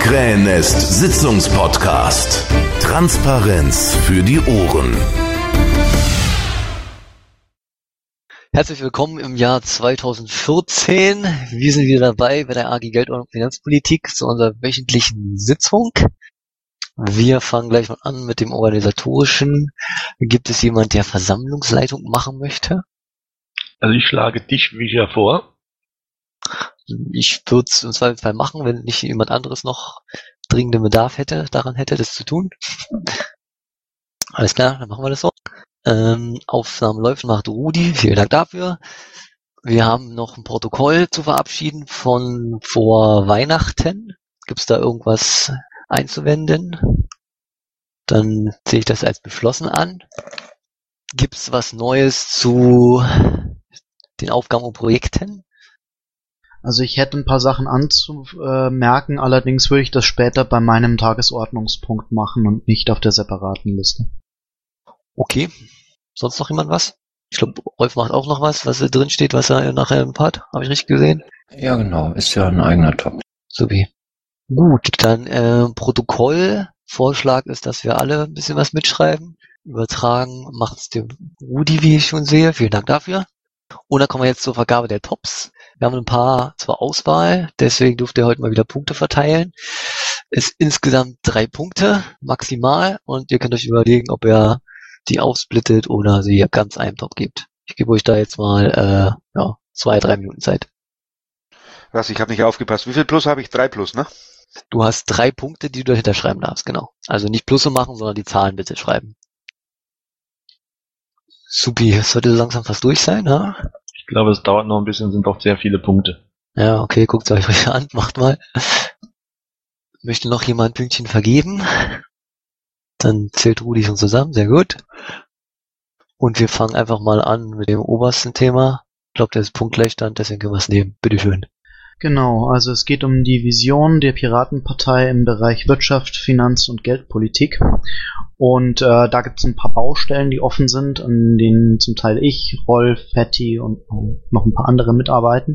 Krähennest Sitzungspodcast. Transparenz für die Ohren. Herzlich willkommen im Jahr 2014. Wir sind wieder dabei bei der AG Geldordnung und Finanzpolitik zu unserer wöchentlichen Sitzung. Wir fangen gleich mal an mit dem Organisatorischen. Gibt es jemand, der Versammlungsleitung machen möchte? Also ich schlage dich wieder vor. Ich würde es im Zweifelsfall machen, wenn nicht jemand anderes noch dringenden Bedarf daran hätte, das zu tun. Alles klar, dann machen wir das so. Aufnahme läuft, macht Rudi. Vielen Dank dafür. Wir haben noch ein Protokoll zu verabschieden von vor Weihnachten. Gibt es da irgendwas einzuwenden? Dann sehe ich das als beschlossen an. Gibt es was Neues zu den Aufgaben und Projekten? Also ich hätte ein paar Sachen anzumerken, allerdings würde ich das später bei meinem Tagesordnungspunkt machen und nicht auf der separaten Liste. Okay. Sonst noch jemand was? Ich glaube, Rolf macht auch noch was da drin steht, was er nachher im Part. Habe ich richtig gesehen? Ja, genau. Ist ja ein eigener Top. Supi. Gut, dann Protokollvorschlag ist, dass wir alle ein bisschen was mitschreiben. Übertragen macht's der Rudi, wie ich schon sehe. Vielen Dank dafür. Und dann kommen wir jetzt zur Vergabe der Tops. Wir haben ein paar zur Auswahl, deswegen dürft ihr heute mal wieder Punkte verteilen. Es ist insgesamt 3 Punkte maximal und ihr könnt euch überlegen, ob ihr die aufsplittet oder sie ganz einem Top gibt. Ich gebe euch da jetzt mal 2-3 Minuten Zeit. Was, ich habe nicht aufgepasst. Wie viel Plus habe ich? 3 Plus, ne? Du hast 3 Punkte, die du dahinter schreiben darfst, genau. Also nicht Plusse machen, sondern die Zahlen bitte schreiben. Supi, es sollte so langsam fast durch sein, ha? Ich glaube, es dauert noch ein bisschen, sind doch sehr viele Punkte. Ja, okay, guckt euch ruhig an, macht mal. Möchte noch jemand ein Pünktchen vergeben? Dann zählt Rudi schon zusammen, sehr gut. Und wir fangen einfach mal an mit dem obersten Thema. Ich glaube, der ist Punktgleichstand, deswegen können wir es nehmen. Bitteschön. Genau, also es geht um die Vision der Piratenpartei im Bereich Wirtschaft, Finanz- und Geldpolitik. Und da gibt es ein paar Baustellen, die offen sind, an denen zum Teil ich, Rolf, Fatty und noch ein paar andere mitarbeiten.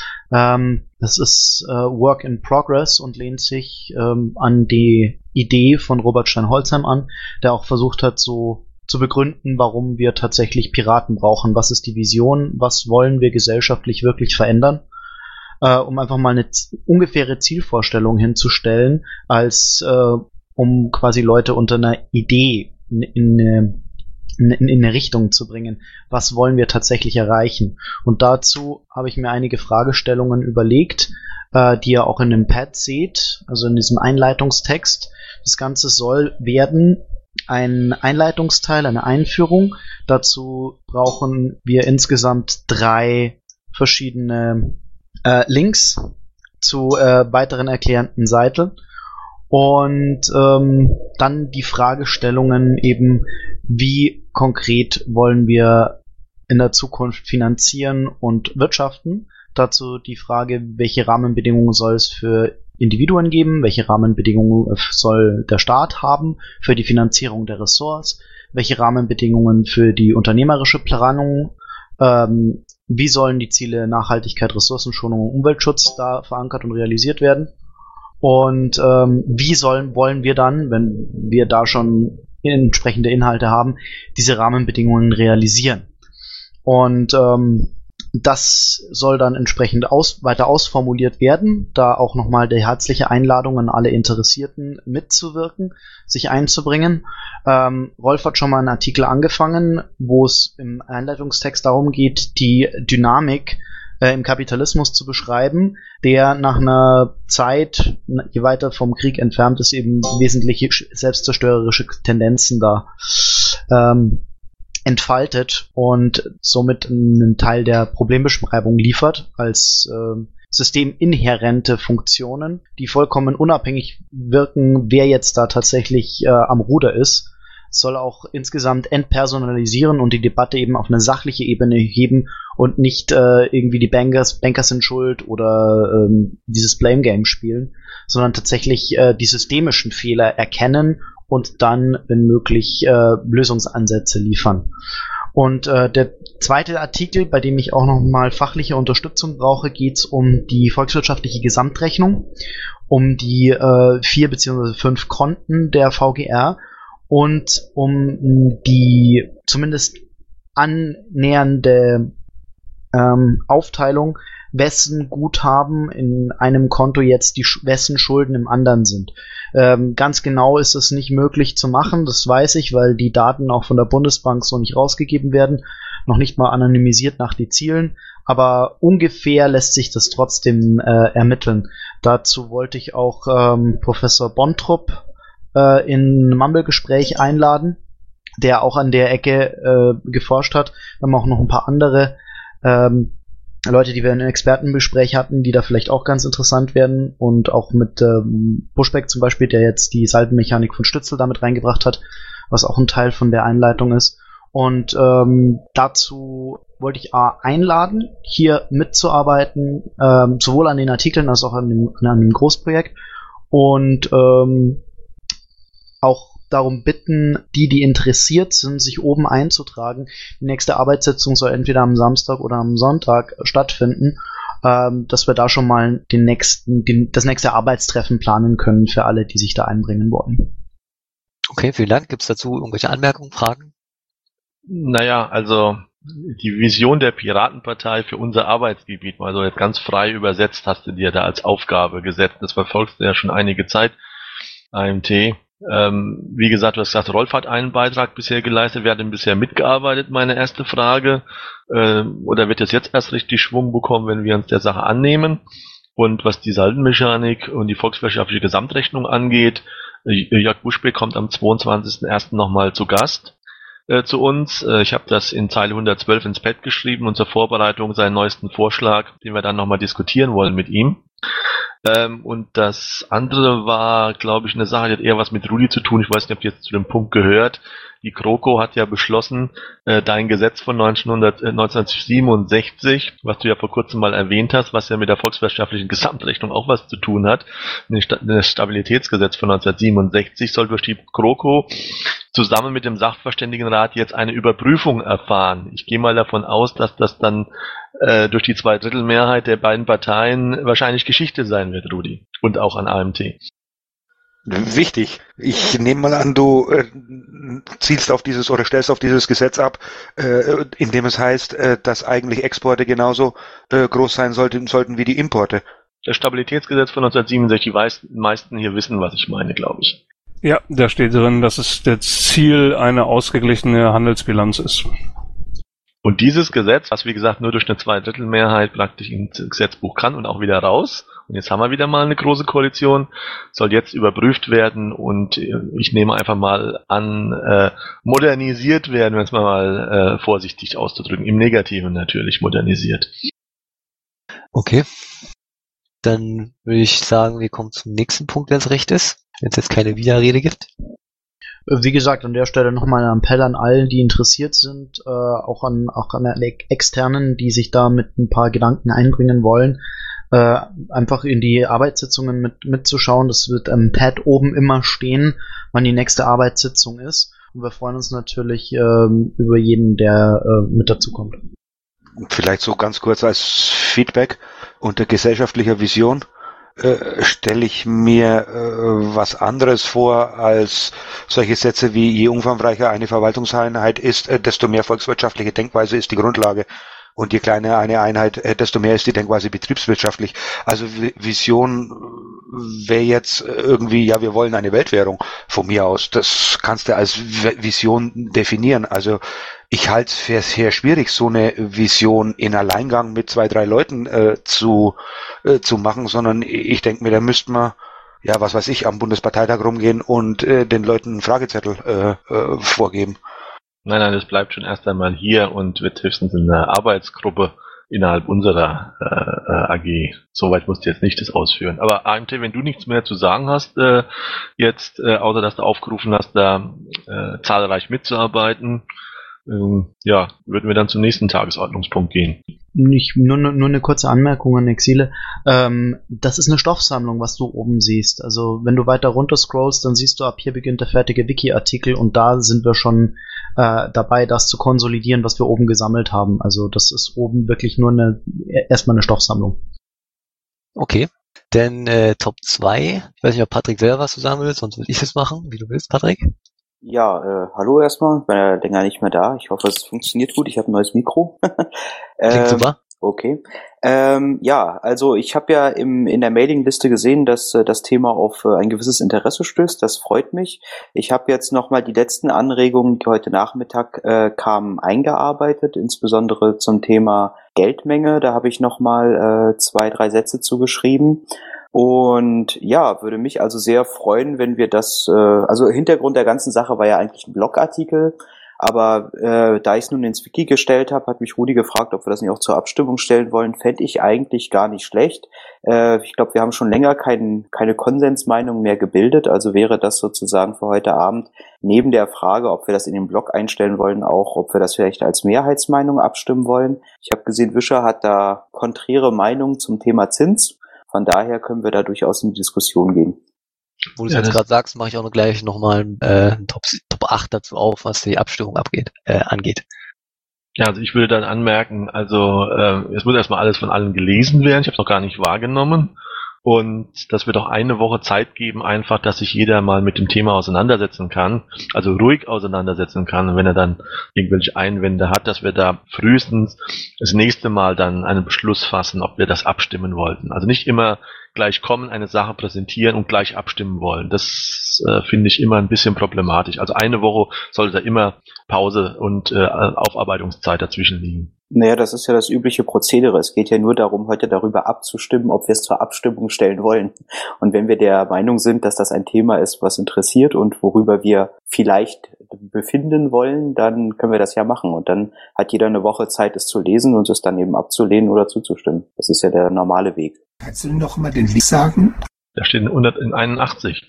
Das ist Work in Progress und lehnt sich an die Idee von Robert Stein-Holzheim an, der auch versucht hat, so zu begründen, warum wir tatsächlich Piraten brauchen. Was ist die Vision? Was wollen wir gesellschaftlich wirklich verändern? Um einfach mal eine ungefähre Zielvorstellung hinzustellen, als um quasi Leute unter einer Idee in eine Richtung zu bringen. Was wollen wir tatsächlich erreichen? Und dazu habe ich mir einige Fragestellungen überlegt, die ihr auch in dem Pad seht, also in diesem Einleitungstext. Das Ganze soll werden ein Einleitungsteil, eine Einführung. Dazu brauchen wir insgesamt 3 verschiedene Links zu weiteren erklärenden Seiten und dann die Fragestellungen eben, wie konkret wollen wir in der Zukunft finanzieren und wirtschaften. Dazu die Frage, welche Rahmenbedingungen soll es für Individuen geben, welche Rahmenbedingungen soll der Staat haben für die Finanzierung der Ressorts, welche Rahmenbedingungen für die unternehmerische Planung, wie sollen die Ziele Nachhaltigkeit, Ressourcenschonung und Umweltschutz da verankert und realisiert werden? Und wollen wir dann, wenn wir da schon entsprechende Inhalte haben, diese Rahmenbedingungen realisieren? Und das soll dann entsprechend weiter ausformuliert werden, da auch nochmal die herzliche Einladung an alle Interessierten mitzuwirken, sich einzubringen. Rolf hat schon mal einen Artikel angefangen, wo es im Einleitungstext darum geht, die Dynamik im Kapitalismus zu beschreiben, der nach einer Zeit, je weiter vom Krieg entfernt ist, eben wesentliche selbstzerstörerische Tendenzen da entfaltet und somit einen Teil der Problembeschreibung liefert als systeminhärente Funktionen, die vollkommen unabhängig wirken, wer jetzt da tatsächlich am Ruder ist. Es soll auch insgesamt entpersonalisieren und die Debatte eben auf eine sachliche Ebene heben und nicht irgendwie die Bankers sind schuld oder dieses Blame Game spielen, sondern tatsächlich die systemischen Fehler erkennen und dann, wenn möglich, Lösungsansätze liefern. Und der zweite Artikel, bei dem ich auch nochmal fachliche Unterstützung brauche, geht es um die volkswirtschaftliche Gesamtrechnung, um die 4 bzw. 5 Konten der VGR und um die zumindest annähernde Aufteilung, wessen Guthaben in einem Konto jetzt wessen Schulden im anderen sind. Ganz genau ist es nicht möglich zu machen, das weiß ich, weil die Daten auch von der Bundesbank so nicht rausgegeben werden, noch nicht mal anonymisiert nach den Zielen, aber ungefähr lässt sich das trotzdem ermitteln. Dazu wollte ich auch Professor Bontrup in ein Mumble-Gespräch einladen, der auch an der Ecke geforscht hat. Wir haben auch noch ein paar andere Leute, die wir in einem Expertengespräch hatten, die da vielleicht auch ganz interessant werden, und auch mit Buschbeck zum Beispiel, der jetzt die Salbenmechanik von Stützel damit reingebracht hat, was auch ein Teil von der Einleitung ist. Und dazu wollte ich einladen, hier mitzuarbeiten, sowohl an den Artikeln als auch an dem Großprojekt, und auch darum bitten, die interessiert sind, sich oben einzutragen. Die nächste Arbeitssitzung soll entweder am Samstag oder am Sonntag stattfinden, dass wir da schon mal das nächste Arbeitstreffen planen können für alle, die sich da einbringen wollen. Okay, vielen Dank. Gibt es dazu irgendwelche Anmerkungen, Fragen? Naja, also die Vision der Piratenpartei für unser Arbeitsgebiet, also jetzt ganz frei übersetzt, hast du dir da als Aufgabe gesetzt. Das verfolgst du ja schon einige Zeit, AMT. Wie gesagt, du hast gesagt, Rolf hat einen Beitrag bisher geleistet. Wer hat denn bisher mitgearbeitet? Meine erste Frage. Oder wird es jetzt erst richtig Schwung bekommen, wenn wir uns der Sache annehmen? Und was die Saldenmechanik und die volkswirtschaftliche Gesamtrechnung angeht, Jörg Buschbeck kommt am 22.01. nochmal zu Gast zu uns. Ich habe das in Zeile 112 ins Pad geschrieben und zur Vorbereitung seinen neuesten Vorschlag, den wir dann nochmal diskutieren wollen mit ihm. Und das andere war, glaube ich, eine Sache, die hat eher was mit Rudi zu tun. Ich weiß nicht, ob ihr jetzt zu dem Punkt gehört. Die GroKo hat ja beschlossen, dein Gesetz von 1967, was du ja vor kurzem mal erwähnt hast, was ja mit der volkswirtschaftlichen Gesamtrechnung auch was zu tun hat, das Stabilitätsgesetz von 1967 soll durch die GroKo zusammen mit dem Sachverständigenrat jetzt eine Überprüfung erfahren. Ich gehe mal davon aus, dass das dann durch die Zweidrittelmehrheit der beiden Parteien wahrscheinlich Geschichte sein wird, Rudi. Und auch an AMT. Wichtig. Ich nehme mal an, du zielst auf dieses oder stellst auf dieses Gesetz ab, in dem es heißt, dass eigentlich Exporte genauso groß sein sollten wie die Importe. Das Stabilitätsgesetz von 1967, die meisten hier wissen, was ich meine, glaube ich. Ja, da steht drin, dass es das Ziel eine ausgeglichene Handelsbilanz ist. Und dieses Gesetz, was wie gesagt nur durch eine Zweidrittelmehrheit praktisch ins Gesetzbuch kann und auch wieder raus, und jetzt haben wir wieder mal eine große Koalition, soll jetzt überprüft werden und ich nehme einfach mal an, modernisiert werden, wenn es mal vorsichtig auszudrücken, im Negativen natürlich modernisiert. Okay. Dann würde ich sagen, wir kommen zum nächsten Punkt, wenn es recht ist, wenn es jetzt keine Widerrede gibt. Wie gesagt, an der Stelle nochmal ein Appell an allen, die interessiert sind, auch an Externen, die sich da mit ein paar Gedanken einbringen wollen, einfach in die Arbeitssitzungen mitzuschauen. Das wird am Pad oben immer stehen, wann die nächste Arbeitssitzung ist. Und wir freuen uns natürlich über jeden, der mit dazukommt. Vielleicht so ganz kurz als Feedback unter gesellschaftlicher Vision. Stelle ich mir was anderes vor als solche Sätze wie je umfangreicher eine Verwaltungseinheit ist, desto mehr volkswirtschaftliche Denkweise ist die Grundlage. Und je kleiner eine Einheit, desto mehr ist die Denkweise betriebswirtschaftlich. Also Vision wäre jetzt irgendwie, ja, wir wollen eine Weltwährung von mir aus. Das kannst du als Vision definieren. Also ich halte es für sehr schwierig, so eine Vision in Alleingang mit 2, 3 Leuten zu machen, sondern ich denke mir, da müsste man, ja, was weiß ich, am Bundesparteitag rumgehen und den Leuten einen Fragezettel vorgeben. Nein, das bleibt schon erst einmal hier und wird höchstens in einer Arbeitsgruppe innerhalb unserer AG. Soweit musst du jetzt nicht das ausführen. Aber AMT, wenn du nichts mehr zu sagen hast, außer dass du aufgerufen hast, da zahlreich mitzuarbeiten, ja, würden wir dann zum nächsten Tagesordnungspunkt gehen. Nur eine kurze Anmerkung an Exile. Das ist eine Stoffsammlung, was du oben siehst. Also wenn du weiter runter scrollst, dann siehst du, ab hier beginnt der fertige Wiki-Artikel und da sind wir schon dabei, das zu konsolidieren, was wir oben gesammelt haben. Also das ist oben wirklich nur erstmal eine Stoffsammlung. Okay. Denn Top 2, ich weiß nicht, ob Patrick selber was zu sagen will, sonst würde ich es machen, wie du willst, Patrick. Ja, hallo erstmal, ich bin ja länger nicht mehr da. Ich hoffe, es funktioniert gut. Ich habe ein neues Mikro. Klingt super. Okay. Ja, also ich habe ja in der Mailingliste gesehen, dass das Thema auf ein gewisses Interesse stößt. Das freut mich. Ich habe jetzt nochmal die letzten Anregungen, die heute Nachmittag kamen, eingearbeitet, insbesondere zum Thema Geldmenge. Da habe ich nochmal 2, 3 Sätze zugeschrieben. Und ja, würde mich also sehr freuen, wenn wir das, also Hintergrund der ganzen Sache war ja eigentlich ein Blogartikel, aber da ich es nun ins Wiki gestellt habe, hat mich Rudi gefragt, ob wir das nicht auch zur Abstimmung stellen wollen. Fände ich eigentlich gar nicht schlecht. Ich glaube, wir haben schon länger keine Konsensmeinung mehr gebildet, also wäre das sozusagen für heute Abend neben der Frage, ob wir das in den Blog einstellen wollen, auch ob wir das vielleicht als Mehrheitsmeinung abstimmen wollen. Ich habe gesehen, Wischer hat da konträre Meinungen zum Thema Zins. Von daher können wir da durchaus in die Diskussion gehen. Wo du es jetzt gerade sagst, mache ich auch gleich nochmal Top 8 dazu auf, was die Abstimmung angeht. Ja, also ich würde dann anmerken, also es muss erstmal alles von allen gelesen werden, ich habe es noch gar nicht wahrgenommen. Und dass wir doch eine Woche Zeit geben, einfach, dass sich jeder mal mit dem Thema auseinandersetzen kann, also ruhig auseinandersetzen kann. Und wenn er dann irgendwelche Einwände hat, dass wir da frühestens das nächste Mal dann einen Beschluss fassen, ob wir das abstimmen wollten. Also nicht immer gleich kommen, eine Sache präsentieren und gleich abstimmen wollen. Das finde ich immer ein bisschen problematisch. Also eine Woche sollte da immer Pause und Aufarbeitungszeit dazwischen liegen. Naja, das ist ja das übliche Prozedere. Es geht ja nur darum, heute darüber abzustimmen, ob wir es zur Abstimmung stellen wollen. Und wenn wir der Meinung sind, dass das ein Thema ist, was interessiert und worüber wir vielleicht befinden wollen, dann können wir das ja machen. Und dann hat jeder eine Woche Zeit, es zu lesen und es dann eben abzulehnen oder zuzustimmen. Das ist ja der normale Weg. Kannst du noch mal den Link sagen? Da steht in 181.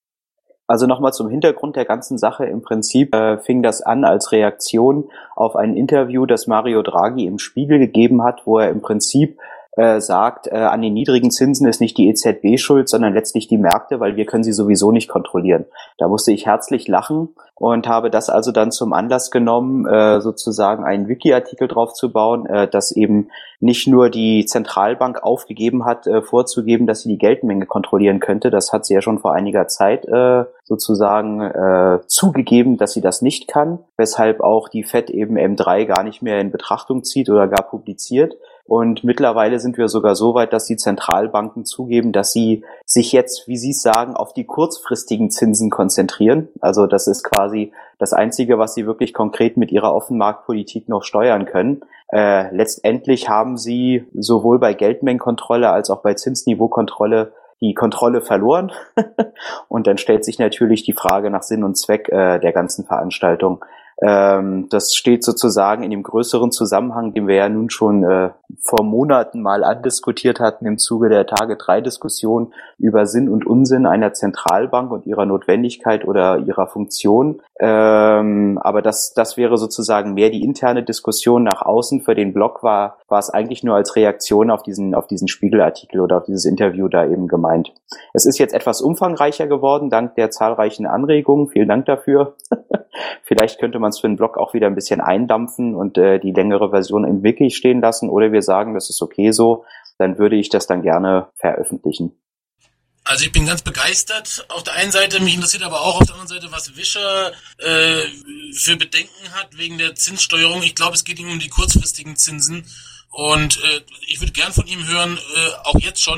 Also nochmal zum Hintergrund der ganzen Sache. Im Prinzip fing das an als Reaktion auf ein Interview, das Mario Draghi im Spiegel gegeben hat, wo er im Prinzip sagt, an den niedrigen Zinsen ist nicht die EZB schuld, sondern letztlich die Märkte, weil wir können sie sowieso nicht kontrollieren. Da musste ich herzlich lachen und habe das also dann zum Anlass genommen, sozusagen einen Wiki-Artikel drauf zu bauen, dass eben nicht nur die Zentralbank aufgegeben hat, vorzugeben, dass sie die Geldmenge kontrollieren könnte. Das hat sie ja schon vor einiger Zeit sozusagen zugegeben, dass sie das nicht kann, weshalb auch die FED eben M3 gar nicht mehr in Betrachtung zieht oder gar publiziert. Und mittlerweile sind wir sogar so weit, dass die Zentralbanken zugeben, dass sie sich jetzt, wie sie es sagen, auf die kurzfristigen Zinsen konzentrieren. Also das ist quasi das Einzige, was sie wirklich konkret mit ihrer Offenmarktpolitik noch steuern können. Letztendlich haben sie sowohl bei Geldmengenkontrolle als auch bei Zinsniveaukontrolle die Kontrolle verloren. Und dann stellt sich natürlich die Frage nach Sinn und Zweck der ganzen Veranstaltung. Das steht sozusagen in dem größeren Zusammenhang, den wir ja nun schon vor Monaten mal andiskutiert hatten im Zuge der Tage-3-Diskussion über Sinn und Unsinn einer Zentralbank und ihrer Notwendigkeit oder ihrer Funktion. Aber das wäre sozusagen mehr die interne Diskussion. Nach außen für den Blog war es eigentlich nur als Reaktion auf diesen Spiegelartikel oder auf dieses Interview da eben gemeint. Es ist jetzt etwas umfangreicher geworden, dank der zahlreichen Anregungen. Vielen Dank dafür. Vielleicht könnte man es für den Blog auch wieder ein bisschen eindampfen und die längere Version im Wiki stehen lassen, oder wir sagen, das ist okay so, dann würde ich das dann gerne veröffentlichen. Also ich bin ganz begeistert auf der einen Seite, mich interessiert aber auch auf der anderen Seite, was Wischer für Bedenken hat wegen der Zinssteuerung. Ich glaube, es geht ihm um die kurzfristigen Zinsen und ich würde gern von ihm hören, auch jetzt schon,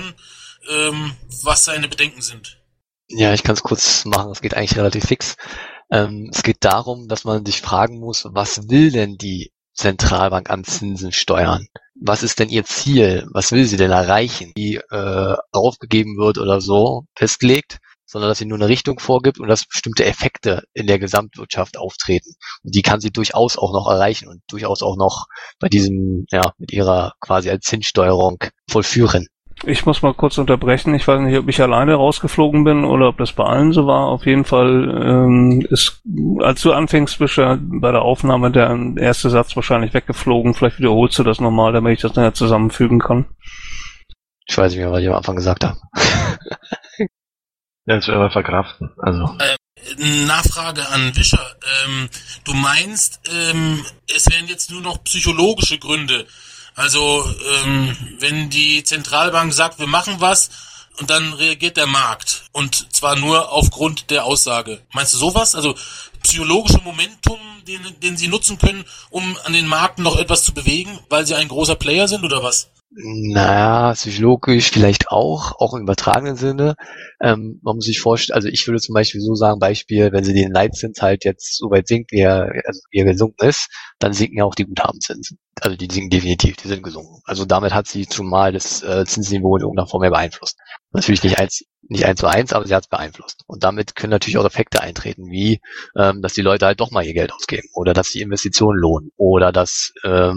was seine Bedenken sind. Ja, ich kann es kurz machen, es geht eigentlich relativ fix. Es geht darum, dass man sich fragen muss, was will denn die Zentralbank an Zinsen steuern? Was ist denn ihr Ziel? Was will sie denn erreichen? Die aufgegeben wird oder so festgelegt, sondern dass sie nur eine Richtung vorgibt und dass bestimmte Effekte in der Gesamtwirtschaft auftreten. Und die kann sie durchaus auch noch erreichen und durchaus auch noch bei diesem, mit ihrer quasi als Zinssteuerung vollführen. Ich muss mal kurz unterbrechen. Ich weiß nicht, ob ich alleine rausgeflogen bin oder ob das bei allen so war. Auf jeden Fall ist, als du anfängst, Wischer, bei der Aufnahme der erste Satz wahrscheinlich weggeflogen. Vielleicht wiederholst du das nochmal, damit ich das nachher zusammenfügen kann. Ich weiß nicht mehr, was ich am Anfang gesagt habe. Ja, das werden wir verkraften. Also. Nachfrage an Wischer. Du meinst, es wären jetzt nur noch psychologische Gründe. Also, wenn die Zentralbank sagt, wir machen was, und dann reagiert der Markt. Und zwar nur aufgrund der Aussage. Meinst du sowas? Also, psychologische Momentum, den sie nutzen können, um an den Markt noch etwas zu bewegen, weil sie ein großer Player sind, oder was? Naja, psychologisch vielleicht auch im übertragenen Sinne. Man muss sich vorstellen, also ich würde zum Beispiel so sagen, Beispiel, wenn sie den Leitzins halt jetzt so weit sinkt, wie er gesunken ist, dann sinken ja auch die Guthabenzinsen. Also die sinken definitiv, die sind gesunken. Also damit hat sie zumal das Zinsniveau in irgendeiner Form mehr beeinflusst. Natürlich nicht 1:1, aber sie hat es beeinflusst. Und damit können natürlich auch Effekte eintreten, wie dass die Leute halt doch mal ihr Geld ausgeben oder dass die Investitionen lohnen oder dass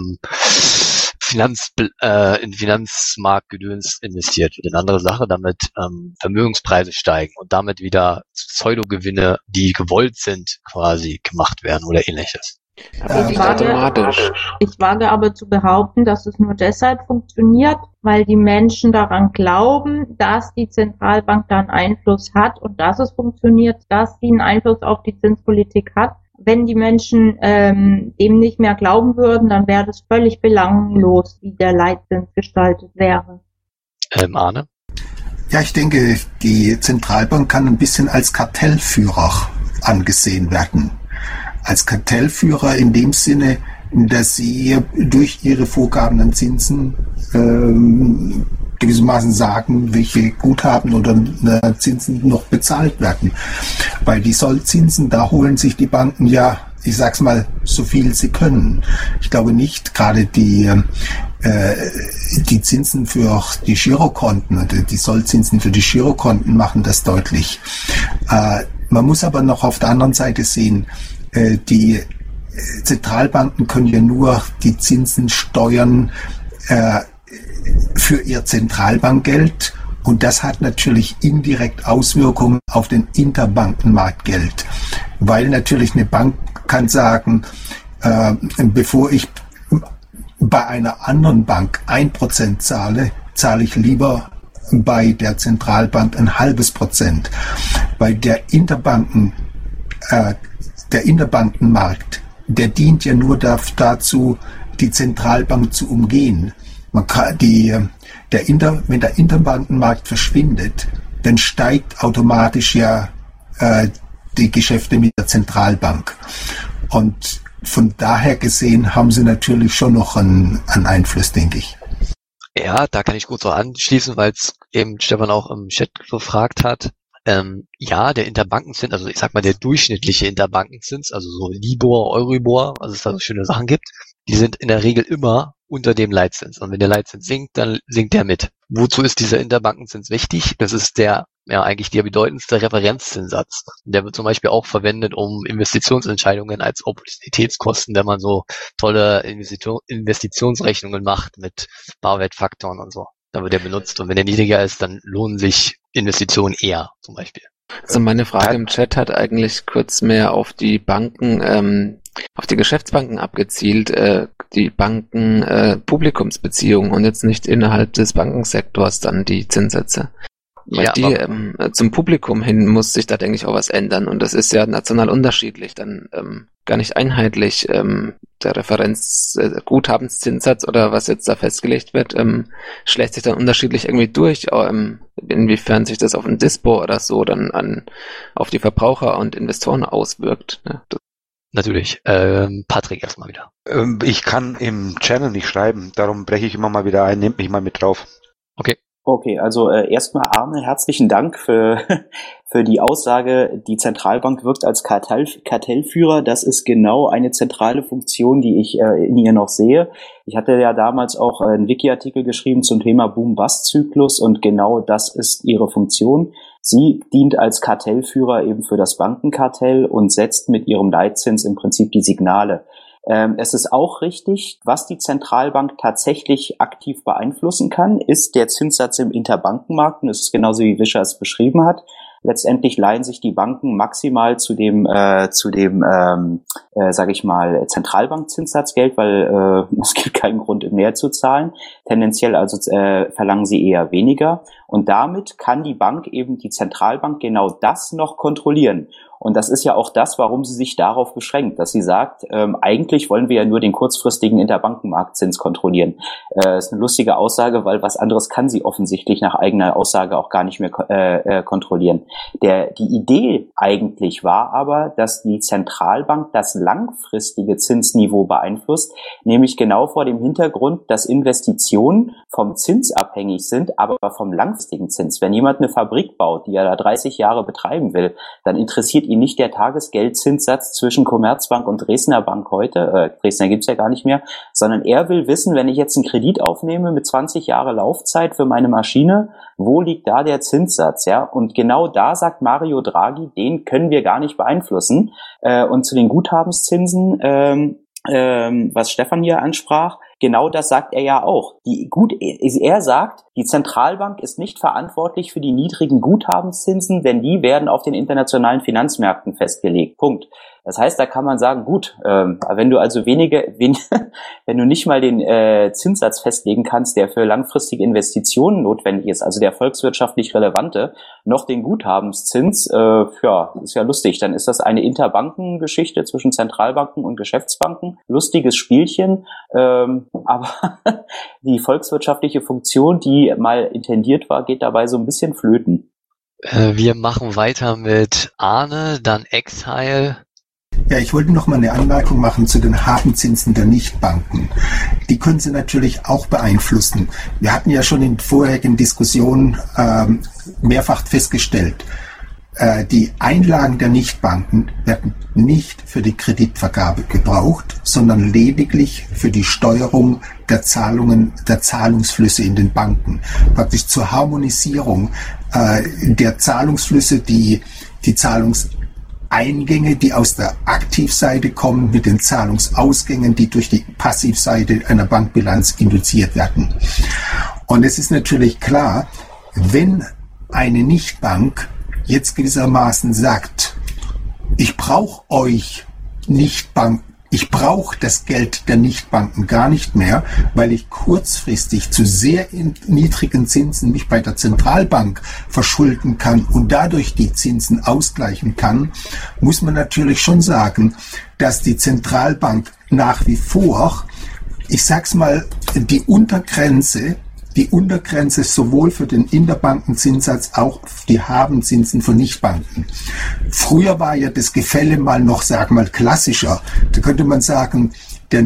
in Finanzmarktgedöns investiert wird. In andere Sache, damit Vermögenspreise steigen und damit wieder Pseudogewinne, die gewollt sind, quasi gemacht werden oder ähnliches. Ich wage aber zu behaupten, dass es nur deshalb funktioniert, weil die Menschen daran glauben, dass die Zentralbank da einen Einfluss hat und dass es funktioniert, dass sie einen Einfluss auf die Zinspolitik hat. Wenn die Menschen dem nicht mehr glauben würden, dann wäre das völlig belanglos, wie der Leitzins gestaltet wäre. Arne? Ja, ich denke, die Zentralbank kann ein bisschen als Kartellführer angesehen werden. Als Kartellführer in dem Sinne, dass sie durch ihre Vorgaben an Zinsen gewissermaßen sagen, welche Guthaben oder Zinsen noch bezahlt werden. Weil die Sollzinsen, da holen sich die Banken ja, ich sag's mal, so viel sie können. Ich glaube nicht, gerade die Zinsen für die Girokonten oder die Sollzinsen für die Girokonten machen das deutlich. Man muss aber noch auf der anderen Seite sehen, die Zentralbanken können ja nur die Zinsen steuern für ihr Zentralbankgeld, und das hat natürlich indirekt Auswirkungen auf den Interbankenmarktgeld, weil natürlich eine Bank kann sagen, bevor ich bei einer anderen Bank 1% zahle, zahle ich lieber bei der Zentralbank 0,5%, weil der Interbankenmarkt, der dient ja nur dazu, die Zentralbank zu umgehen. Man kann wenn der Interbankenmarkt verschwindet, dann steigt automatisch ja die Geschäfte mit der Zentralbank. Und von daher gesehen haben sie natürlich schon noch einen Einfluss, denke ich. Ja, da kann ich gut so anschließen, weil es eben Stefan auch im Chat gefragt hat. Ja, der Interbankenzins, also ich sag mal der durchschnittliche Interbankenzins, also so Libor, Euribor, also es da so schöne Sachen gibt, die sind in der Regel immer unter dem Leitzins. Und wenn der Leitzins sinkt, dann sinkt der mit. Wozu ist dieser Interbankenzins wichtig? Das ist eigentlich der bedeutendste Referenzzinssatz. Der wird zum Beispiel auch verwendet, um Investitionsentscheidungen als Opportunitätskosten, wenn man so tolle Investitionsrechnungen macht mit Barwertfaktoren und so. Da wird der benutzt. Und wenn der niedriger ist, dann lohnen sich Investitionen eher, zum Beispiel. Also meine Frage im Chat hat eigentlich kurz mehr auf die Banken, auf die Geschäftsbanken abgezielt, die Banken Publikumsbeziehungen und jetzt nicht innerhalb des Bankensektors dann die Zinssätze. Weil ja, zum Publikum hin muss sich da, denke ich, auch was ändern. Und das ist ja national unterschiedlich, dann gar nicht einheitlich. Der Guthabenszinssatz oder was jetzt da festgelegt wird, schlägt sich dann unterschiedlich irgendwie durch. Inwiefern sich das auf ein Dispo oder so dann auf die Verbraucher und Investoren auswirkt. Ne? Natürlich. Patrick erstmal wieder. Ich kann im Channel nicht schreiben, darum breche ich immer mal wieder ein, nehmt mich mal mit drauf. Okay, also erstmal Arne, herzlichen Dank für die Aussage, die Zentralbank wirkt als Kartellführer. Das ist genau eine zentrale Funktion, die ich in ihr noch sehe. Ich hatte ja damals auch einen Wiki-Artikel geschrieben zum Thema Boom-Bust-Zyklus und genau das ist ihre Funktion. Sie dient als Kartellführer eben für das Bankenkartell und setzt mit ihrem Leitzins im Prinzip die Signale. Es ist auch richtig, was die Zentralbank tatsächlich aktiv beeinflussen kann, ist der Zinssatz im Interbankenmarkt. Und das ist genauso, wie Wischer es beschrieben hat. Letztendlich leihen sich die Banken maximal zu dem sage ich mal, Zentralbankzinssatz Geld, weil es gibt keinen Grund mehr zu zahlen. Tendenziell also verlangen sie eher weniger. Und damit kann die Bank eben, die Zentralbank, genau das noch kontrollieren. Und das ist ja auch das, warum sie sich darauf beschränkt, dass sie sagt, eigentlich wollen wir ja nur den kurzfristigen Interbankenmarktzins kontrollieren. Ist eine lustige Aussage, weil was anderes kann sie offensichtlich nach eigener Aussage auch gar nicht mehr kontrollieren. Die Idee eigentlich war aber, dass die Zentralbank das langfristige Zinsniveau beeinflusst, nämlich genau vor dem Hintergrund, dass Investitionen vom Zins abhängig sind, aber vom langfristigen Zins. Wenn jemand eine Fabrik baut, die er da 30 Jahre betreiben will, dann interessiert ihn nicht der Tagesgeldzinssatz zwischen Commerzbank und Dresdner Bank heute, Dresdner gibt's ja gar nicht mehr, sondern er will wissen, wenn ich jetzt einen Kredit aufnehme mit 20 Jahre Laufzeit für meine Maschine, wo liegt da der Zinssatz, ja? Und genau da sagt Mario Draghi, den können wir gar nicht beeinflussen. Und zu den Guthabenszinsen, was Stefan hier ansprach, genau das sagt er ja auch. Er sagt, die Zentralbank ist nicht verantwortlich für die niedrigen Guthabenszinsen, denn die werden auf den internationalen Finanzmärkten festgelegt. Punkt. Das heißt, da kann man sagen, gut, wenn du also wenn du nicht mal den Zinssatz festlegen kannst, der für langfristige Investitionen notwendig ist, also der volkswirtschaftlich relevante, noch den Guthabenszins, ist ja lustig. Dann ist das eine Interbankengeschichte zwischen Zentralbanken und Geschäftsbanken. Lustiges Spielchen, aber die volkswirtschaftliche Funktion, die mal intendiert war, geht dabei so ein bisschen flöten. Wir machen weiter mit Arne, dann Exile. Ja, ich wollte noch mal eine Anmerkung machen zu den Habenzinsen der Nichtbanken. Die können Sie natürlich auch beeinflussen. Wir hatten ja schon in vorherigen Diskussionen mehrfach festgestellt, die Einlagen der Nichtbanken werden nicht für die Kreditvergabe gebraucht, sondern lediglich für die Steuerung der Zahlungen, der Zahlungsflüsse in den Banken. Praktisch zur Harmonisierung der Zahlungsflüsse, die Zahlungseingänge, die aus der Aktivseite kommen, mit den Zahlungsausgängen, die durch die Passivseite einer Bankbilanz induziert werden. Und es ist natürlich klar, wenn eine Nichtbank jetzt gewissermaßen sagt, ich brauche euch Nichtbanken, ich brauche das Geld der Nichtbanken gar nicht mehr, weil ich kurzfristig zu sehr niedrigen Zinsen mich bei der Zentralbank verschulden kann und dadurch die Zinsen ausgleichen kann, muss man natürlich schon sagen, dass die Zentralbank nach wie vor, ich sag's mal, die Untergrenze sowohl für den Interbankenzinssatz auch die Habenzinsen von Nichtbanken. Früher war ja das Gefälle mal noch, klassischer. Da könnte man sagen, die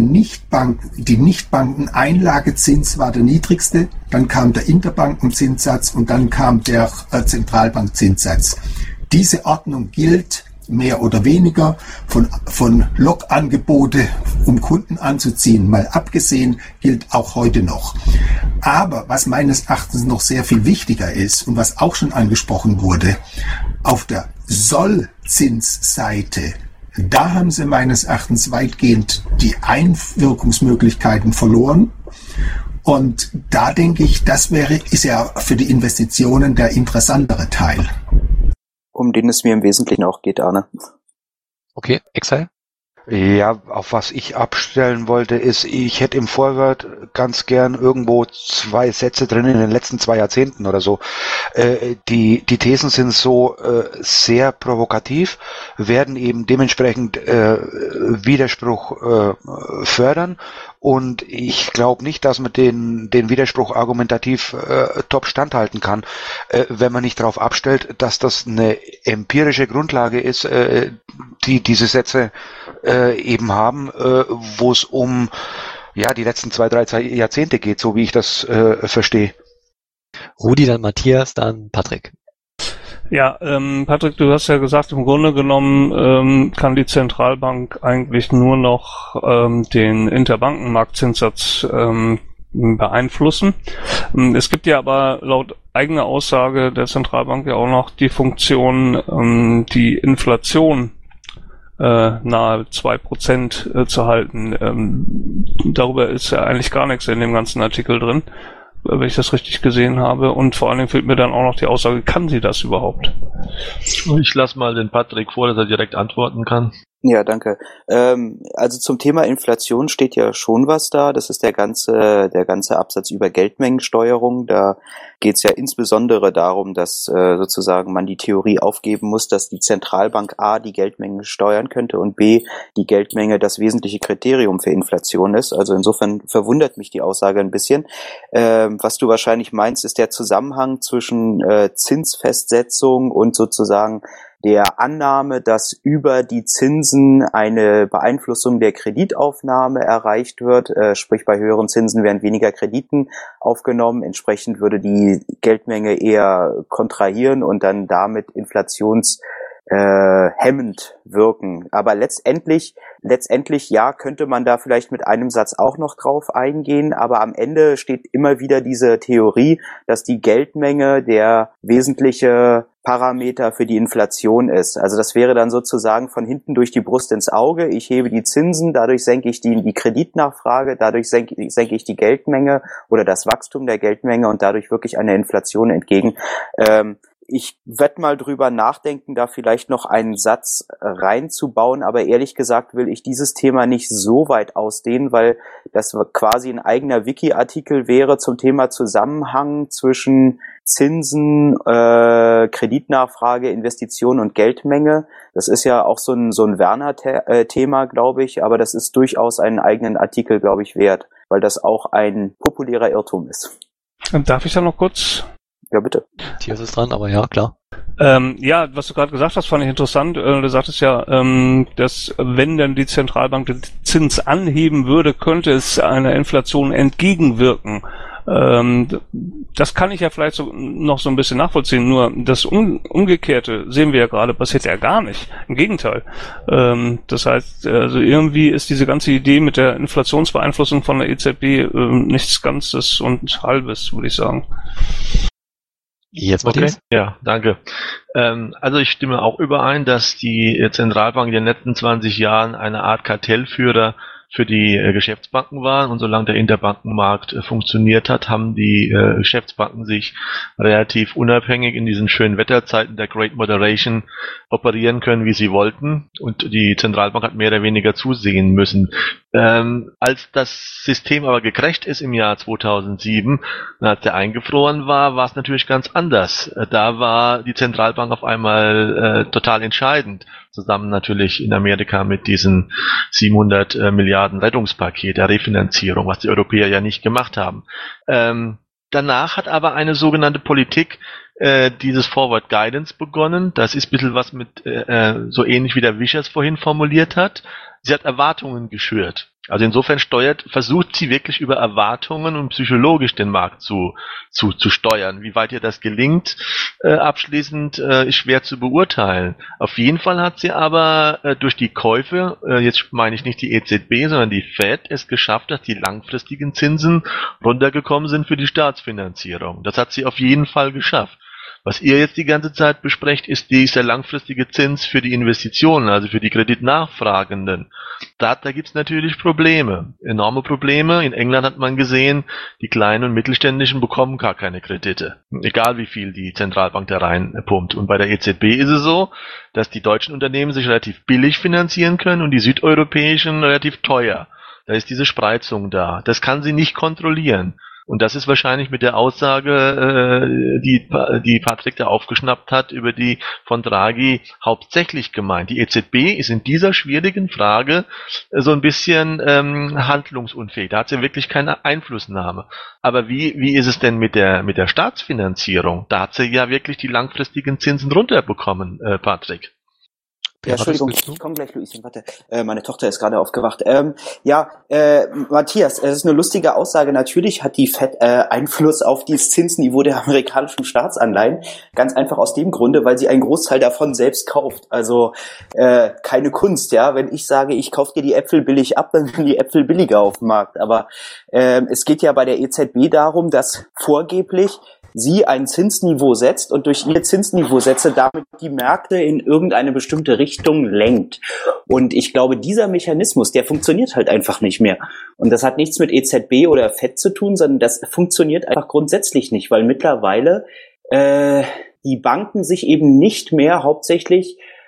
Nichtbankeneinlagezins war der niedrigste, dann kam der Interbankenzinssatz und dann kam der Zentralbankzinssatz. Diese Ordnung gilt mehr oder weniger von Log-Angebote, um Kunden anzuziehen, mal abgesehen, gilt auch heute noch. Aber was meines Erachtens noch sehr viel wichtiger ist und was auch schon angesprochen wurde, auf der Sollzinsseite, da haben sie meines Erachtens weitgehend die Einwirkungsmöglichkeiten verloren. Und da denke ich, ist ja für die Investitionen der interessantere Teil. Um den es mir im Wesentlichen auch geht, Arne. Okay, Exile? Ja, auf was ich abstellen wollte, ist, ich hätte im Vorwort ganz gern irgendwo 2 Sätze drin in den letzten 2 Jahrzehnten oder so. Die Thesen sind so sehr provokativ, werden eben dementsprechend Widerspruch fördern. Und ich glaube nicht, dass man den Widerspruch argumentativ top standhalten kann, wenn man nicht darauf abstellt, dass das eine empirische Grundlage ist, die diese Sätze eben haben, wo es um die letzten 2-3 Jahrzehnte geht, so wie ich das verstehe. Rudi, dann Matthias, dann Patrick. Ja, Patrick, du hast ja gesagt, im Grunde genommen kann die Zentralbank eigentlich nur noch den Interbankenmarktzinssatz beeinflussen. Es gibt ja aber laut eigener Aussage der Zentralbank ja auch noch die Funktion, die Inflation nahe 2% zu halten. Darüber ist ja eigentlich gar nichts in dem ganzen Artikel drin, wenn ich das richtig gesehen habe. Und vor allen Dingen fehlt mir dann auch noch die Aussage, kann sie das überhaupt? Ich lasse mal den Patrick vor, dass er direkt antworten kann. Ja, danke. Also zum Thema Inflation steht ja schon was da. Das ist der ganze Absatz über Geldmengensteuerung. Da geht es ja insbesondere darum, dass sozusagen man die Theorie aufgeben muss, dass die Zentralbank A die Geldmenge steuern könnte und B die Geldmenge das wesentliche Kriterium für Inflation ist. Also insofern verwundert mich die Aussage ein bisschen. Was du wahrscheinlich meinst, ist der Zusammenhang zwischen Zinsfestsetzung und sozusagen der Annahme, dass über die Zinsen eine Beeinflussung der Kreditaufnahme erreicht wird, sprich bei höheren Zinsen werden weniger Krediten aufgenommen, entsprechend würde die Geldmenge eher kontrahieren und dann damit inflationshemmend wirken. Aber letztendlich ja, könnte man da vielleicht mit einem Satz auch noch drauf eingehen, aber am Ende steht immer wieder diese Theorie, dass die Geldmenge der wesentliche Parameter für die Inflation ist. Also das wäre dann sozusagen von hinten durch die Brust ins Auge. Ich hebe die Zinsen, dadurch senke ich die Kreditnachfrage, dadurch senke ich die Geldmenge oder das Wachstum der Geldmenge und dadurch wirklich einer Inflation entgegen. Ich werde mal drüber nachdenken, da vielleicht noch einen Satz reinzubauen, aber ehrlich gesagt will ich dieses Thema nicht so weit ausdehnen, weil das quasi ein eigener Wiki-Artikel wäre zum Thema Zusammenhang zwischen Zinsen, Kreditnachfrage, Investitionen und Geldmenge. Das ist ja auch so ein Werner-Thema, glaube ich, aber das ist durchaus einen eigenen Artikel, glaube ich, wert, weil das auch ein populärer Irrtum ist. Darf ich da noch kurz? Ja, bitte. Matthias ist dran, aber ja, klar. Ja, was du gerade gesagt hast, fand ich interessant. Du sagtest ja, dass wenn dann die Zentralbank den Zins anheben würde, könnte es einer Inflation entgegenwirken. Das kann ich ja vielleicht noch so ein bisschen nachvollziehen, nur das Umgekehrte sehen wir ja gerade, passiert ja gar nicht. Im Gegenteil. Das heißt, also irgendwie ist diese ganze Idee mit der Inflationsbeeinflussung von der EZB nichts Ganzes und Halbes, würde ich sagen. Jetzt Okay, ja, danke. Also ich stimme auch überein, dass die Zentralbank in den letzten 20 Jahren eine Art Kartellführer für die Geschäftsbanken waren und solange der Interbankenmarkt funktioniert hat, haben die Geschäftsbanken sich relativ unabhängig in diesen schönen Wetterzeiten der Great Moderation operieren können, wie sie wollten und die Zentralbank hat mehr oder weniger zusehen müssen. Als das System aber gecrasht ist im Jahr 2007, als der eingefroren war, war es natürlich ganz anders. Da war die Zentralbank auf einmal total entscheidend. Zusammen natürlich in Amerika mit diesen 700 Milliarden Rettungspaket der Refinanzierung, was die Europäer ja nicht gemacht haben. Danach hat aber eine sogenannte Politik dieses Forward Guidance begonnen. Das ist ein bisschen was mit so ähnlich wie der Wischers vorhin formuliert hat. Sie hat Erwartungen geschürt. Also insofern versucht sie wirklich über Erwartungen und psychologisch den Markt zu steuern. Wie weit ihr das gelingt, abschließend ist schwer zu beurteilen. Auf jeden Fall hat sie aber durch die Käufe, jetzt meine ich nicht die EZB, sondern die Fed, es geschafft, dass die langfristigen Zinsen runtergekommen sind für die Staatsfinanzierung. Das hat sie auf jeden Fall geschafft. Was ihr jetzt die ganze Zeit besprecht, ist dieser langfristige Zins für die Investitionen, also für die Kreditnachfragenden. Da gibt's natürlich Probleme, enorme Probleme. In England hat man gesehen, die kleinen und mittelständischen bekommen gar keine Kredite, egal wie viel die Zentralbank da reinpumpt. Und bei der EZB ist es so, dass die deutschen Unternehmen sich relativ billig finanzieren können und die südeuropäischen relativ teuer. Da ist diese Spreizung da. Das kann sie nicht kontrollieren. Und das ist wahrscheinlich mit der Aussage, die Patrick da aufgeschnappt hat, über die von Draghi hauptsächlich gemeint. Die EZB ist in dieser schwierigen Frage so ein bisschen handlungsunfähig. Da hat sie wirklich keine Einflussnahme. Aber wie ist es denn mit der Staatsfinanzierung? Da hat sie ja wirklich die langfristigen Zinsen runterbekommen, Patrick. Ja, Entschuldigung, ich komme gleich, Luisin, warte. Meine Tochter ist gerade aufgewacht. Matthias, es ist eine lustige Aussage. Natürlich hat die Fed Einfluss auf das Zinsniveau der amerikanischen Staatsanleihen. Ganz einfach aus dem Grunde, weil sie einen Großteil davon selbst kauft. Also keine Kunst, ja. Wenn ich sage, ich kaufe dir die Äpfel billig ab, dann sind die Äpfel billiger auf dem Markt. Aber es geht ja bei der EZB darum, dass vorgeblich sie ein Zinsniveau setzt und durch ihr Zinsniveausätze damit die Märkte in irgendeine bestimmte Richtung lenkt. Und ich glaube, dieser Mechanismus, der funktioniert halt einfach nicht mehr. Und das hat nichts mit EZB oder FED zu tun, sondern das funktioniert einfach grundsätzlich nicht, weil mittlerweile die Banken sich eben nicht mehr hauptsächlich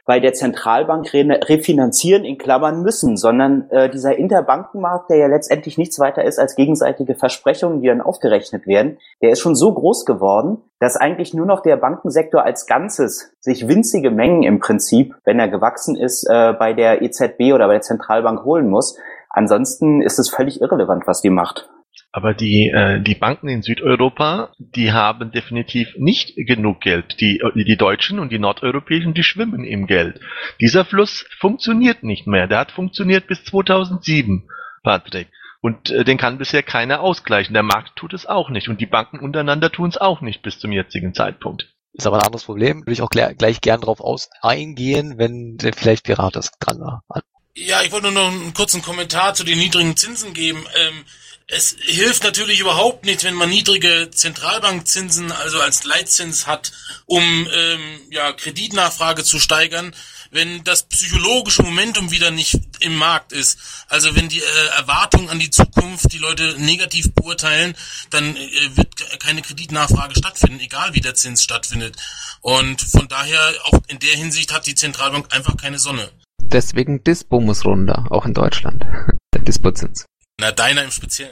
bei der Zentralbank refinanzieren in Klammern müssen, sondern dieser Interbankenmarkt, der ja letztendlich nichts weiter ist als gegenseitige Versprechungen, die dann aufgerechnet werden, der ist schon so groß geworden, dass eigentlich nur noch der Bankensektor als Ganzes sich winzige Mengen im Prinzip, wenn er gewachsen ist, bei der EZB oder bei der Zentralbank holen muss. Ansonsten ist es völlig irrelevant, was die macht. Aber die Banken in Südeuropa, die haben definitiv nicht genug Geld. Die Deutschen und die Nordeuropäischen, die schwimmen im Geld. Dieser Fluss funktioniert nicht mehr. Der hat funktioniert bis 2007, Patrick. Und den kann bisher keiner ausgleichen. Der Markt tut es auch nicht. Und die Banken untereinander tun es auch nicht bis zum jetzigen Zeitpunkt. Ist aber ein anderes Problem. Würde ich auch gleich gern drauf eingehen, wenn vielleicht Pirates dran war. Ja, ich wollte nur noch einen kurzen Kommentar zu den niedrigen Zinsen geben. Es hilft natürlich überhaupt nichts, wenn man niedrige Zentralbankzinsen, also als Leitzins hat, um Kreditnachfrage zu steigern, wenn das psychologische Momentum wieder nicht im Markt ist. Also wenn die Erwartung an die Zukunft die Leute negativ beurteilen, dann wird keine Kreditnachfrage stattfinden, egal wie der Zins stattfindet. Und von daher, auch in der Hinsicht hat die Zentralbank einfach keine Sonne. Deswegen Dispo muss runter, auch in Deutschland. Der Dispozins. Na, deiner im Speziellen.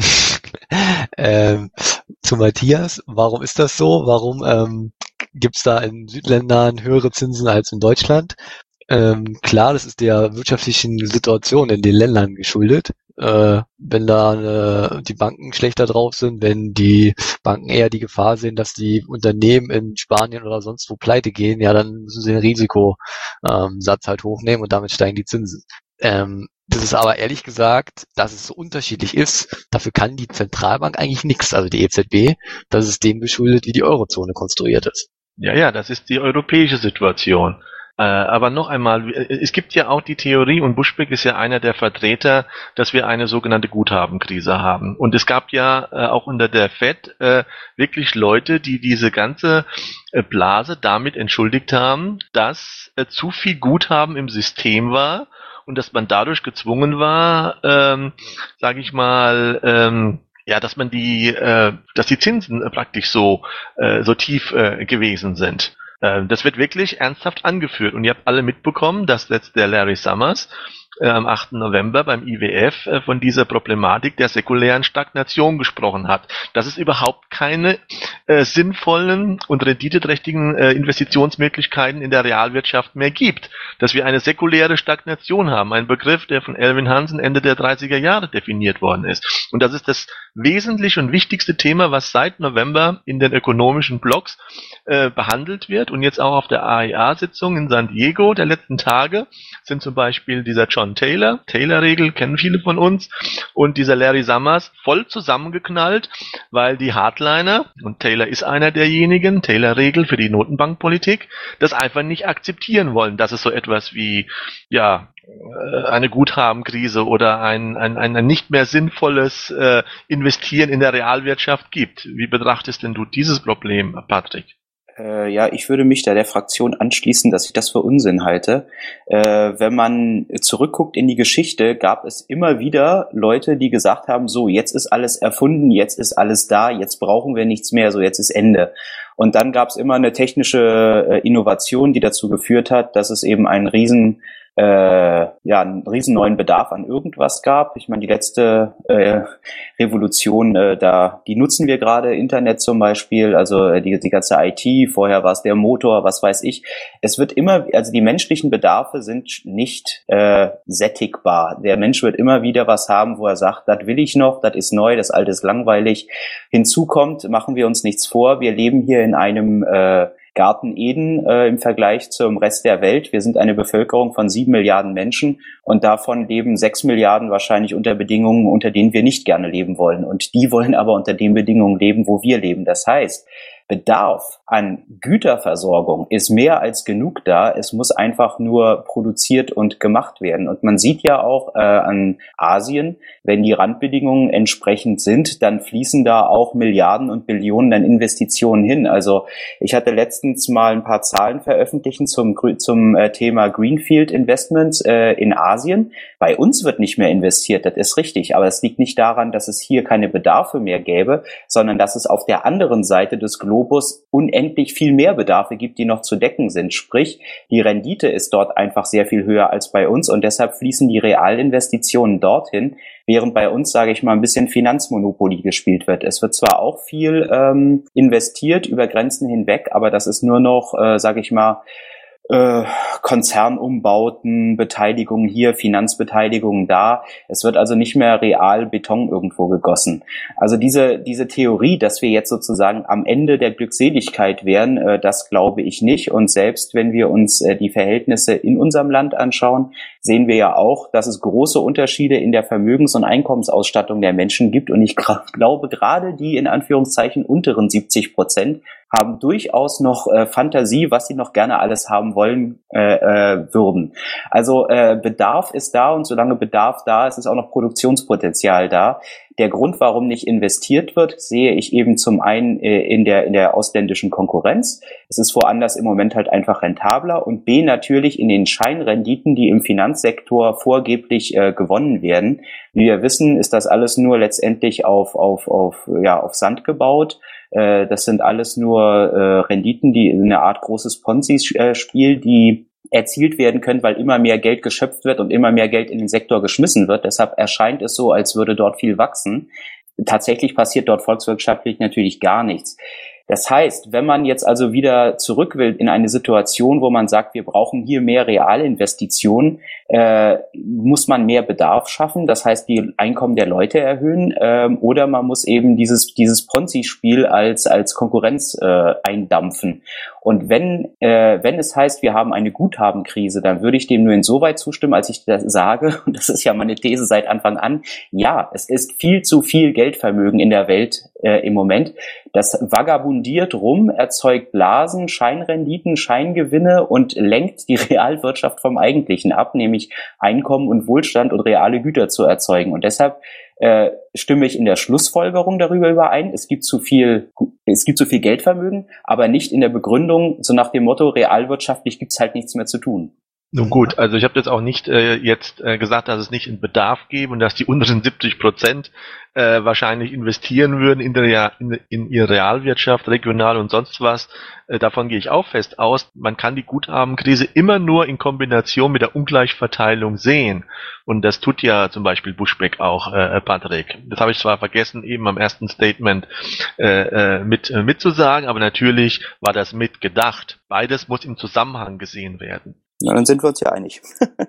Zu Matthias, warum ist das so? Warum gibt's da in Südländern höhere Zinsen als in Deutschland? Klar, das ist der wirtschaftlichen Situation in den Ländern geschuldet. Wenn da die Banken schlechter drauf sind, wenn die Banken eher die Gefahr sehen, dass die Unternehmen in Spanien oder sonst wo pleite gehen, ja, dann müssen sie den Risikosatz halt hochnehmen und damit steigen die Zinsen. Das ist aber ehrlich gesagt, dass es so unterschiedlich ist, dafür kann die Zentralbank eigentlich nichts, also die EZB, das ist dem geschuldet, wie die Eurozone konstruiert ist. Ja, das ist die europäische Situation. Aber noch einmal, es gibt ja auch die Theorie, und Buschbeck ist ja einer der Vertreter, dass wir eine sogenannte Guthabenkrise haben. Und es gab ja auch unter der FED wirklich Leute, die diese ganze Blase damit entschuldigt haben, dass zu viel Guthaben im System war und dass man dadurch gezwungen war, dass die Zinsen praktisch so tief gewesen sind. Das wird wirklich ernsthaft angeführt. Und ihr habt alle mitbekommen, dass jetzt der Larry Summers am 8. November beim IWF von dieser Problematik der säkulären Stagnation gesprochen hat. Dass es überhaupt keine sinnvollen und renditeträchtigen Investitionsmöglichkeiten in der Realwirtschaft mehr gibt. Dass wir eine säkuläre Stagnation haben. Ein Begriff, der von Elvin Hansen Ende der 30er Jahre definiert worden ist. Und das ist das wesentliche und wichtigste Thema, was seit November in den ökonomischen Blogs behandelt wird. Und jetzt auch auf der AIA-Sitzung in San Diego der letzten Tage sind zum Beispiel dieser John Taylor-Regel, kennen viele von uns, und dieser Larry Summers voll zusammengeknallt, weil die Hardliner, und Taylor ist einer derjenigen, Taylor-Regel für die Notenbankpolitik, das einfach nicht akzeptieren wollen, dass es so etwas wie, eine Guthabenkrise oder ein nicht mehr sinnvolles Investieren in der Realwirtschaft gibt. Wie betrachtest denn du dieses Problem, Patrick? Ich würde mich da der Fraktion anschließen, dass ich das für Unsinn halte. Wenn man zurückguckt in die Geschichte, gab es immer wieder Leute, die gesagt haben, so, jetzt ist alles erfunden, jetzt ist alles da, jetzt brauchen wir nichts mehr, so, jetzt ist Ende. Und dann gab es immer eine technische Innovation, die dazu geführt hat, dass es eben einen riesen neuen Bedarf an irgendwas gab. Ich meine, die letzte Revolution, die nutzen wir gerade, Internet zum Beispiel, also die ganze IT, vorher war es der Motor, was weiß ich. Es wird immer, also die menschlichen Bedarfe sind nicht sättigbar. Der Mensch wird immer wieder was haben, wo er sagt, das will ich noch, das ist neu, das alte ist langweilig. Hinzu kommt, machen wir uns nichts vor, wir leben hier in einem Garten Eden im Vergleich zum Rest der Welt. Wir sind eine Bevölkerung von 7 Milliarden Menschen und davon leben 6 Milliarden wahrscheinlich unter Bedingungen, unter denen wir nicht gerne leben wollen. Und die wollen aber unter den Bedingungen leben, wo wir leben. Das heißt, Bedarf an Güterversorgung ist mehr als genug da. Es muss einfach nur produziert und gemacht werden. Und man sieht ja auch an Asien, wenn die Randbedingungen entsprechend sind, dann fließen da auch Milliarden und Billionen an Investitionen hin. Also ich hatte letztens mal ein paar Zahlen veröffentlicht zum Thema Greenfield Investments in Asien. Bei uns wird nicht mehr investiert, das ist richtig. Aber es liegt nicht daran, dass es hier keine Bedarfe mehr gäbe, sondern dass es auf der anderen Seite des Globus unendlich viel mehr Bedarfe gibt, die noch zu decken sind. Sprich, die Rendite ist dort einfach sehr viel höher als bei uns und deshalb fließen die Realinvestitionen dorthin, während bei uns, sage ich mal, ein bisschen Finanzmonopoly gespielt wird. Es wird zwar auch viel investiert über Grenzen hinweg, aber das ist nur noch, sage ich mal, Konzernumbauten, Beteiligungen hier, Finanzbeteiligungen da. Es wird also nicht mehr real Beton irgendwo gegossen. Also diese Theorie, dass wir jetzt sozusagen am Ende der Glückseligkeit wären, das glaube ich nicht. Und selbst wenn wir uns die Verhältnisse in unserem Land anschauen, sehen wir ja auch, dass es große Unterschiede in der Vermögens- und Einkommensausstattung der Menschen gibt. Und ich glaube, gerade die in Anführungszeichen unteren 70% haben durchaus noch Fantasie, was sie noch gerne alles haben wollen würden. Also Bedarf ist da und solange Bedarf da ist, ist auch noch Produktionspotenzial da. Der Grund, warum nicht investiert wird, sehe ich eben zum einen in der ausländischen Konkurrenz. Es ist woanders im Moment halt einfach rentabler und B natürlich in den Scheinrenditen, die im Finanzsektor vorgeblich gewonnen werden. Wie wir wissen, ist das alles nur letztendlich auf Sand gebaut. Das sind alles nur Renditen, die eine Art großes Ponzi-Spiel, die erzielt werden können, weil immer mehr Geld geschöpft wird und immer mehr Geld in den Sektor geschmissen wird. Deshalb erscheint es so, als würde dort viel wachsen. Tatsächlich passiert dort volkswirtschaftlich natürlich gar nichts. Das heißt, wenn man jetzt also wieder zurück will in eine Situation, wo man sagt, wir brauchen hier mehr Realinvestitionen, muss man mehr Bedarf schaffen, das heißt die Einkommen der Leute erhöhen, oder man muss eben dieses Ponzi-Spiel als Konkurrenz eindampfen. Und wenn es heißt, wir haben eine Guthabenkrise, dann würde ich dem nur insoweit zustimmen, als ich das sage, und das ist ja meine These seit Anfang an, ja, es ist viel zu viel Geldvermögen in der Welt im Moment. Das vagabundiert rum, erzeugt Blasen, Scheinrenditen, Scheingewinne und lenkt die Realwirtschaft vom Eigentlichen ab, nämlich Einkommen und Wohlstand und reale Güter zu erzeugen. Und deshalb stimme ich in der Schlussfolgerung darüber überein, es gibt zu viel Geldvermögen, aber nicht in der Begründung, so nach dem Motto, realwirtschaftlich gibt's halt nichts mehr zu tun. Nun gut, also ich habe jetzt auch nicht gesagt, dass es nicht einen Bedarf gäbe und dass die unteren 70% wahrscheinlich investieren würden in ihre Realwirtschaft, regional und sonst was. Davon gehe ich auch fest aus. Man kann die Guthabenkrise immer nur in Kombination mit der Ungleichverteilung sehen. Und das tut ja zum Beispiel Buschbeck auch, Patrick. Das habe ich zwar vergessen, eben am ersten Statement mitzusagen, aber natürlich war das mitgedacht. Beides muss im Zusammenhang gesehen werden. Ja, dann sind wir uns ja einig.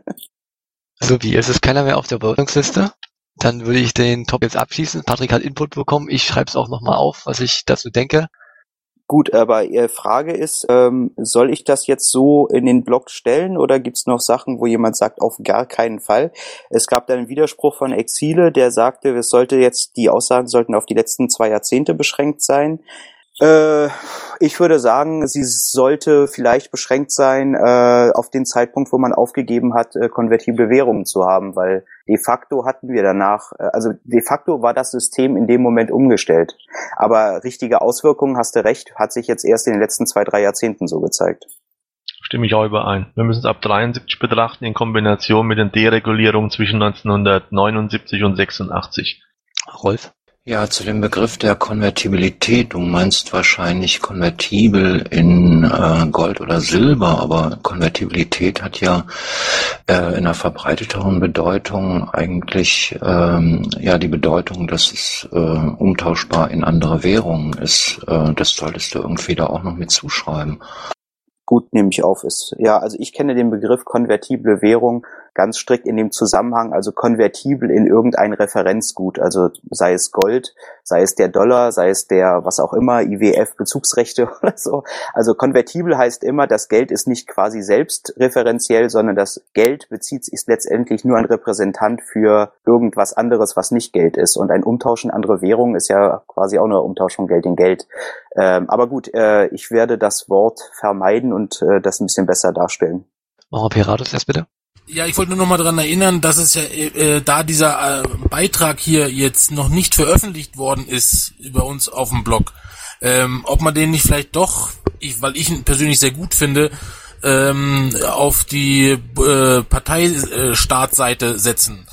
So wie, es ist keiner mehr auf der Bedeutungsliste. Dann würde ich den Top jetzt abschließen. Patrick hat Input bekommen. Ich schreibe es auch nochmal auf, was ich dazu denke. Gut, aber Frage ist, soll ich das jetzt so in den Blog stellen oder gibt's noch Sachen, wo jemand sagt, auf gar keinen Fall? Es gab da einen Widerspruch von Exile, der sagte, die Aussagen sollten auf die letzten 2 Jahrzehnte beschränkt sein. Ich würde sagen, sie sollte vielleicht beschränkt sein auf den Zeitpunkt, wo man aufgegeben hat, konvertible Währungen zu haben, weil de facto hatten wir danach, de facto war das System in dem Moment umgestellt. Aber richtige Auswirkungen, hast du recht, hat sich jetzt erst in den letzten 2-3 Jahrzehnten so gezeigt. Stimme ich auch überein. Wir müssen es ab 73 betrachten in Kombination mit den Deregulierungen zwischen 1979 und 86. Rolf? Ja, zu dem Begriff der Konvertibilität. Du meinst wahrscheinlich konvertibel in Gold oder Silber, aber Konvertibilität hat ja in einer verbreiteteren Bedeutung eigentlich die Bedeutung, dass es umtauschbar in andere Währungen ist. Das solltest du irgendwie da auch noch mit zuschreiben. Gut, nehme ich auf. Also ich kenne den Begriff konvertible Währung ganz strikt in dem Zusammenhang, also konvertibel in irgendein Referenzgut, also sei es Gold, sei es der Dollar, sei es der, was auch immer, IWF-Bezugsrechte oder so. Also konvertibel heißt immer, das Geld ist nicht quasi selbst referenziell, sondern das Geld ist letztendlich nur ein Repräsentant für irgendwas anderes, was nicht Geld ist. Und ein Umtausch in andere Währungen ist ja quasi auch nur Umtausch von Geld in Geld. Aber gut, ich werde das Wort vermeiden und das ein bisschen besser darstellen. Machen wir Piratus erst bitte. Ja, ich wollte nur noch mal daran erinnern, dass es ja, da dieser Beitrag hier jetzt noch nicht veröffentlicht worden ist über uns auf dem Blog, ob man den nicht vielleicht doch, weil ich ihn persönlich sehr gut finde, auf die Parteistartseite setzen.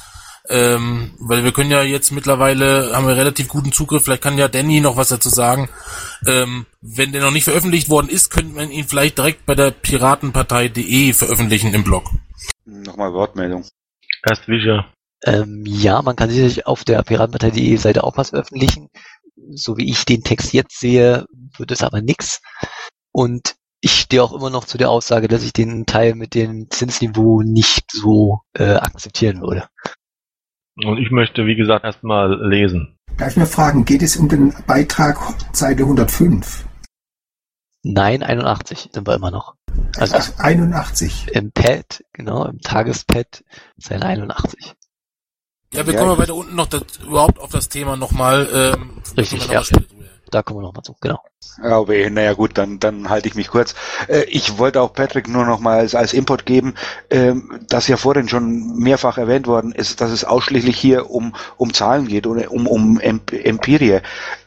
Weil wir können ja jetzt mittlerweile, haben wir relativ guten Zugriff, vielleicht kann ja Danny noch was dazu sagen. Wenn der noch nicht veröffentlicht worden ist, könnte man ihn vielleicht direkt bei der Piratenpartei.de veröffentlichen im Blog. Nochmal Wortmeldung. Erst Wischer. Ja, man kann sicherlich auf der Piratenpartei.de Seite auch was veröffentlichen. So wie ich den Text jetzt sehe, wird es aber nix. Und ich stehe auch immer noch zu der Aussage, dass ich den Teil mit dem Zinsniveau nicht so akzeptieren würde. Und ich möchte, wie gesagt, erstmal lesen. Darf ich mal fragen, geht es um den Beitrag Seite 105? Nein, 81 sind wir immer noch. Also 81. Im Pad, genau, im Tagespad, Seite 81. Ja, wir kommen ja weiter unten noch überhaupt auf das Thema nochmal. Richtig, ja. Da kommen wir nochmal zu, genau. Okay, naja gut, dann halte ich mich kurz. Ich wollte auch Patrick nur noch mal als Input geben, dass ja vorhin schon mehrfach erwähnt worden ist, dass es ausschließlich hier um Zahlen geht oder um Empirie.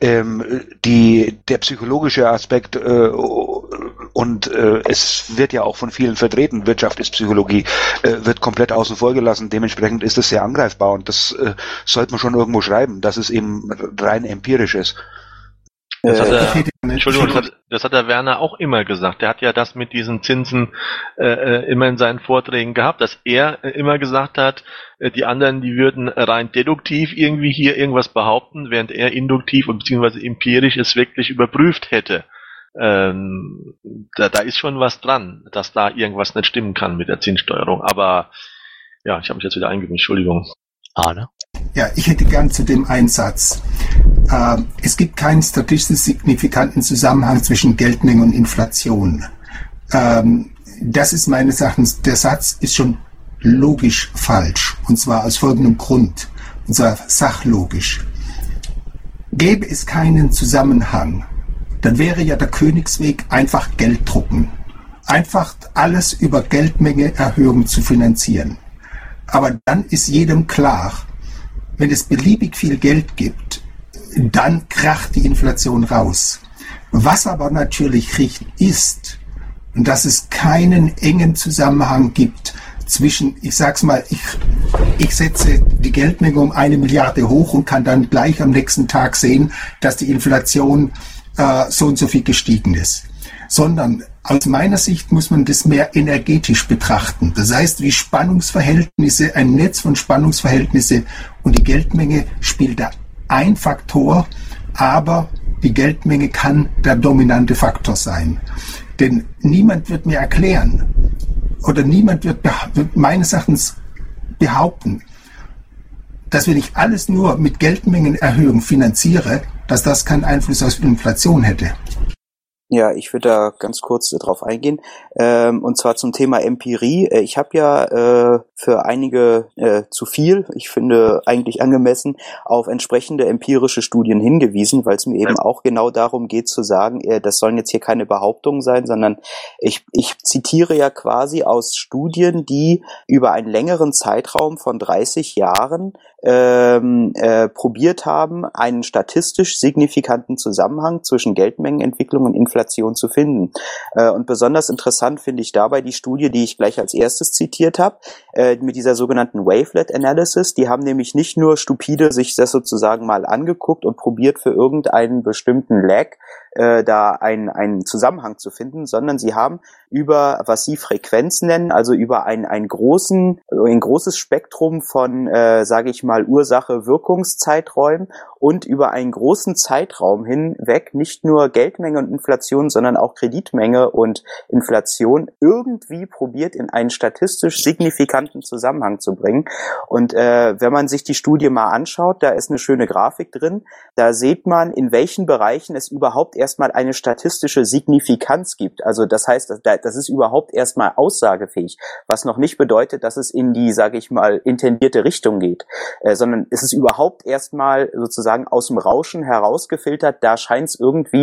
Der psychologische Aspekt und es wird ja auch von vielen vertreten, Wirtschaft ist Psychologie, wird komplett außen vor gelassen. Dementsprechend ist das sehr angreifbar und das sollte man schon irgendwo schreiben, dass es eben rein empirisch ist. Das hat der Werner auch immer gesagt. Der hat ja das mit diesen Zinsen immer in seinen Vorträgen gehabt, dass er immer gesagt hat, die anderen, die würden rein deduktiv irgendwie hier irgendwas behaupten, während er induktiv und beziehungsweise empirisch es wirklich überprüft hätte. Da ist schon was dran, dass da irgendwas nicht stimmen kann mit der Zinssteuerung. Aber ja, ich habe mich jetzt wieder eingemischt, Entschuldigung. Arne? Ja, ich hätte gern zu dem Einsatz. Es gibt keinen statistisch signifikanten Zusammenhang zwischen Geldmenge und Inflation. Das ist meines Erachtens, der Satz ist schon logisch falsch. Und zwar aus folgendem Grund. Und zwar sachlogisch. Gäbe es keinen Zusammenhang, dann wäre ja der Königsweg einfach Geld drucken. Einfach alles über Geldmengeerhöhung zu finanzieren. Aber dann ist jedem klar, wenn es beliebig viel Geld gibt, dann kracht die Inflation raus. Was aber natürlich richtig ist, dass es keinen engen Zusammenhang gibt zwischen, ich sag's mal, ich setze die Geldmenge um 1 Milliarde hoch und kann dann gleich am nächsten Tag sehen, dass die Inflation so und so viel gestiegen ist. Sondern aus meiner Sicht muss man das mehr energetisch betrachten. Das heißt, wie Spannungsverhältnisse, ein Netz von Spannungsverhältnisse und die Geldmenge spielt da ein Faktor, aber die Geldmenge kann der dominante Faktor sein. Denn niemand wird mir erklären oder niemand wird meines Erachtens behaupten, dass wenn ich alles nur mit Geldmengenerhöhung finanziere, dass das keinen Einfluss auf Inflation hätte. Ja, ich würde da ganz kurz drauf eingehen, und zwar zum Thema Empirie. Ich habe ja für einige zu viel, ich finde eigentlich angemessen, auf entsprechende empirische Studien hingewiesen, weil es mir eben auch genau darum geht zu sagen, das sollen jetzt hier keine Behauptungen sein, sondern ich zitiere ja quasi aus Studien, die über einen längeren Zeitraum von 30 Jahren probiert haben, einen statistisch signifikanten Zusammenhang zwischen Geldmengenentwicklung und Inflation zu finden. Und besonders interessant finde ich dabei die Studie, die ich gleich als erstes zitiert habe, mit dieser sogenannten Wavelet Analysis. Die haben nämlich nicht nur stupide sich das sozusagen mal angeguckt und probiert für irgendeinen bestimmten Lag da einen Zusammenhang zu finden, sondern sie haben über, was sie Frequenz nennen, also über ein großes Spektrum von, sage ich mal, Ursache-Wirkungszeiträumen und über einen großen Zeitraum hinweg nicht nur Geldmenge und Inflation, sondern auch Kreditmenge und Inflation irgendwie probiert in einen statistisch signifikanten Zusammenhang zu bringen. Und wenn man sich die Studie mal anschaut, da ist eine schöne Grafik drin, da sieht man, in welchen Bereichen es überhaupt erstmal eine statistische Signifikanz gibt. Also das heißt, das ist überhaupt erstmal aussagefähig, was noch nicht bedeutet, dass es in die, sage ich mal, intendierte Richtung geht, sondern es ist überhaupt erstmal sozusagen aus dem Rauschen herausgefiltert, da scheint es irgendwie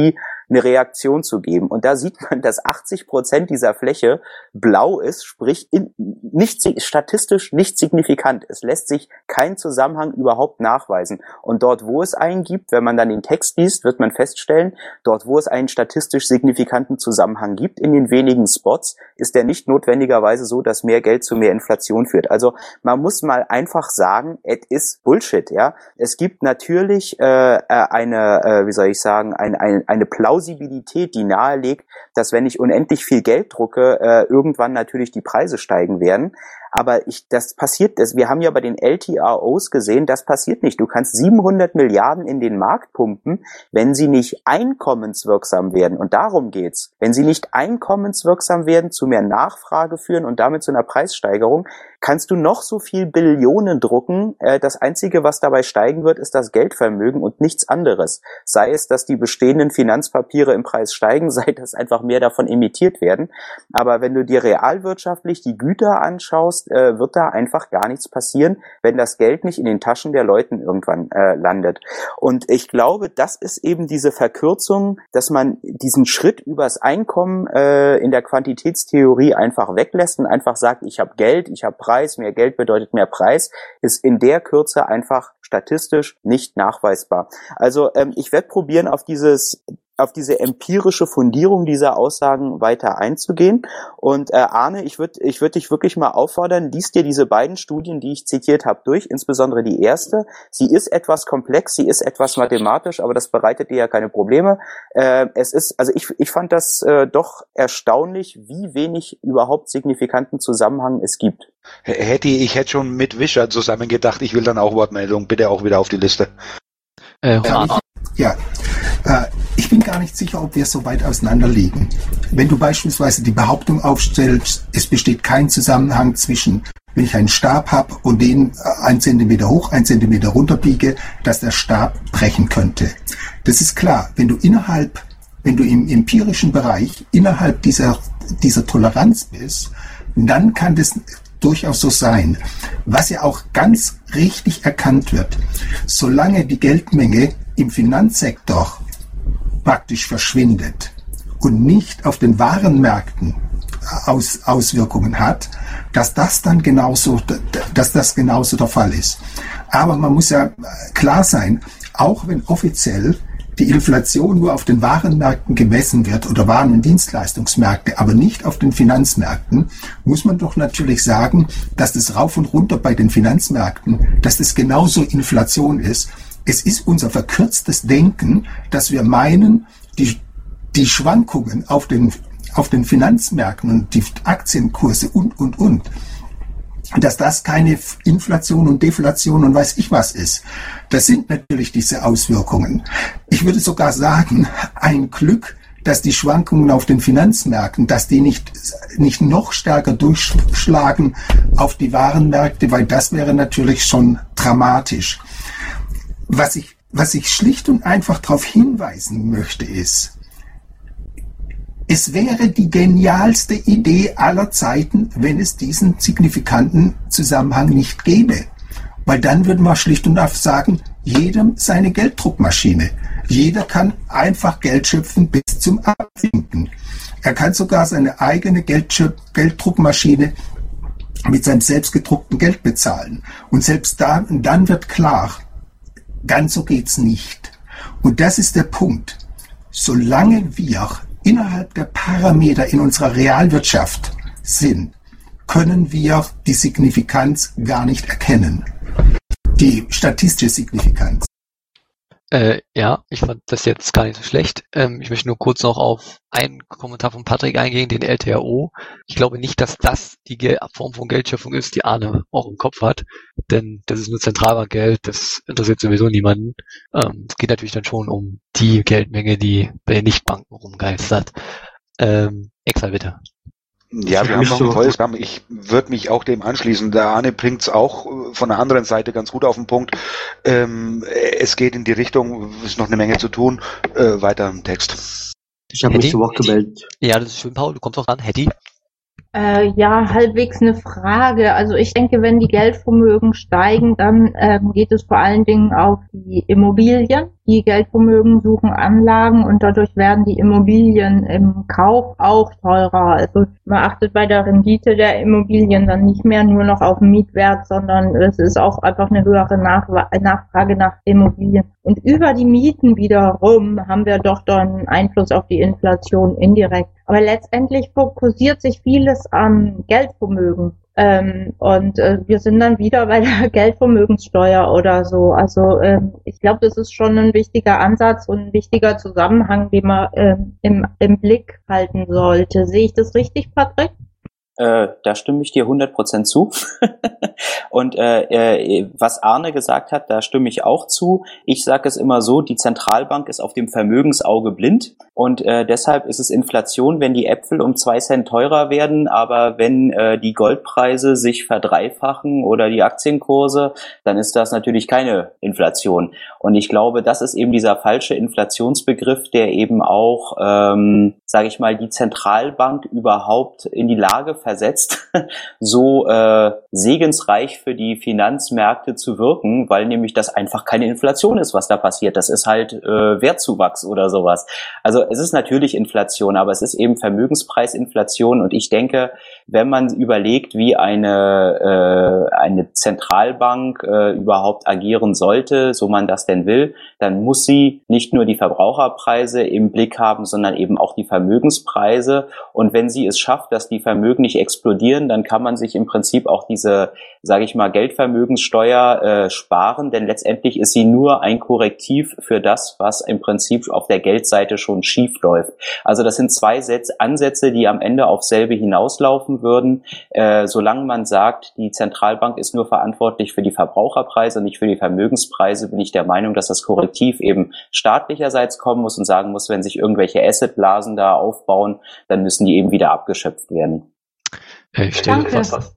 eine Reaktion zu geben. Und da sieht man, dass 80% dieser Fläche blau ist, sprich statistisch nicht signifikant. Es lässt sich kein Zusammenhang überhaupt nachweisen. Und dort, wo es einen gibt, wenn man dann den Text liest, wird man feststellen, dort, wo es einen statistisch signifikanten Zusammenhang gibt, in den wenigen Spots, ist der nicht notwendigerweise so, dass mehr Geld zu mehr Inflation führt. Also man muss mal einfach sagen, es ist Bullshit, ja. Es gibt natürlich eine Plausibilität, die nahelegt, dass wenn ich unendlich viel Geld drucke, irgendwann natürlich die Preise steigen werden. Aber wir haben ja bei den LTROs gesehen, das passiert nicht. Du kannst 700 Milliarden in den Markt pumpen, wenn sie nicht einkommenswirksam werden. Und darum geht's. Wenn sie nicht einkommenswirksam werden, zu mehr Nachfrage führen und damit zu einer Preissteigerung, kannst du noch so viel Billionen drucken. Das Einzige, was dabei steigen wird, ist das Geldvermögen und nichts anderes. Sei es, dass die bestehenden Finanzpapiere im Preis steigen, sei dass einfach mehr davon emittiert werden. Aber wenn du dir realwirtschaftlich die Güter anschaust, wird da einfach gar nichts passieren, wenn das Geld nicht in den Taschen der Leuten irgendwann landet. Und ich glaube, das ist eben diese Verkürzung, dass man diesen Schritt übers Einkommen in der Quantitätstheorie einfach weglässt und einfach sagt, ich habe Geld, ich habe Preis, mehr Geld bedeutet mehr Preis, ist in der Kürze einfach statistisch nicht nachweisbar. Also ich werde probieren, auf diese empirische Fundierung dieser Aussagen weiter einzugehen. Und Arne, ich würd dich wirklich mal auffordern, lies dir diese beiden Studien, die ich zitiert habe, durch, insbesondere die erste. Sie ist etwas komplex, sie ist etwas mathematisch, aber das bereitet dir ja keine Probleme. Ich fand das doch erstaunlich, wie wenig überhaupt signifikanten Zusammenhang es gibt. Ich hätte schon mit Wischer zusammen gedacht, ich will dann auch Wortmeldung, bitte auch wieder auf die Liste. Ich bin gar nicht sicher, ob wir so weit auseinander liegen. Wenn du beispielsweise die Behauptung aufstellst, es besteht kein Zusammenhang zwischen, wenn ich einen Stab habe und den 1 Zentimeter hoch, 1 Zentimeter runter biege, dass der Stab brechen könnte. Das ist klar, wenn du im empirischen Bereich innerhalb dieser Toleranz bist, dann kann das durchaus so sein. Was ja auch ganz richtig erkannt wird, solange die Geldmenge im Finanzsektor praktisch verschwindet und nicht auf den Warenmärkten Auswirkungen hat, dass das genauso der Fall ist. Aber man muss ja klar sein, auch wenn offiziell die Inflation nur auf den Warenmärkten gemessen wird oder Waren- und Dienstleistungsmärkte, aber nicht auf den Finanzmärkten, muss man doch natürlich sagen, dass das rauf und runter bei den Finanzmärkten, dass das genauso Inflation ist. Es ist unser verkürztes Denken, dass wir meinen, die Schwankungen auf den Finanzmärkten und die Aktienkurse und, dass das keine Inflation und Deflation und weiß ich was ist. Das sind natürlich diese Auswirkungen. Ich würde sogar sagen, ein Glück, dass die Schwankungen auf den Finanzmärkten, dass die nicht noch stärker durchschlagen auf die Warenmärkte, weil das wäre natürlich schon dramatisch. Was ich schlicht und einfach darauf hinweisen möchte, ist, es wäre die genialste Idee aller Zeiten, wenn es diesen signifikanten Zusammenhang nicht gäbe. Weil dann würden wir schlicht und einfach sagen, jedem seine Gelddruckmaschine. Jeder kann einfach Geld schöpfen bis zum Abwinken. Er kann sogar seine eigene Gelddruckmaschine mit seinem selbst gedruckten Geld bezahlen. Und selbst dann wird klar, ganz so geht's nicht. Und das ist der Punkt. Solange wir innerhalb der Parameter in unserer Realwirtschaft sind, können wir die Signifikanz gar nicht erkennen. Die statistische Signifikanz. Ja, ich fand das jetzt gar nicht so schlecht. Ich möchte nur kurz noch auf einen Kommentar von Patrick eingehen, den LTRO. Ich glaube nicht, dass das die Form von Geldschöpfung ist, die Arne auch im Kopf hat, denn das ist nur Zentralbankgeld, das interessiert sowieso niemanden. Es geht natürlich dann schon um die Geldmenge, die bei den Nichtbanken rumgeistert. Extra bitte. Ja, wir haben noch ein tolles Programm. Ich würde mich auch dem anschließen. Der Arne bringt es auch von der anderen Seite ganz gut auf den Punkt. Es geht in die Richtung, es ist noch eine Menge zu tun. Weiter im Text. Ich habe mich zu Wort gemeldet. Ja, das ist schön, Paul. Du kommst auch ran. Hetty? Ja, halbwegs eine Frage. Also ich denke, wenn die Geldvermögen steigen, dann geht es vor allen Dingen auf die Immobilien. die Geldvermögen suchen Anlagen und dadurch werden die Immobilien im Kauf auch teurer. Also man achtet bei der Rendite der Immobilien dann nicht mehr nur noch auf den Mietwert, sondern es ist auch einfach eine höhere Nachfrage nach Immobilien. Und über die Mieten wiederum haben wir doch dann einen Einfluss auf die Inflation indirekt. Aber letztendlich fokussiert sich vieles am Geldvermögen. Wir sind dann wieder bei der Geldvermögenssteuer oder so. Also ich glaube, das ist schon ein wichtiger Ansatz und ein wichtiger Zusammenhang, den man im Blick halten sollte. Sehe ich das richtig, Patrick? Da stimme ich dir 100% zu. Und was Arne gesagt hat, da stimme ich auch zu. Ich sage es immer so, die Zentralbank ist auf dem Vermögensauge blind und deshalb ist es Inflation, wenn die Äpfel um 2 Cent teurer werden, aber wenn die Goldpreise sich verdreifachen oder die Aktienkurse, dann ist das natürlich keine Inflation. Und ich glaube, das ist eben dieser falsche Inflationsbegriff, der eben auch, sage ich mal, die Zentralbank überhaupt in die Lage versetzt, so segensreich für die Finanzmärkte zu wirken, weil nämlich das einfach keine Inflation ist, was da passiert. Das ist halt Wertzuwachs oder sowas. Also es ist natürlich Inflation, aber es ist eben Vermögenspreisinflation und ich denke, wenn man überlegt, wie eine Zentralbank überhaupt agieren sollte, so man das denn will, dann muss sie nicht nur die Verbraucherpreise im Blick haben, sondern eben auch die Vermögenspreise. Und wenn sie es schafft, dass die Vermögen nicht explodieren, dann kann man sich im Prinzip auch diese, sage ich mal, Geldvermögenssteuer sparen, denn letztendlich ist sie nur ein Korrektiv für das, was im Prinzip auf der Geldseite schon schief läuft. Also das sind 2 Ansätze, die am Ende auf selbe hinauslaufen würden. Solange man sagt, die Zentralbank ist nur verantwortlich für die Verbraucherpreise und nicht für die Vermögenspreise, bin ich der Meinung, dass das Korrektiv eben staatlicherseits kommen muss und sagen muss, wenn sich irgendwelche Assetblasen da aufbauen, dann müssen die eben wieder abgeschöpft werden. Ich stelle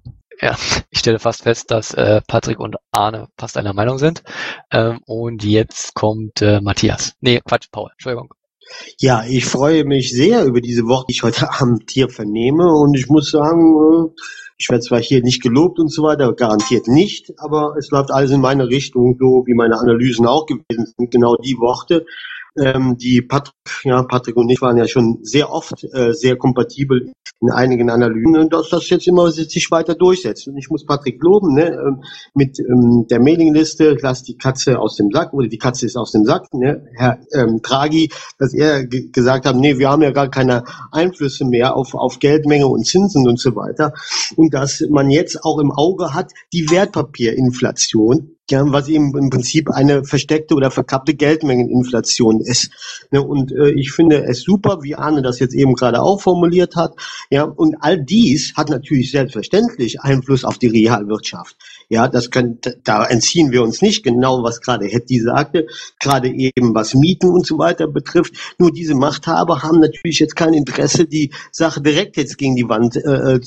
fast fest, dass Patrick und Arne fast einer Meinung sind. Und jetzt kommt Matthias. Nee, Quatsch, Paul. Entschuldigung. Ja, ich freue mich sehr über diese Worte, die ich heute Abend hier vernehme. Und ich muss sagen, ich werde zwar hier nicht gelobt und so weiter, garantiert nicht, aber es läuft alles in meine Richtung, so wie meine Analysen auch gewesen sind. Genau die Worte. Die Patrick und ich waren ja schon sehr oft sehr kompatibel in einigen Analysen und dass das jetzt immer sich weiter durchsetzt. Und ich muss Patrick loben, ne, mit der Mailingliste, lass die Katze aus dem Sack oder die Katze ist aus dem Sack, ne, Herr Draghi, dass er gesagt hat, nee, wir haben ja gar keine Einflüsse mehr auf Geldmenge und Zinsen und so weiter. Und dass man jetzt auch im Auge hat, die Wertpapierinflation, ja, was eben im Prinzip eine versteckte oder verkappte Geldmengeninflation ist. Ne, und ich finde es super, wie Arne das jetzt eben gerade auch formuliert hat. Ja, und all dies hat natürlich selbstverständlich Einfluss auf die Realwirtschaft. Ja, da entziehen wir uns nicht genau, was gerade Hetty sagte, gerade eben was Mieten und so weiter betrifft. Nur diese Machthaber haben natürlich jetzt kein Interesse, die Sache direkt jetzt gegen die Wand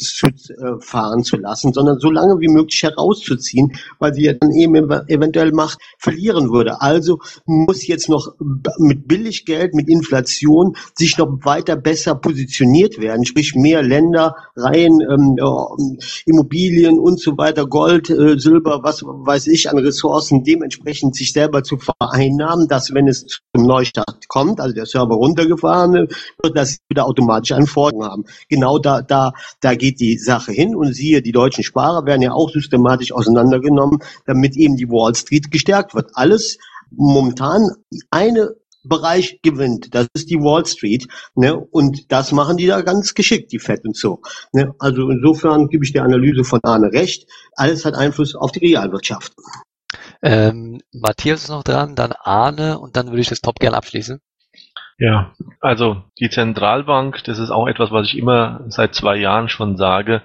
fahren zu lassen, sondern so lange wie möglich herauszuziehen, weil sie ja dann eben eventuell Macht verlieren würde. Also muss jetzt noch mit Billiggeld, mit Inflation sich noch weiter besser positioniert werden, sprich mehr Länder, Reihen, Immobilien und so weiter, Gold, Silber, was weiß ich, an Ressourcen dementsprechend sich selber zu vereinnahmen, dass wenn es zum Neustart kommt, also der Server runtergefahren wird, dass sie wieder automatisch einen Vorrang haben. Genau da geht die Sache hin und siehe, die deutschen Sparer werden ja auch systematisch auseinandergenommen, damit eben die Wall Street gestärkt wird. Alles momentan eine Bereich gewinnt, das ist die Wall Street, ne, und das machen die da ganz geschickt, die Fed und so, ne, also insofern gebe ich der Analyse von Arne recht, alles hat Einfluss auf die Realwirtschaft. Matthias ist noch dran, dann Arne und dann würde ich das Top gerne abschließen. Ja, also die Zentralbank, das ist auch etwas, was ich immer seit 2 Jahren schon sage,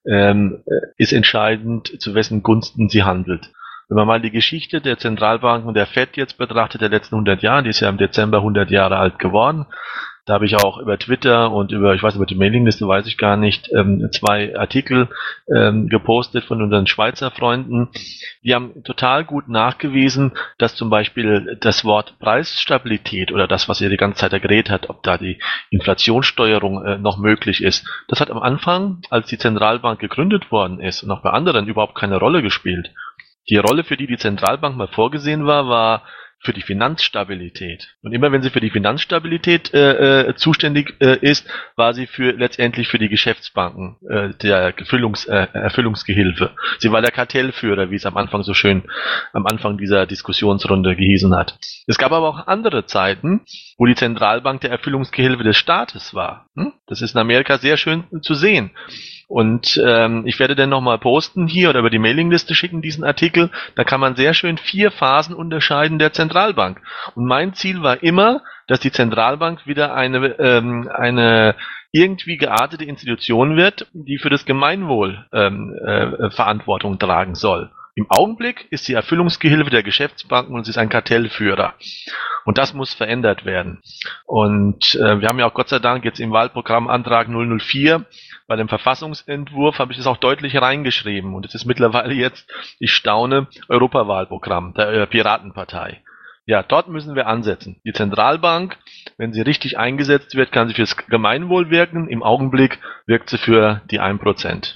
ist entscheidend, zu wessen Gunsten sie handelt. Wenn man mal die Geschichte der Zentralbanken der Fed jetzt betrachtet, der letzten 100 Jahre, die ist ja im Dezember 100 Jahre alt geworden. Da habe ich auch über Twitter und über die Mailingliste, weiß ich gar nicht, 2 Artikel gepostet von unseren Schweizer Freunden. Die haben total gut nachgewiesen, dass zum Beispiel das Wort Preisstabilität oder das, was ihr die ganze Zeit geredet hat, ob da die Inflationssteuerung noch möglich ist, das hat am Anfang, als die Zentralbank gegründet worden ist und auch bei anderen überhaupt keine Rolle gespielt. Die Rolle, für die Zentralbank mal vorgesehen war für die Finanzstabilität. Und immer wenn sie für die Finanzstabilität zuständig ist, war sie letztendlich für die Geschäftsbanken der Erfüllungsgehilfe. Sie war der Kartellführer, wie es am Anfang so schön am Anfang dieser Diskussionsrunde gehießen hat. Es gab aber auch andere Zeiten, wo die Zentralbank der Erfüllungsgehilfe des Staates war. Das ist in Amerika sehr schön zu sehen. Und ich werde dann nochmal posten hier oder über die Mailingliste schicken, diesen Artikel. Da kann man sehr schön 4 Phasen unterscheiden der Zentralbank. Und mein Ziel war immer, dass die Zentralbank wieder eine irgendwie geartete Institution wird, die für das Gemeinwohl Verantwortung tragen soll. Im Augenblick ist sie Erfüllungsgehilfe der Geschäftsbanken und sie ist ein Kartellführer. Und das muss verändert werden. Und wir haben ja auch Gott sei Dank jetzt im Wahlprogramm Antrag 004, bei dem Verfassungsentwurf habe ich das auch deutlich reingeschrieben. Und es ist mittlerweile jetzt, ich staune, Europawahlprogramm der Piratenpartei. Ja, dort müssen wir ansetzen. Die Zentralbank, wenn sie richtig eingesetzt wird, kann sie fürs Gemeinwohl wirken. Im Augenblick wirkt sie für die 1%.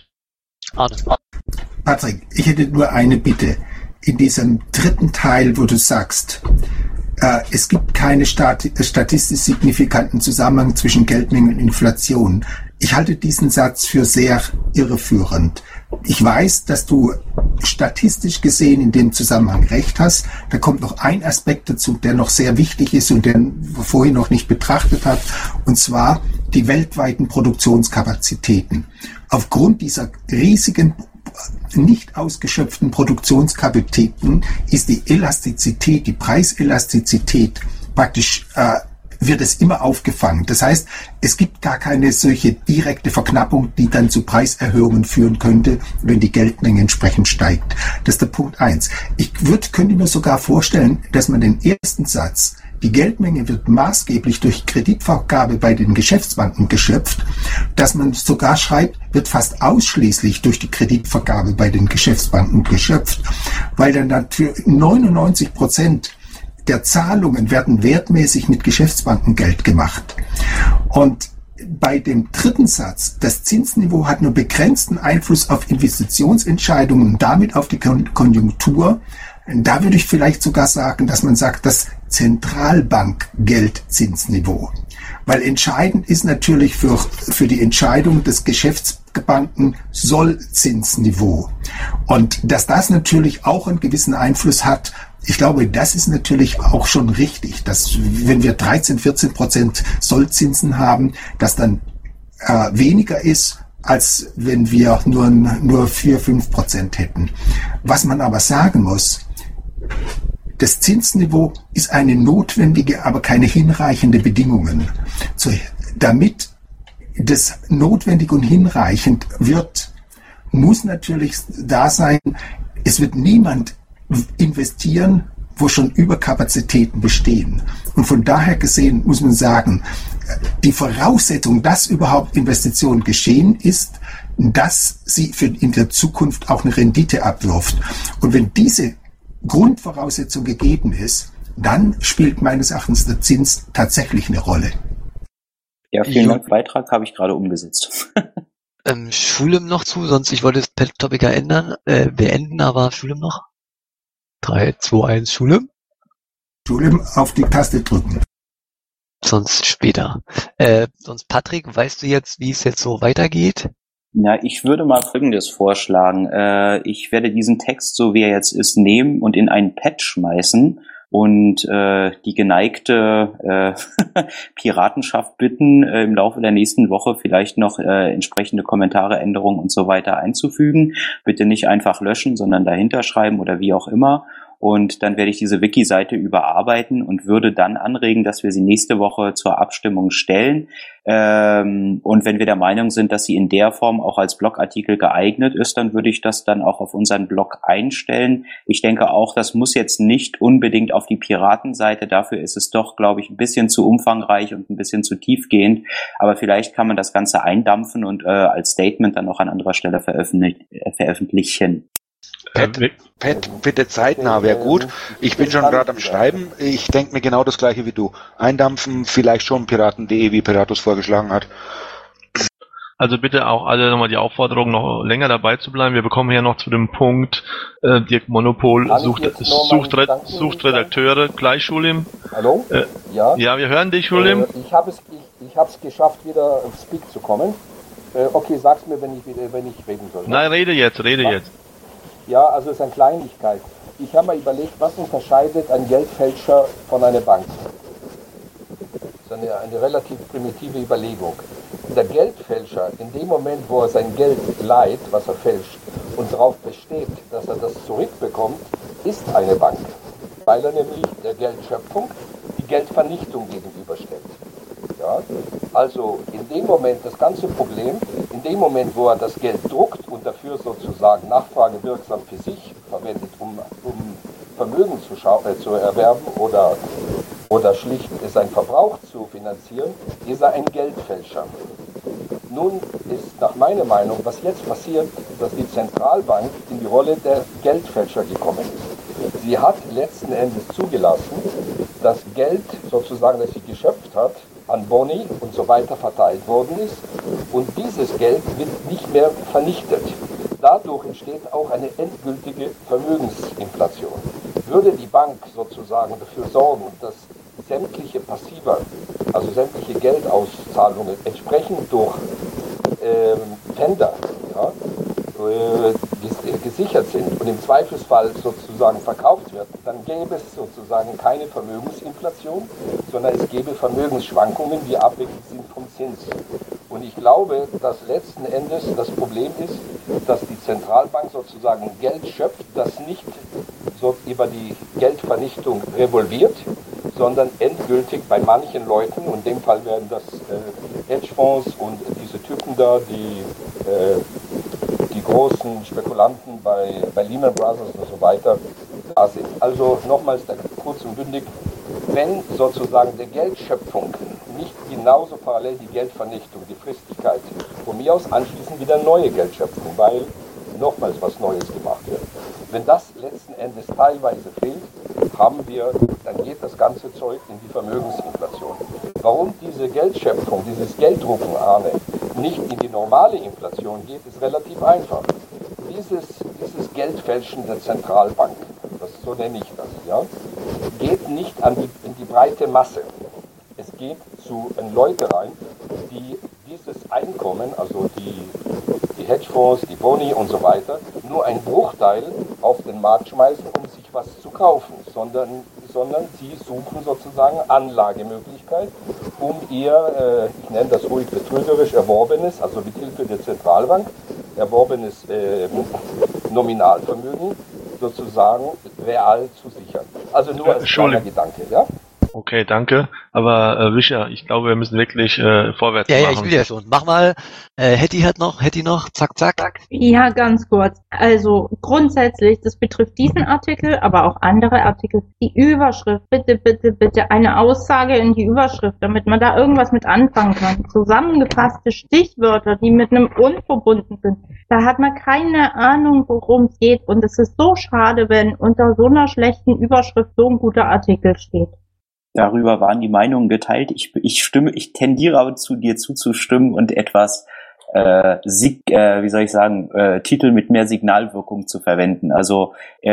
Patrick, ich hätte nur eine Bitte. In diesem dritten Teil, wo du sagst, es gibt keine statistisch signifikanten Zusammenhang zwischen Geldmenge und Inflation. Ich halte diesen Satz für sehr irreführend. Ich weiß, dass du statistisch gesehen in dem Zusammenhang recht hast. Da kommt noch ein Aspekt dazu, der noch sehr wichtig ist und den wir vorhin noch nicht betrachtet hat, und zwar die weltweiten Produktionskapazitäten. Aufgrund dieser riesigen nicht ausgeschöpften Produktionskapazitäten ist die Elastizität, die Preiselastizität praktisch wird es immer aufgefangen. Das heißt, es gibt gar keine solche direkte Verknappung, die dann zu Preiserhöhungen führen könnte, wenn die Geldmenge entsprechend steigt. Das ist der Punkt 1. Ich könnte mir sogar vorstellen, dass man den ersten Satz, die Geldmenge wird maßgeblich durch Kreditvergabe bei den Geschäftsbanken geschöpft, dass man sogar schreibt, wird fast ausschließlich durch die Kreditvergabe bei den Geschäftsbanken geschöpft, weil dann natürlich 99% der Zahlungen werden wertmäßig mit Geschäftsbankengeld gemacht. Und bei dem dritten Satz, das Zinsniveau hat nur begrenzten Einfluss auf Investitionsentscheidungen und damit auf die Konjunktur. Da würde ich vielleicht sogar sagen, dass man sagt, das Zentralbankgeldzinsniveau. Weil entscheidend ist natürlich für die Entscheidung des Geschäftsbanken Sollzinsniveau. Und dass das natürlich auch einen gewissen Einfluss hat, ich glaube, das ist natürlich auch schon richtig, dass wenn wir 13-14% Sollzinsen haben, dass dann weniger ist, als wenn wir nur 4-5% hätten. Was man aber sagen muss, das Zinsniveau ist eine notwendige, aber keine hinreichende Bedingung. Damit das notwendig und hinreichend wird, muss natürlich da sein, es wird niemand investieren, wo schon Überkapazitäten bestehen. Und von daher gesehen muss man sagen, die Voraussetzung, dass überhaupt Investitionen geschehen, ist, dass sie in der Zukunft auch eine Rendite abwirft. Und wenn diese Grundvoraussetzung gegeben ist, dann spielt meines Erachtens der Zins tatsächlich eine Rolle. Ja, vielen Dank. Beitrag habe ich gerade umgesetzt. Schulem noch zu, sonst ich wollte das Topic beenden, aber Schulem noch. 3, 2, 1, Schulem. Schulem auf die Taste drücken. Sonst später. Sonst Patrick, weißt du jetzt, wie es jetzt so weitergeht? Na, ich würde mal Folgendes vorschlagen. Ich werde diesen Text, so wie er jetzt ist, nehmen und in einen Pad schmeißen und die geneigte Piratenschaft bitten, im Laufe der nächsten Woche vielleicht noch entsprechende Kommentare, Änderungen und so weiter einzufügen. Bitte nicht einfach löschen, sondern dahinter schreiben oder wie auch immer. Und dann werde ich diese Wiki-Seite überarbeiten und würde dann anregen, dass wir sie nächste Woche zur Abstimmung stellen. Und wenn wir der Meinung sind, dass sie in der Form auch als Blogartikel geeignet ist, dann würde ich das dann auch auf unseren Blog einstellen. Ich denke auch, das muss jetzt nicht unbedingt auf die Piratenseite. Dafür ist es doch, glaube ich, ein bisschen zu umfangreich und ein bisschen zu tiefgehend. Aber vielleicht kann man das Ganze eindampfen und als Statement dann auch an anderer Stelle veröffentlichen. Pat, bitte zeitnah wäre gut. Ich bin schon gerade am Schreiben. Ich denke mir genau das Gleiche wie du. Eindampfen, vielleicht schon Piraten.de, wie Piratus vorgeschlagen hat. Also bitte auch alle nochmal die Aufforderung, noch länger dabei zu bleiben. Wir bekommen hier noch zu dem Punkt, Dirk Monopol sucht Redakteure. Gleich, Schulim. Hallo? Ja, wir hören dich, Schulim. Ich habe es geschafft, wieder auf Speak zu kommen. Okay, sag's mir, wenn ich reden soll. Nein, rede jetzt. Ja, also es ist eine Kleinigkeit. Ich habe mal überlegt, was unterscheidet ein Geldfälscher von einer Bank? Das ist eine relativ primitive Überlegung. Der Geldfälscher, in dem Moment, wo er sein Geld leiht, was er fälscht, und darauf besteht, dass er das zurückbekommt, ist eine Bank. Weil er nämlich der Geldschöpfung die Geldvernichtung gegenüberstellt. Ja? Also in dem Moment, das ganze Problem, in dem Moment, wo er das Geld druckt und dafür sozusagen nachfragewirksam für sich verwendet, um Vermögen zu erwerben oder schlicht seinen Verbrauch zu finanzieren, ist er ein Geldfälscher. Nun ist nach meiner Meinung, was jetzt passiert, dass die Zentralbank in die Rolle der Geldfälscher gekommen ist. Sie hat letzten Endes zugelassen, dass Geld sozusagen, das sie geschöpft hat, an Boni und so weiter verteilt worden ist und dieses Geld wird nicht mehr vernichtet. Dadurch entsteht auch eine endgültige Vermögensinflation. Würde die Bank sozusagen dafür sorgen, dass sämtliche Passiva, also sämtliche Geldauszahlungen entsprechend durch Pfänder gesichert sind und im Zweifelsfall sozusagen verkauft wird, dann gäbe es sozusagen keine Vermögensinflation, sondern es gäbe Vermögensschwankungen, die abhängig sind vom Zins. Und ich glaube, dass letzten Endes das Problem ist, dass die Zentralbank sozusagen Geld schöpft, das nicht so über die Geldvernichtung revolviert, sondern endgültig bei manchen Leuten, und in dem Fall werden das Hedgefonds und diese Typen da, die großen Spekulanten bei Lehman Brothers und so weiter da sind. Also nochmals kurz und bündig, wenn sozusagen der Geldschöpfung nicht genauso parallel die Geldvernichtung, die Fristigkeit, von mir aus anschließend wieder neue Geldschöpfung, weil nochmals was Neues gemacht wird. Wenn das letzten Endes teilweise fehlt, dann geht das ganze Zeug in die Vermögensinflation. Warum diese Geldschöpfung, dieses Gelddrucken, Arne, nicht in die normale Inflation geht, ist relativ einfach. Dieses Geldfälschen der Zentralbank, so nenne ich das, ja, geht nicht in die breite Masse. Es geht zu Leuten rein, die dieses Einkommen, also die Hedgefonds, die Boni und so weiter, nur ein Bruchteil auf den Markt schmeißen, um sich was zu kaufen, sondern sie suchen sozusagen Anlagemöglichkeit, um ihr, ich nenne das ruhig betrügerisch, erworbenes, also mit Hilfe der Zentralbank, erworbenes Nominalvermögen sozusagen real zu sichern. Also nur als kleiner Gedanke, ja? Okay, danke. Aber Wischer, ich glaube, wir müssen wirklich vorwärts machen. Ja, ich will ja schon. Mach mal. Hetty noch. Zack. Ja, ganz kurz. Also grundsätzlich, das betrifft diesen Artikel, aber auch andere Artikel. Die Überschrift, bitte eine Aussage in die Überschrift, damit man da irgendwas mit anfangen kann. Zusammengefasste Stichwörter, die mit einem Und verbunden sind. Da hat man keine Ahnung, worum es geht. Und es ist so schade, wenn unter so einer schlechten Überschrift so ein guter Artikel steht. Darüber waren die Meinungen geteilt. Ich tendiere aber zu dir zuzustimmen und etwas Titel mit mehr Signalwirkung zu verwenden. Also ich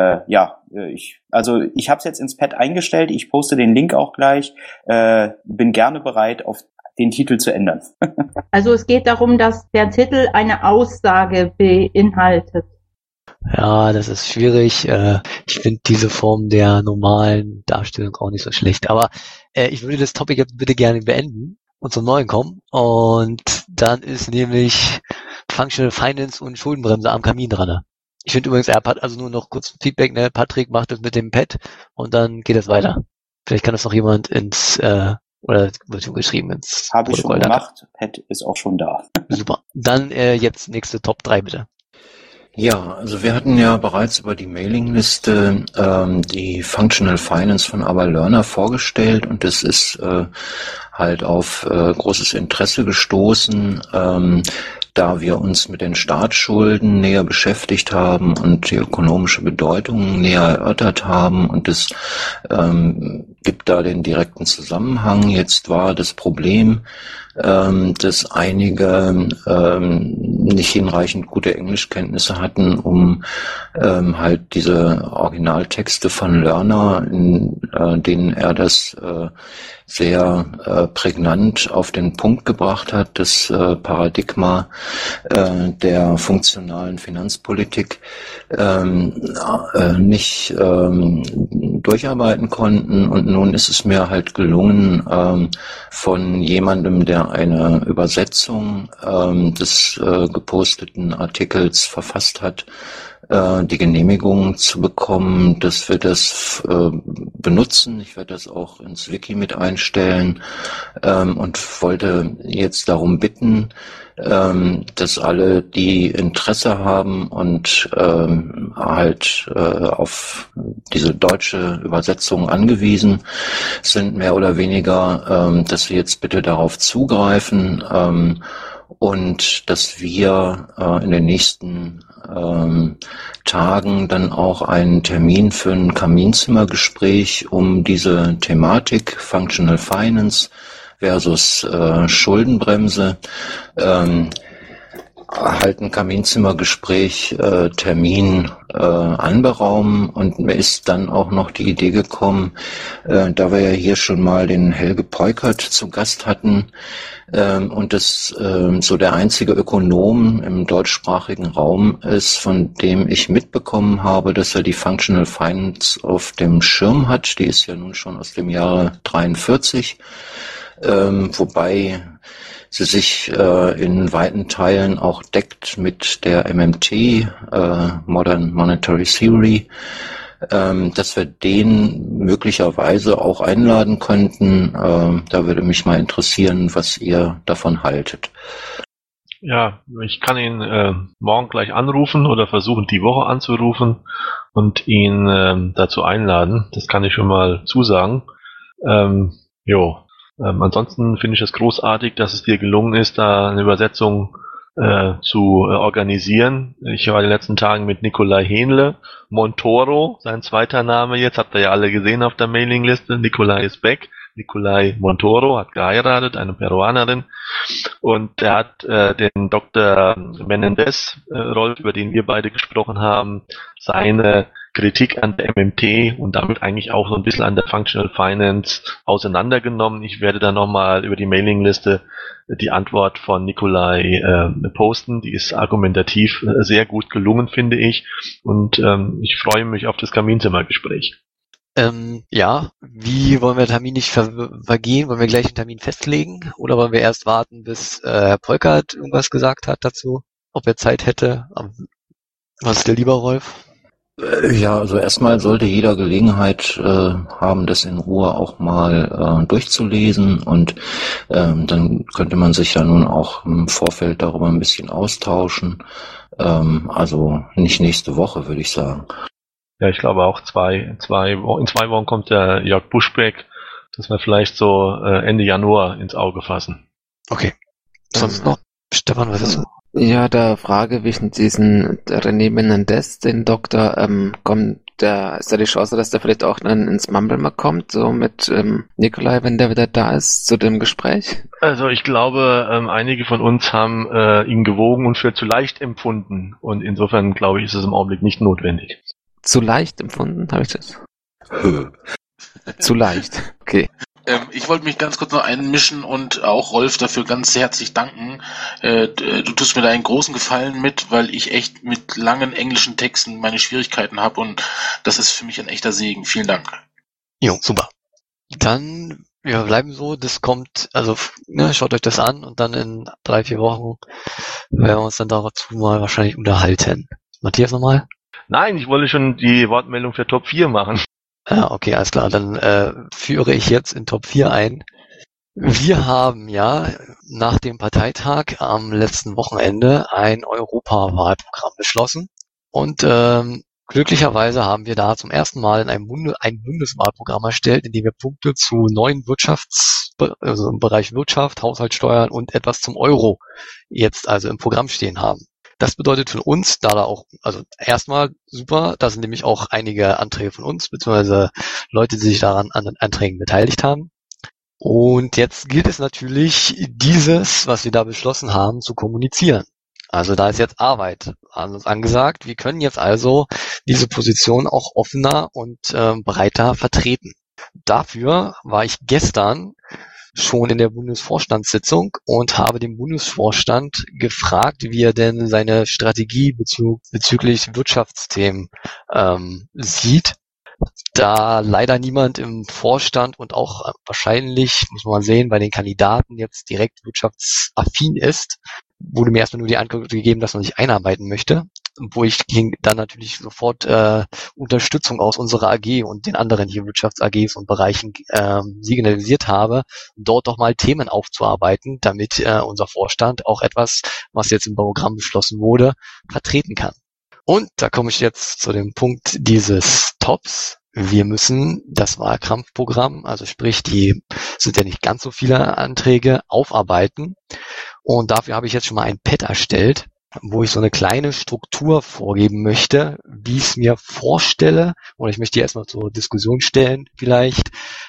habe es jetzt ins Pad eingestellt. Ich poste den Link auch gleich. Bin gerne bereit, auf den Titel zu ändern. Also es geht darum, dass der Titel eine Aussage beinhaltet. Ja, das ist schwierig. Ich finde diese Form der normalen Darstellung auch nicht so schlecht. Aber ich würde das Topic jetzt bitte gerne beenden und zum neuen kommen. Und dann ist nämlich Functional Finance und Schuldenbremse am Kamin dran. Ich finde übrigens, also nur noch kurz Feedback, ne? Patrick macht das mit dem Pad und dann geht es weiter. Vielleicht kann das noch jemand oder wird schon geschrieben ins Habe ich schon gemacht. Pad ist auch schon da. Super. Dann jetzt nächste Top 3 bitte. Ja, also wir hatten ja bereits über die Mailingliste die Functional Finance von Abba Lerner vorgestellt und es ist halt auf großes Interesse gestoßen, da wir uns mit den Staatsschulden näher beschäftigt haben und die ökonomische Bedeutung näher erörtert haben und es gibt da den direkten Zusammenhang. Jetzt war das Problem, dass einige nicht hinreichend gute Englischkenntnisse hatten, um halt diese Originaltexte von Lerner, in denen er das sehr prägnant auf den Punkt gebracht hat, das Paradigma der funktionalen Finanzpolitik nicht durcharbeiten konnten. Und nun ist es mir halt gelungen, von jemandem, der eine Übersetzung des geposteten Artikels verfasst hat, die Genehmigung zu bekommen, dass wir das benutzen. Ich werde das auch ins Wiki mit einstellen und wollte jetzt darum bitten, dass alle, die Interesse haben und halt auf diese deutsche Übersetzung angewiesen sind, mehr oder weniger, dass sie jetzt bitte darauf zugreifen und dass wir in den nächsten Tagen dann auch einen Termin für ein Kaminzimmergespräch um diese Thematik Functional Finance versus Schuldenbremse halt ein Kaminzimmergespräch Termin anberaumen, und mir ist dann auch noch die Idee gekommen, da wir ja hier schon mal den Helge Peukert zu Gast hatten und das so der einzige Ökonom im deutschsprachigen Raum ist, von dem ich mitbekommen habe, dass er die Functional Finance auf dem Schirm hat. Die ist ja nun schon aus dem Jahre 43, wobei sie sich in weiten Teilen auch deckt mit der MMT, Modern Monetary Theory, dass wir den möglicherweise auch einladen könnten. Da würde mich mal interessieren, was ihr davon haltet. Ja, ich kann ihn morgen gleich anrufen oder versuchen, die Woche anzurufen und ihn dazu einladen. Das kann ich schon mal zusagen. Ansonsten finde ich es großartig, dass es dir gelungen ist, da eine Übersetzung zu organisieren. Ich war in den letzten Tagen mit Nikolai Henle, Montoro, sein zweiter Name jetzt, habt ihr ja alle gesehen auf der Mailingliste. Nikolai ist back. Nikolai Montoro hat geheiratet, eine Peruanerin, und er hat den Dr. Menendez, Rolf, über den wir beide gesprochen haben, seine Kritik an der MMT und damit eigentlich auch so ein bisschen an der Functional Finance auseinandergenommen. Ich werde dann nochmal über die Mailingliste die Antwort von Nikolai posten. Die ist argumentativ sehr gut gelungen, finde ich, und ich freue mich auf das Kaminzimmergespräch. Wie wollen wir Termin nicht vergehen? Wollen wir gleich einen Termin festlegen? Oder wollen wir erst warten, bis Herr Peukert irgendwas gesagt hat dazu? Ob er Zeit hätte? Was ist dir lieber, Rolf? Ja, also erstmal sollte jeder Gelegenheit haben, das in Ruhe auch mal durchzulesen, und dann könnte man sich ja nun auch im Vorfeld darüber ein bisschen austauschen. Also nicht nächste Woche, würde ich sagen. Ja, ich glaube auch in 2 Wochen kommt der Jörg Buschbeck, dass wir vielleicht so Ende Januar ins Auge fassen. Okay. Sonst noch? Stefan, was ist das? Ja, der Frage wegen diesen René Menendez, den Doktor, ist da die Chance, dass der vielleicht auch dann ins Mumble mal kommt, so mit Nikolai, wenn der wieder da ist, zu dem Gespräch? Also ich glaube, einige von uns haben ihn gewogen und für zu leicht empfunden, und insofern glaube ich, ist es im Augenblick nicht notwendig. Zu leicht empfunden, habe ich das? Zu leicht, okay. Ich wollte mich ganz kurz noch einmischen und auch Rolf dafür ganz herzlich danken. Du tust mir da einen großen Gefallen mit, weil ich echt mit langen englischen Texten meine Schwierigkeiten habe, und das ist für mich ein echter Segen. Vielen Dank. Jo, super. Dann, wir bleiben so, das kommt, also schaut euch das an, und dann in 3-4 Wochen werden wir uns dann dazu mal wahrscheinlich unterhalten. Matthias nochmal? Nein, ich wollte schon die Wortmeldung für Top 4 machen. Ja, okay, alles klar. Dann führe ich jetzt in Top 4 ein. Wir haben ja nach dem Parteitag am letzten Wochenende ein Europawahlprogramm beschlossen. Und glücklicherweise haben wir da zum ersten Mal ein Bundeswahlprogramm erstellt, in dem wir Punkte zu neuen also im Bereich Wirtschaft, Haushaltssteuern und etwas zum Euro jetzt also im Programm stehen haben. Das bedeutet für uns, also erstmal super, da sind nämlich auch einige Anträge von uns, beziehungsweise Leute, die sich daran an den Anträgen beteiligt haben. Und jetzt gilt es natürlich, dieses, was wir da beschlossen haben, zu kommunizieren. Also da ist jetzt Arbeit an uns angesagt. Wir können jetzt also diese Position auch offener und breiter vertreten. Dafür war ich gestern schon in der Bundesvorstandssitzung und habe den Bundesvorstand gefragt, wie er denn seine Strategie bezüglich Wirtschaftsthemen sieht. Da leider niemand im Vorstand und auch wahrscheinlich, muss man sehen, bei den Kandidaten jetzt direkt wirtschaftsaffin ist, wurde mir erstmal nur die Antwort gegeben, dass man sich einarbeiten möchte, wo ich dann natürlich sofort Unterstützung aus unserer AG und den anderen hier Wirtschafts-AGs und Bereichen signalisiert habe, dort doch mal Themen aufzuarbeiten, damit unser Vorstand auch etwas, was jetzt im Programm beschlossen wurde, vertreten kann. Und da komme ich jetzt zu dem Punkt dieses Tops. Wir müssen das Wahlkampfprogramm, also sprich, die sind ja nicht ganz so viele Anträge, aufarbeiten. Und dafür habe ich jetzt schon mal ein Pad erstellt, wo ich so eine kleine Struktur vorgeben möchte, wie ich es mir vorstelle, oder ich möchte die erstmal zur Diskussion stellen vielleicht,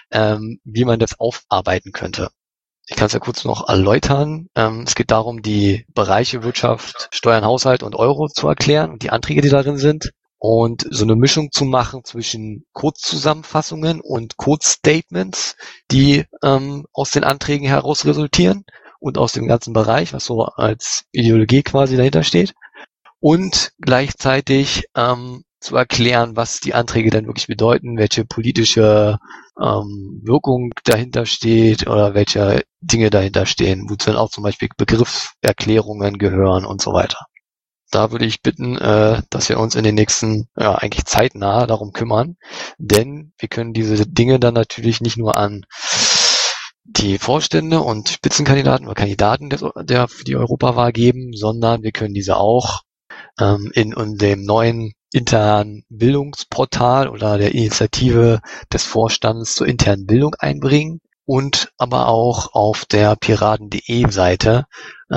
wie man das aufarbeiten könnte. Ich kann es ja kurz noch erläutern. Es geht darum, die Bereiche Wirtschaft, Steuern, Haushalt und Euro zu erklären und die Anträge, die darin sind. Und so eine Mischung zu machen zwischen Kurzzusammenfassungen und Kurzstatements, die aus den Anträgen heraus resultieren und aus dem ganzen Bereich, was so als Ideologie quasi dahinter steht. Und gleichzeitig zu erklären, was die Anträge denn wirklich bedeuten, welche politische Wirkung dahinter steht oder welche Dinge dahinter stehen, wozu dann auch zum Beispiel Begriffserklärungen gehören und so weiter. Da würde ich bitten, dass wir uns in den nächsten, eigentlich zeitnah darum kümmern, denn wir können diese Dinge dann natürlich nicht nur an die Vorstände und Spitzenkandidaten oder Kandidaten der für die Europawahl geben, sondern wir können diese auch in dem neuen internen Bildungsportal oder der Initiative des Vorstands zur internen Bildung einbringen und aber auch auf der piraten.de Seite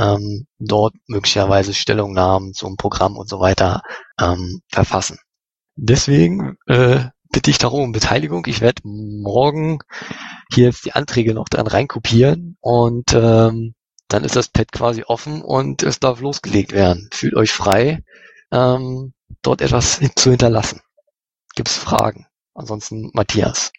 dort möglicherweise Stellungnahmen zum Programm und so weiter verfassen. Deswegen bitte ich darum um Beteiligung. Ich werde morgen hier jetzt die Anträge noch dran reinkopieren und dann ist das Pad quasi offen und es darf losgelegt werden. Fühlt euch frei, dort etwas zu hinterlassen. Gibt es Fragen? Ansonsten Matthias.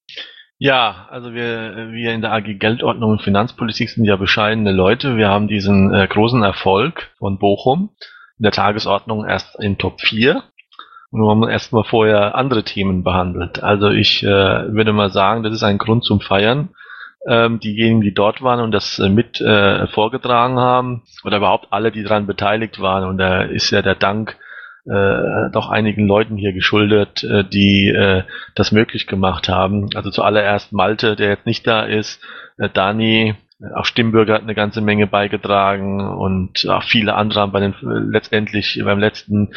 Ja, also wir in der AG Geldordnung und Finanzpolitik sind ja bescheidene Leute. Wir haben diesen großen Erfolg von Bochum in der Tagesordnung erst in Top 4. Und wir haben erstmal vorher andere Themen behandelt. Also ich würde mal sagen, das ist ein Grund zum Feiern. Diejenigen, die dort waren und das mit vorgetragen haben, oder überhaupt alle, die daran beteiligt waren. Und da ist ja der Dank doch einigen Leuten hier geschuldet, die das möglich gemacht haben. Also zuallererst Malte, der jetzt nicht da ist, Dani, auch Stimmbürger hat eine ganze Menge beigetragen und auch viele andere haben letztendlich beim letzten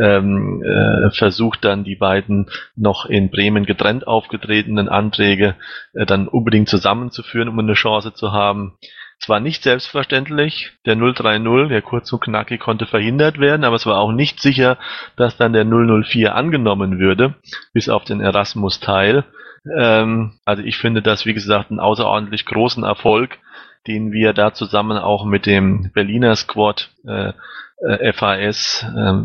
Versuch dann die beiden noch in Bremen getrennt aufgetretenen Anträge dann unbedingt zusammenzuführen, um eine Chance zu haben. Es war nicht selbstverständlich, der 030, der kurz und knackig konnte verhindert werden, aber es war auch nicht sicher, dass dann der 004 angenommen würde, bis auf den Erasmus-Teil. Also ich finde das, wie gesagt, einen außerordentlich großen Erfolg, den wir da zusammen auch mit dem Berliner Squad FAS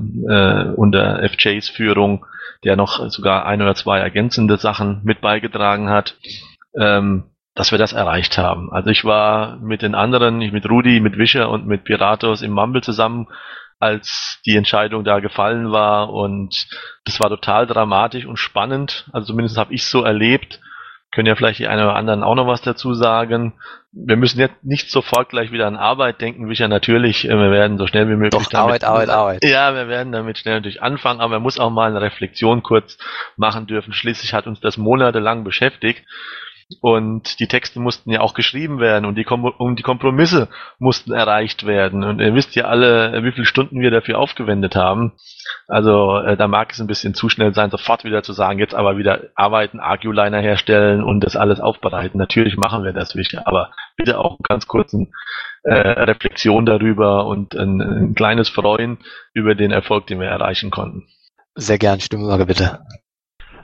unter FJs Führung, der noch sogar ein oder zwei ergänzende Sachen mit beigetragen hat, dass wir das erreicht haben. Also ich war mit den anderen, mit Rudi, mit Wischer und mit Piratos im Mumble zusammen, als die Entscheidung da gefallen war, und das war total dramatisch und spannend. Also zumindest habe ich es so erlebt. Können ja vielleicht die einen oder anderen auch noch was dazu sagen. Wir müssen jetzt nicht sofort gleich wieder an Arbeit denken, Wischer, natürlich, wir werden so schnell wie möglich Arbeit. Ja, wir werden damit schnell natürlich anfangen, aber man muss auch mal eine Reflexion kurz machen dürfen. Schließlich hat uns das monatelang beschäftigt. Und die Texte mussten ja auch geschrieben werden und die Kompromisse mussten erreicht werden. Und ihr wisst ja alle, wie viele Stunden wir dafür aufgewendet haben. Also da mag es ein bisschen zu schnell sein, sofort wieder zu sagen, jetzt aber wieder arbeiten, Arculiner herstellen und das alles aufbereiten. Natürlich machen wir das, aber bitte auch einen ganz kurzen Reflexion darüber und ein kleines Freuen über den Erfolg, den wir erreichen konnten. Sehr gern, Stimmlage bitte.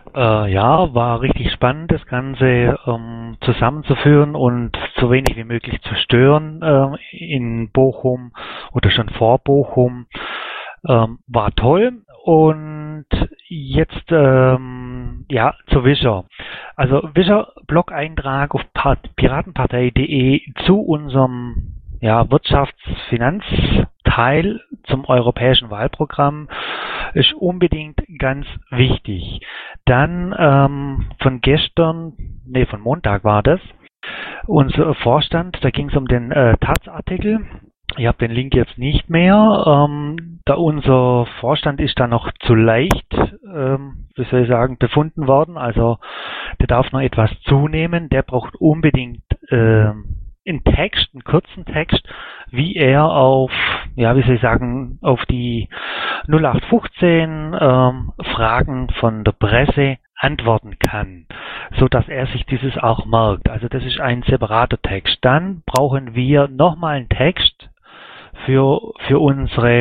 Ja, war richtig spannend, das Ganze zusammenzuführen und so wenig wie möglich zu stören in Bochum oder schon vor Bochum. War toll. Und jetzt ja zu Wischer. Also Wischer Blog-Eintrag auf piratenpartei.de zu unserem Wirtschaftsfinanzteil zum europäischen Wahlprogramm ist unbedingt ganz wichtig. Dann von Montag war das, unser Vorstand, da ging es um den Taz-Artikel. Ich habe den Link jetzt nicht mehr, da unser Vorstand ist da noch zu leicht, befunden worden, also der darf noch etwas zunehmen, der braucht unbedingt einen kurzen Text, wie er auf, auf die 0815 Fragen von der Presse antworten kann, so dass er sich dieses auch merkt. Also das ist ein separater Text. Dann brauchen wir nochmal einen Text für unsere,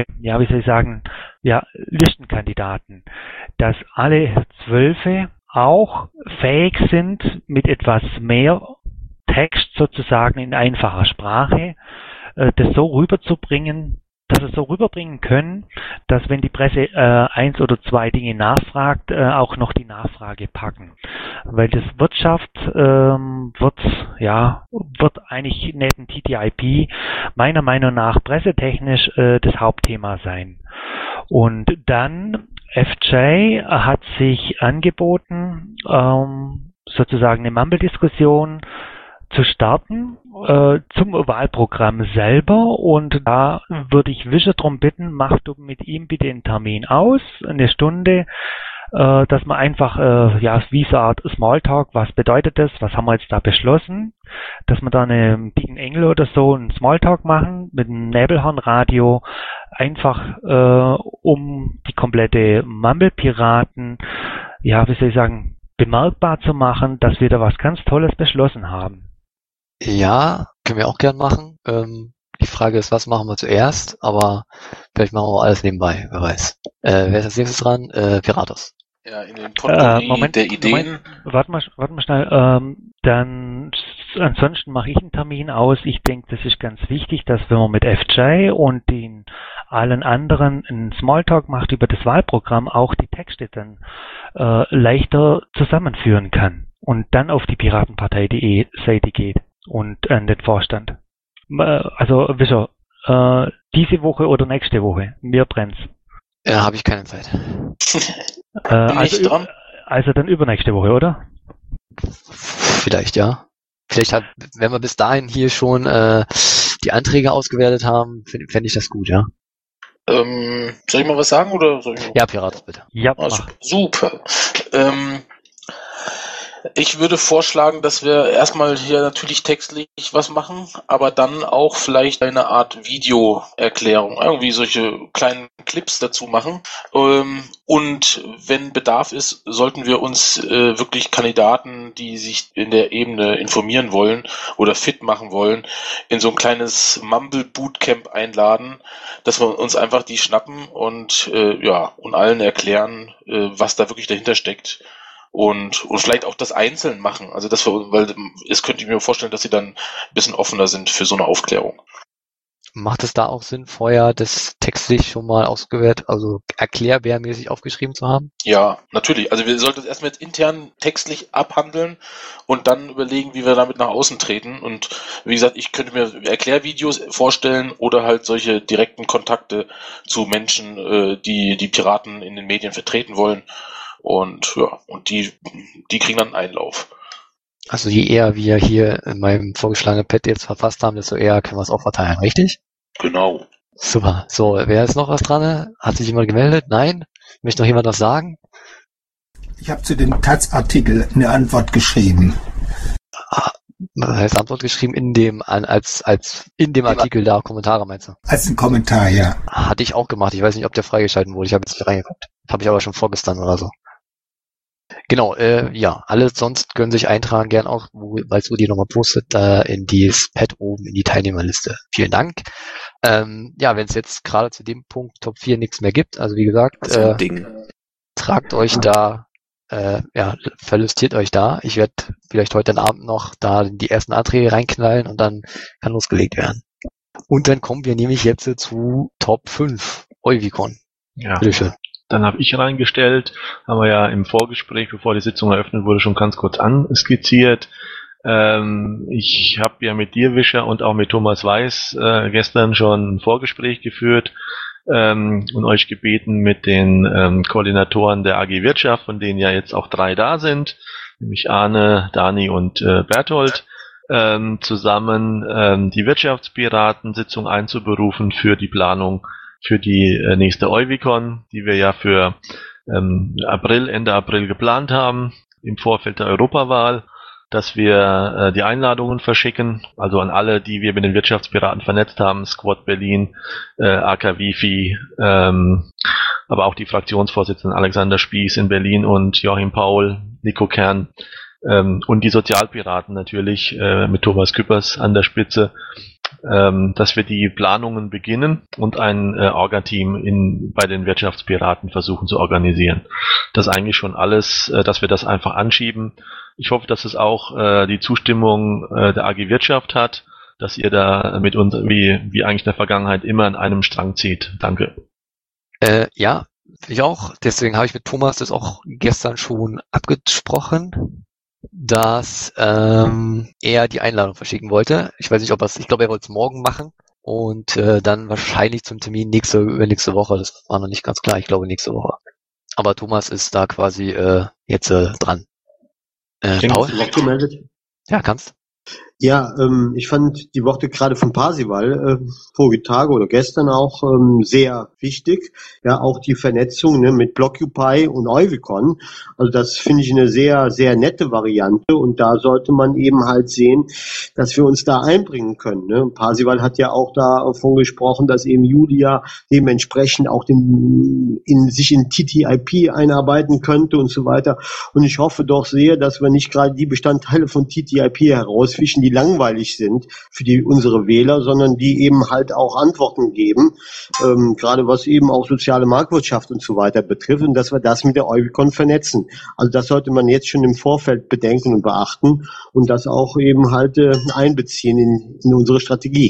Listenkandidaten, dass alle 12 auch fähig sind, mit etwas mehr Text sozusagen in einfacher Sprache, das so rüberzubringen, dass es so rüberbringen können, dass wenn die Presse 1 oder 2 Dinge nachfragt, auch noch die Nachfrage packen. Weil das Wirtschaft wird eigentlich neben TTIP meiner Meinung nach pressetechnisch das Hauptthema sein. Und dann FJ hat sich angeboten, sozusagen eine Mumble-Diskussion zu starten zum Wahlprogramm selber, und da würde ich Wischer darum bitten, mach du mit ihm bitte einen Termin aus, eine Stunde, dass man einfach wie so eine Art Smalltalk, was bedeutet das, was haben wir jetzt da beschlossen, dass wir da einen dicken Engel oder so einen Smalltalk machen mit einem Nebelhornradio, einfach um die komplette Mumble-Piraten, bemerkbar zu machen, dass wir da was ganz Tolles beschlossen haben. Ja, können wir auch gern machen. Die Frage ist, was machen wir zuerst? Aber vielleicht machen wir auch alles nebenbei, wer weiß. Wer ist als nächstes dran? Piratos. Ja, in den Potpourri der Ideen. Warte mal schnell. Dann ansonsten mache ich einen Termin aus. Ich denke, das ist ganz wichtig, dass wenn man mit FJ und den allen anderen einen Smalltalk macht über das Wahlprogramm, auch die Texte dann leichter zusammenführen kann und dann auf die piratenpartei.de Seite geht und an den Vorstand. Also Wischer, diese Woche oder nächste Woche? Mir brennt's. Ja, habe ich keine Zeit. Also dann übernächste Woche, oder? Vielleicht, ja. Wenn wir bis dahin hier schon die Anträge ausgewertet haben, fände ich das gut, ja. Soll ich mal was sagen oder soll ich? Ja, Piraten, bitte. Ja, super. Ich würde vorschlagen, dass wir erstmal hier natürlich textlich was machen, aber dann auch vielleicht eine Art Videoerklärung, irgendwie solche kleinen Clips dazu machen. Und wenn Bedarf ist, sollten wir uns wirklich Kandidaten, die sich in der Ebene informieren wollen oder fit machen wollen, in so ein kleines Mumble-Bootcamp einladen, dass wir uns einfach die schnappen und allen erklären, was da wirklich dahinter steckt. Und vielleicht auch das einzeln machen. Also weil es könnte ich mir vorstellen, dass sie dann ein bisschen offener sind für so eine Aufklärung. Macht es da auch Sinn, vorher das textlich schon mal ausgewertet, also erklärbärmäßig aufgeschrieben zu haben? Ja, natürlich. Also wir sollten das erstmal jetzt intern textlich abhandeln und dann überlegen, wie wir damit nach außen treten. Und wie gesagt, ich könnte mir Erklärvideos vorstellen oder halt solche direkten Kontakte zu Menschen, die Piraten in den Medien vertreten wollen. Und die kriegen dann einen Einlauf. Also je eher wir hier in meinem vorgeschlagenen Pad jetzt verfasst haben, desto eher können wir es auch verteilen, richtig? Genau. Super. So, wer ist noch was dran? Hat sich jemand gemeldet? Nein? Möchte noch jemand was sagen? Ich habe zu dem Taz-Artikel eine Antwort geschrieben. Was heißt Antwort geschrieben? In dem Artikel da Kommentare, meinst du? Als ein Kommentar, ja. Hatte ich auch gemacht. Ich weiß nicht, ob der freigeschalten wurde. Ich habe jetzt nicht reingeguckt. Habe ich aber schon vorgestern oder so. Genau, alle sonst können sich eintragen, gern auch, weil es die nochmal postet, in dieses Pad oben in die Teilnehmerliste. Vielen Dank. Wenn es jetzt gerade zu dem Punkt Top 4 nichts mehr gibt, also wie gesagt, tragt euch da verlustiert euch da. Ich werde vielleicht heute Abend noch da die ersten Anträge reinknallen und dann kann losgelegt werden. Und dann kommen wir nämlich jetzt zu Top 5 Euvicon. Ja. Bitteschön. Dann habe ich reingestellt, haben wir ja im Vorgespräch, bevor die Sitzung eröffnet wurde, schon ganz kurz anskizziert. Ich habe ja mit dir, Wischer, und auch mit Thomas Weiß gestern schon ein Vorgespräch geführt und euch gebeten, mit den Koordinatoren der AG Wirtschaft, von denen ja jetzt auch 3 da sind, nämlich Arne, Dani und Berthold, zusammen die Wirtschaftspiraten-Sitzung einzuberufen für die Planung für die nächste Euvicon, die wir ja für Ende April geplant haben, im Vorfeld der Europawahl, dass wir die Einladungen verschicken, also an alle, die wir mit den Wirtschaftspiraten vernetzt haben, Squad Berlin, AK Wifi, aber auch die Fraktionsvorsitzenden Alexander Spieß in Berlin und Joachim Paul, Nico Kern und die Sozialpiraten natürlich mit Thomas Küppers an der Spitze, dass wir die Planungen beginnen und ein Orga-Team bei den Wirtschaftspiraten versuchen zu organisieren. Das ist eigentlich schon alles, dass wir das einfach anschieben. Ich hoffe, dass es auch die Zustimmung der AG Wirtschaft hat, dass ihr da mit uns, wie eigentlich in der Vergangenheit, immer an einem Strang zieht. Danke. Ja, ich auch. Deswegen habe ich mit Thomas das auch gestern schon abgesprochen, dass er die Einladung verschicken wollte. Ich weiß nicht, ich glaube, er wollte es morgen machen und dann wahrscheinlich zum Termin übernächste Woche. Das war noch nicht ganz klar. Ich glaube nächste Woche. Aber Thomas ist da quasi jetzt dran. Paul? Ja, kannst. Ja, ich fand die Worte gerade von Parsival vorige Tage oder gestern auch sehr wichtig. Ja, auch die Vernetzung mit Blockupy und Euvicon. Also das finde ich eine sehr, sehr nette Variante und da sollte man eben halt sehen, dass wir uns da einbringen können. Ne? Parsival hat ja auch davon gesprochen, dass eben Julia dementsprechend auch sich in TTIP einarbeiten könnte und so weiter. Und ich hoffe doch sehr, dass wir nicht gerade die Bestandteile von TTIP herausfischen, die langweilig sind für unsere Wähler, sondern die eben halt auch Antworten geben, gerade was eben auch soziale Marktwirtschaft und so weiter betrifft und dass wir das mit der Euvicon vernetzen. Also das sollte man jetzt schon im Vorfeld bedenken und beachten und das auch eben halt einbeziehen in unsere Strategie.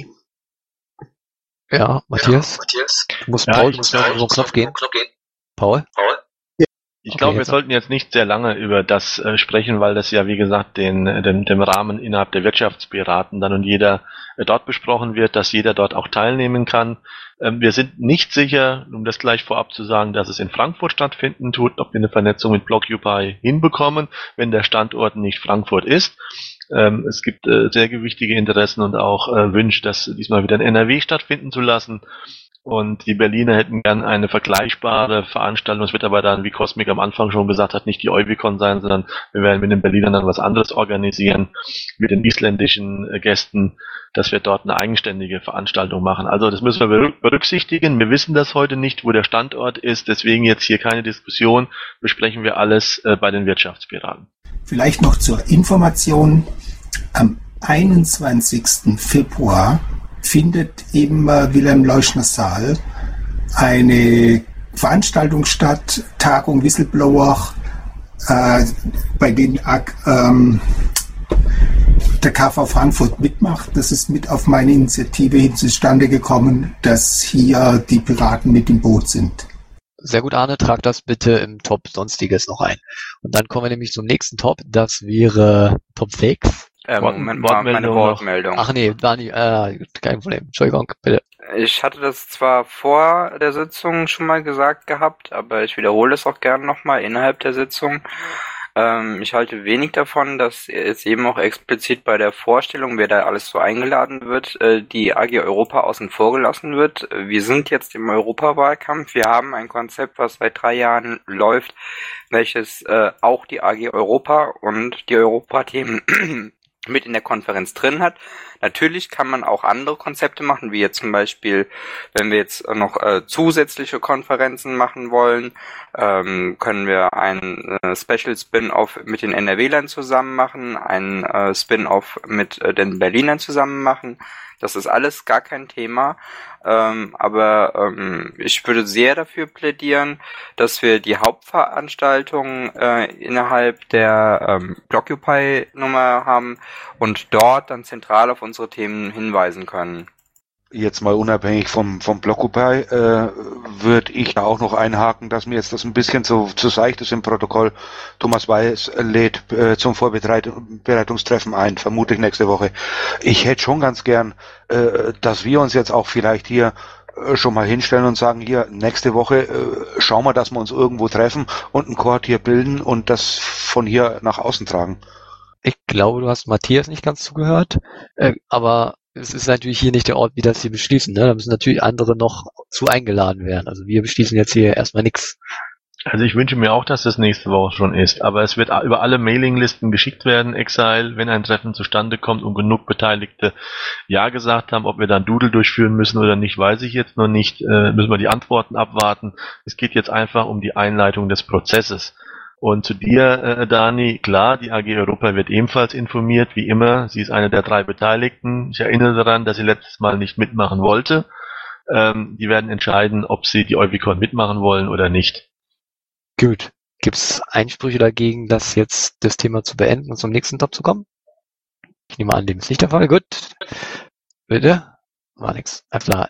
Ja, Matthias? Du musst Paul, du musst auf den Knopf gehen. Paul? Ich glaube, wir sollten jetzt nicht sehr lange über das sprechen, weil das ja, wie gesagt, dem Rahmen innerhalb der Wirtschaftspiraten dann und jeder dort besprochen wird, dass jeder dort auch teilnehmen kann. Wir sind nicht sicher, um das gleich vorab zu sagen, dass es in Frankfurt stattfinden tut, ob wir eine Vernetzung mit Blockupy hinbekommen, wenn der Standort nicht Frankfurt ist. Es gibt sehr gewichtige Interessen und auch Wünsche, das diesmal wieder in NRW stattfinden zu lassen. Und die Berliner hätten gern eine vergleichbare Veranstaltung. Es wird aber dann, wie Cosmic am Anfang schon gesagt hat, nicht die Euvicon sein, sondern wir werden mit den Berlinern dann was anderes organisieren, mit den isländischen Gästen, dass wir dort eine eigenständige Veranstaltung machen. Also das müssen wir berücksichtigen. Wir wissen das heute nicht, wo der Standort ist. Deswegen jetzt hier keine Diskussion. Besprechen wir alles bei den Wirtschaftspiraten. Vielleicht noch zur Information. Am 21. Februar findet im Wilhelm-Leuschner-Saal eine Veranstaltung statt, Tagung Whistleblower, bei denen der KV Frankfurt mitmacht. Das ist mit auf meine Initiative hin zustande gekommen, dass hier die Piraten mit im Boot sind. Sehr gut, Arne, trag das bitte im Top Sonstiges noch ein. Und dann kommen wir nämlich zum nächsten Top, das wäre Top 6. Moment mal, meine Wortmeldung. Ach nee, Dani, kein Problem. Entschuldigung, bitte. Ich hatte das zwar vor der Sitzung schon mal gesagt gehabt, aber ich wiederhole es auch gerne nochmal innerhalb der Sitzung. Ich halte wenig davon, dass jetzt eben auch explizit bei der Vorstellung, wer da alles so eingeladen wird, die AG Europa außen vor gelassen wird. Wir sind jetzt im Europawahlkampf. Wir haben ein Konzept, was seit 3 Jahren läuft, welches auch die AG Europa und die Europathemen mit in der Konferenz drin hat. Natürlich kann man auch andere Konzepte machen, wie jetzt zum Beispiel, wenn wir jetzt noch zusätzliche Konferenzen machen wollen, können wir ein Special Spin-Off mit den NRWlern zusammen machen, ein Spin-Off mit den Berlinern zusammen machen. Das ist alles gar kein Thema. Aber ich würde sehr dafür plädieren, dass wir die Hauptveranstaltung innerhalb der Blockupy-Nummer haben und dort dann zentral auf unsere Themen hinweisen können. Jetzt mal unabhängig vom Blockupy, würde ich da auch noch einhaken, dass mir jetzt das ein bisschen zu seicht ist im Protokoll. Thomas Weiß lädt zum Vorbereitungstreffen ein, vermutlich nächste Woche. Ich hätte schon ganz gern, dass wir uns jetzt auch vielleicht hier schon mal hinstellen und sagen, hier, nächste Woche schauen wir, dass wir uns irgendwo treffen und einen Cohort hier bilden und das von hier nach außen tragen. Ich glaube, du hast Matthias nicht ganz zugehört, aber es ist natürlich hier nicht der Ort, wie das hier beschließen. Ne? Da müssen natürlich andere noch zu eingeladen werden. Also wir beschließen jetzt hier erstmal nichts. Also ich wünsche mir auch, dass das nächste Woche schon ist, aber es wird über alle Mailinglisten geschickt werden, Exile, wenn ein Treffen zustande kommt und genug Beteiligte Ja gesagt haben. Ob wir dann Doodle durchführen müssen oder nicht, weiß ich jetzt noch nicht. Müssen wir die Antworten abwarten. Es geht jetzt einfach um die Einleitung des Prozesses. Und zu dir, Dani, klar, die AG Europa wird ebenfalls informiert, wie immer. Sie ist eine der 3 Beteiligten. Ich erinnere daran, dass sie letztes Mal nicht mitmachen wollte. Die werden entscheiden, ob sie die Eubicon mitmachen wollen oder nicht. Gut. Gibt es Einsprüche dagegen, das jetzt das Thema zu beenden und zum nächsten Top zu kommen? Ich nehme an, dem ist nicht der Fall. Gut. Bitte? War nix. Alles klar.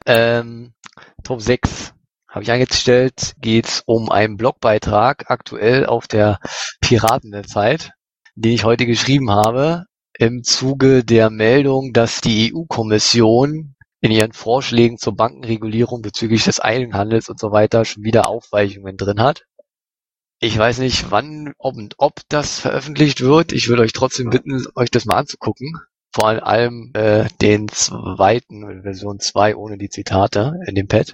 Top 6. Habe ich eingestellt, geht's um einen Blogbeitrag aktuell auf der Piraten-Website, den ich heute geschrieben habe, im Zuge der Meldung, dass die EU-Kommission in ihren Vorschlägen zur Bankenregulierung bezüglich des Einhandels und so weiter schon wieder Aufweichungen drin hat. Ich weiß nicht, wann ob das veröffentlicht wird. Ich würde euch trotzdem bitten, euch das mal anzugucken. Vor allem den zweiten, Version 2 ohne die Zitate in dem Pad.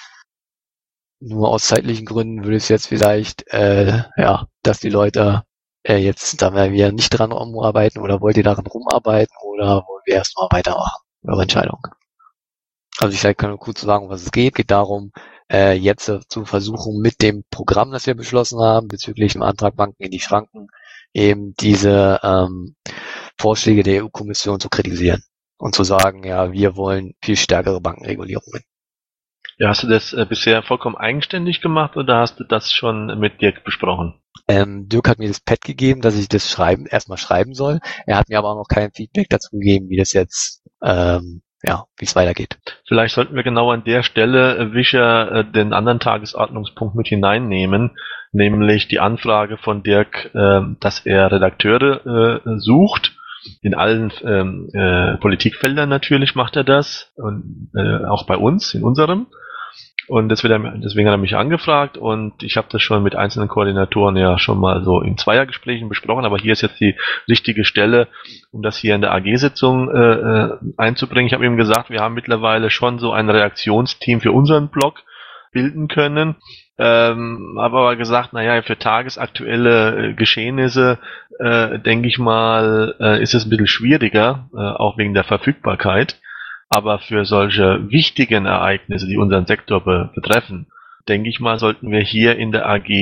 Nur aus zeitlichen Gründen würde es jetzt vielleicht, dass die Leute jetzt da wir nicht dran rumarbeiten oder wollt ihr daran rumarbeiten oder wollen wir erstmal weitermachen? Eure Entscheidung. Also ich kann nur kurz sagen, was es geht. Geht darum, jetzt zu versuchen, mit dem Programm, das wir beschlossen haben, bezüglich dem Antrag Banken in die Schranken, eben diese Vorschläge der EU-Kommission zu kritisieren und zu sagen, ja, wir wollen viel stärkere Bankenregulierungen. Ja, hast du das bisher vollkommen eigenständig gemacht oder hast du das schon mit Dirk besprochen? Dirk hat mir das Pad gegeben, dass ich das erstmal schreiben soll. Er hat mir aber auch noch kein Feedback dazu gegeben, wie das jetzt, wie es weitergeht. Vielleicht sollten wir genau an der Stelle, Wischer, den anderen Tagesordnungspunkt mit hineinnehmen, nämlich die Anfrage von Dirk, dass er Redakteure sucht. In allen Politikfeldern natürlich macht er das und auch bei uns, in unserem. Und deswegen hat er mich angefragt und ich habe das schon mit einzelnen Koordinatoren ja schon mal so in Zweiergesprächen besprochen, aber hier ist jetzt die richtige Stelle, um das hier in der AG-Sitzung einzubringen. Ich habe ihm gesagt, wir haben mittlerweile schon so ein Reaktionsteam für unseren Blog bilden können. Habe aber gesagt, naja, für tagesaktuelle Geschehnisse, denke ich mal, ist es ein bisschen schwieriger, auch wegen der Verfügbarkeit. Aber für solche wichtigen Ereignisse, die unseren Sektor betreffen, denke ich mal, sollten wir hier in der AG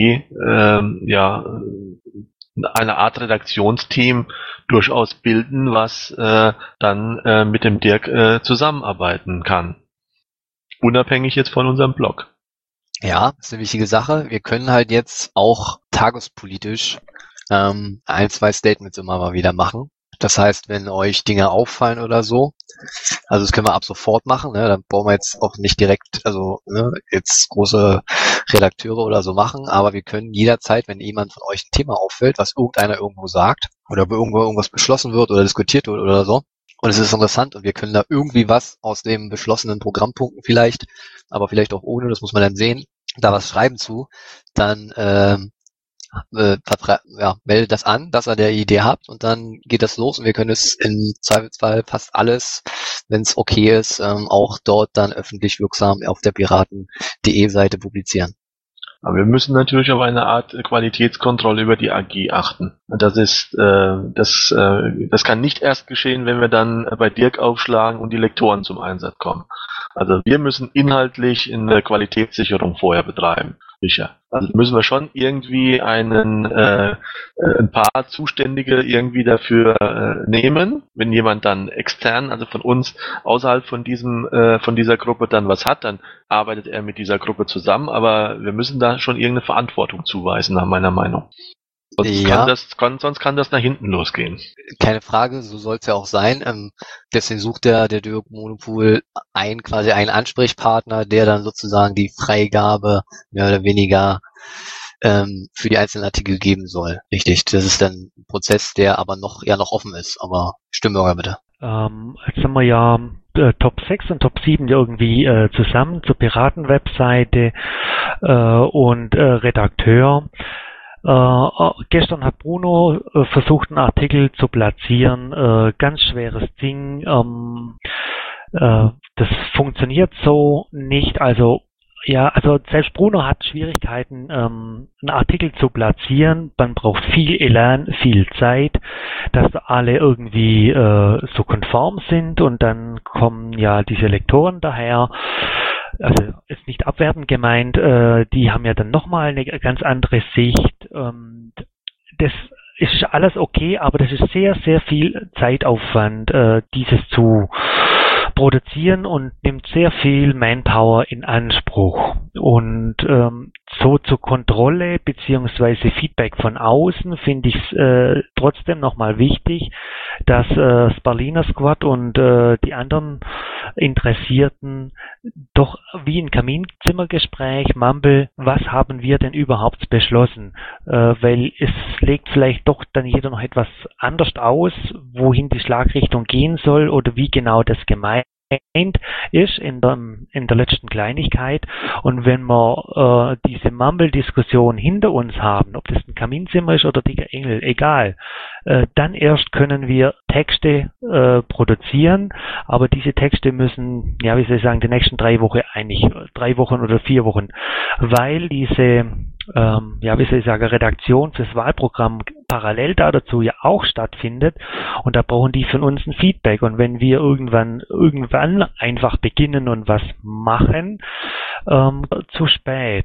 eine Art Redaktionsteam durchaus bilden, was dann mit dem Dirk zusammenarbeiten kann. Unabhängig jetzt von unserem Blog. Ja, das ist eine wichtige Sache. Wir können halt jetzt auch tagespolitisch 1-2 Statements immer mal wieder machen. Das heißt, wenn euch Dinge auffallen oder so, also das können wir ab sofort machen, ne? Dann brauchen wir jetzt auch nicht direkt, jetzt große Redakteure oder so machen, aber wir können jederzeit, wenn jemand von euch ein Thema auffällt, was irgendeiner irgendwo sagt oder irgendwo irgendwas beschlossen wird oder diskutiert wird oder so, und es ist interessant und wir können da irgendwie was aus den beschlossenen Programmpunkten vielleicht, aber vielleicht auch ohne, das muss man dann sehen, da was schreiben zu, dann meldet das an, dass ihr der Idee habt und dann geht das los und wir können es im Zweifelsfall fast alles, wenn es okay ist, auch dort dann öffentlich wirksam auf der piraten.de Seite publizieren. Aber wir müssen natürlich auf eine Art Qualitätskontrolle über die AG achten. Das ist, das kann nicht erst geschehen, wenn wir dann bei Dirk aufschlagen und die Lektoren zum Einsatz kommen. Also wir müssen inhaltlich eine Qualitätssicherung vorher betreiben. Fischer. Also müssen wir schon irgendwie ein paar Zuständige irgendwie dafür nehmen. Wenn jemand dann extern, also von uns außerhalb von dieser Gruppe dann was hat, dann arbeitet er mit dieser Gruppe zusammen, aber wir müssen da schon irgendeine Verantwortung zuweisen, nach meiner Meinung. Sonst kann das nach hinten losgehen. Keine Frage, so soll es ja auch sein. Deswegen sucht der Dirk Monopol quasi einen Ansprechpartner, der dann sozusagen die Freigabe mehr oder weniger für die einzelnen Artikel geben soll. Richtig, das ist dann ein Prozess, der aber noch offen ist. Aber Stimmbürger bitte. Jetzt haben wir ja Top 6 und Top 7 irgendwie zusammen zur Piraten-Webseite und Redakteur. Gestern hat Bruno versucht, einen Artikel zu platzieren. Ganz schweres Ding. Das funktioniert so nicht. Also selbst Bruno hat Schwierigkeiten, einen Artikel zu platzieren. Man braucht viel Elan, viel Zeit, dass alle irgendwie so konform sind und dann kommen ja diese Lektoren daher. Also ist nicht abwertend gemeint, die haben ja dann nochmal eine ganz andere Sicht. Das ist alles okay, aber das ist sehr, sehr viel Zeitaufwand, dieses zu produzieren und nimmt sehr viel Manpower in Anspruch. Und so zur Kontrolle beziehungsweise Feedback von außen finde ich es trotzdem nochmal wichtig, dass das Berliner Squad und die anderen Interessierten doch wie ein Kaminzimmergespräch, Mumble, was haben wir denn überhaupt beschlossen? Weil es legt vielleicht doch dann jeder noch etwas anders aus, wohin die Schlagrichtung gehen soll oder wie genau das gemeint ist in der letzten Kleinigkeit. Und wenn wir diese Mumble-Diskussion hinter uns haben, ob das ein Kaminzimmer ist oder dicker Engel, egal, dann erst können wir Texte produzieren, aber diese Texte müssen, die nächsten 3 Wochen oder 4 Wochen, weil diese Redaktion fürs Wahlprogramm parallel dazu ja auch stattfindet und da brauchen die von uns ein Feedback und wenn wir irgendwann einfach beginnen und was machen, zu spät.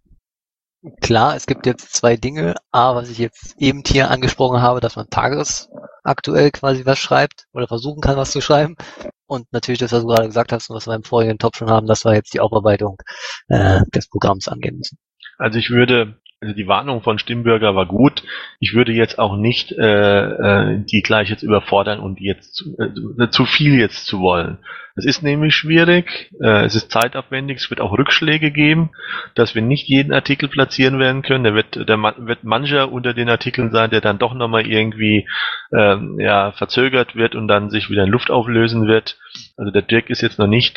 Klar, es gibt jetzt 2 Dinge. A, was ich jetzt eben hier angesprochen habe, dass man tagesaktuell quasi was schreibt oder versuchen kann, was zu schreiben. Und natürlich das, was du gerade gesagt hast und was wir im vorigen Top schon haben, dass wir jetzt die Aufarbeitung des Programms angehen müssen. Also die Warnung von Stimmbürger war gut. Ich würde jetzt auch nicht die gleich jetzt überfordern und jetzt zu viel jetzt zu wollen. Es ist nämlich schwierig, es ist zeitaufwendig, es wird auch Rückschläge geben, dass wir nicht jeden Artikel platzieren werden können. Da wird mancher unter den Artikeln sein, der dann doch nochmal irgendwie verzögert wird und dann sich wieder in Luft auflösen wird. Also der Dirk ist jetzt noch nicht,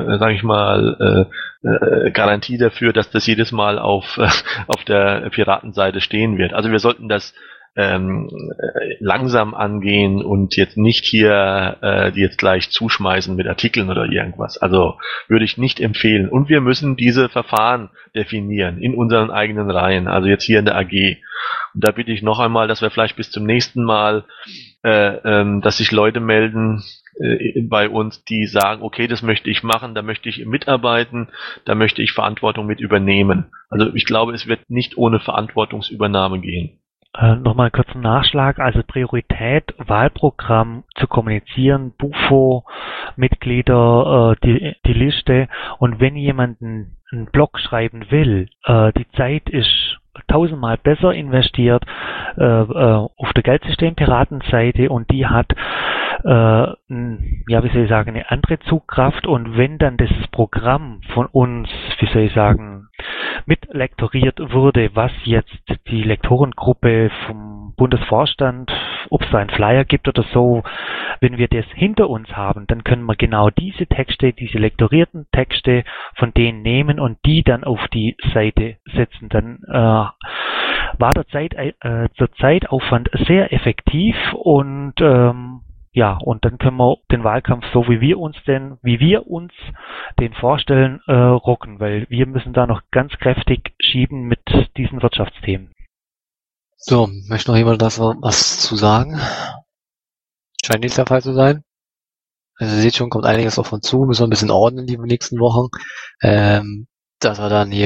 Garantie dafür, dass das jedes Mal auf der Piratenseite stehen wird. Also wir sollten das langsam angehen und jetzt nicht hier die jetzt gleich zuschmeißen mit Artikeln oder irgendwas. Also würde ich nicht empfehlen. Und wir müssen diese Verfahren definieren in unseren eigenen Reihen, also jetzt hier in der AG. Und da bitte ich noch einmal, dass wir vielleicht bis zum nächsten Mal, dass sich Leute melden bei uns, die sagen, okay, das möchte ich machen, da möchte ich mitarbeiten, da möchte ich Verantwortung mit übernehmen. Also ich glaube, es wird nicht ohne Verantwortungsübernahme gehen. Nochmal kurz einen Nachschlag, also Priorität, Wahlprogramm zu kommunizieren, Bufo-Mitglieder, die Liste und wenn jemand einen Blog schreiben will, die Zeit ist 1000-mal besser investiert auf der Geldsystem-Piratenseite und die hat eine andere Zugkraft und wenn dann das Programm von uns, mitlektoriert wurde, was jetzt die Lektorengruppe vom Bundesvorstand, ob es da einen Flyer gibt oder so, wenn wir das hinter uns haben, dann können wir genau diese Texte, diese lektorierten Texte von denen nehmen und die dann auf die Seite setzen. Dann war der Zeitaufwand sehr effektiv und und dann können wir den Wahlkampf so, wie wir uns den vorstellen, rocken, weil wir müssen da noch ganz kräftig schieben mit diesen Wirtschaftsthemen. So, möchte noch jemand was zu sagen? Scheint nicht der Fall zu sein. Also ihr seht schon, kommt einiges auf uns zu, müssen wir ein bisschen ordnen die nächsten Wochen, dass wir dann hier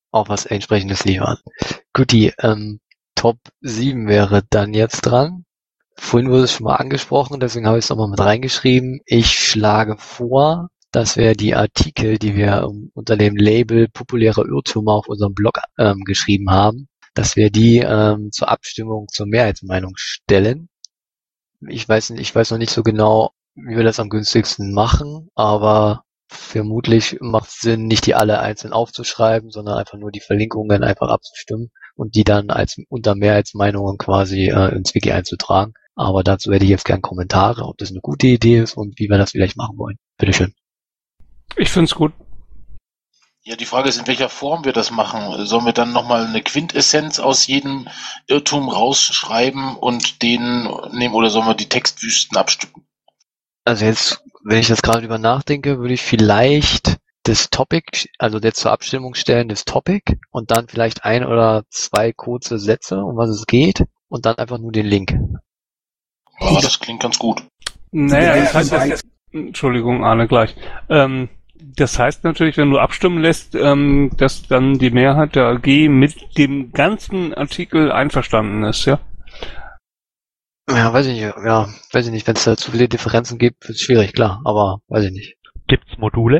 auch was entsprechendes liefern. Gut, die Top 7 wäre dann jetzt dran. Vorhin wurde es schon mal angesprochen, deswegen habe ich es nochmal mit reingeschrieben. Ich schlage vor, dass wir die Artikel, die wir unter dem Label populäre Irrtümer auf unserem Blog geschrieben haben, dass wir die zur Abstimmung zur Mehrheitsmeinung stellen. Ich weiß noch nicht so genau, wie wir das am günstigsten machen, aber vermutlich macht es Sinn, nicht die alle einzeln aufzuschreiben, sondern einfach nur die Verlinkungen einfach abzustimmen und die dann als unter Mehrheitsmeinungen quasi ins Wiki einzutragen. Aber dazu hätte ich jetzt gern Kommentare, ob das eine gute Idee ist und wie wir das vielleicht machen wollen. Bitteschön. Ich find's gut. Ja, die Frage ist, in welcher Form wir das machen. Sollen wir dann nochmal eine Quintessenz aus jedem Irrtum rausschreiben und den nehmen, oder sollen wir die Textwüsten abstücken? Also jetzt, wenn ich das gerade über nachdenke, würde ich vielleicht das Topic, also jetzt zur Abstimmung stellen, das Topic und dann vielleicht 1 oder 2 kurze Sätze, um was es geht und dann einfach nur den Link. Ja, das klingt ganz gut. Naja, das heißt jetzt, Entschuldigung, Arne, gleich. Das heißt natürlich, wenn du abstimmen lässt, dass dann die Mehrheit der AG mit dem ganzen Artikel einverstanden ist, ja? Ja, weiß ich nicht, wenn es da zu viele Differenzen gibt, wird es schwierig, klar, aber weiß ich nicht. Gibt's Module?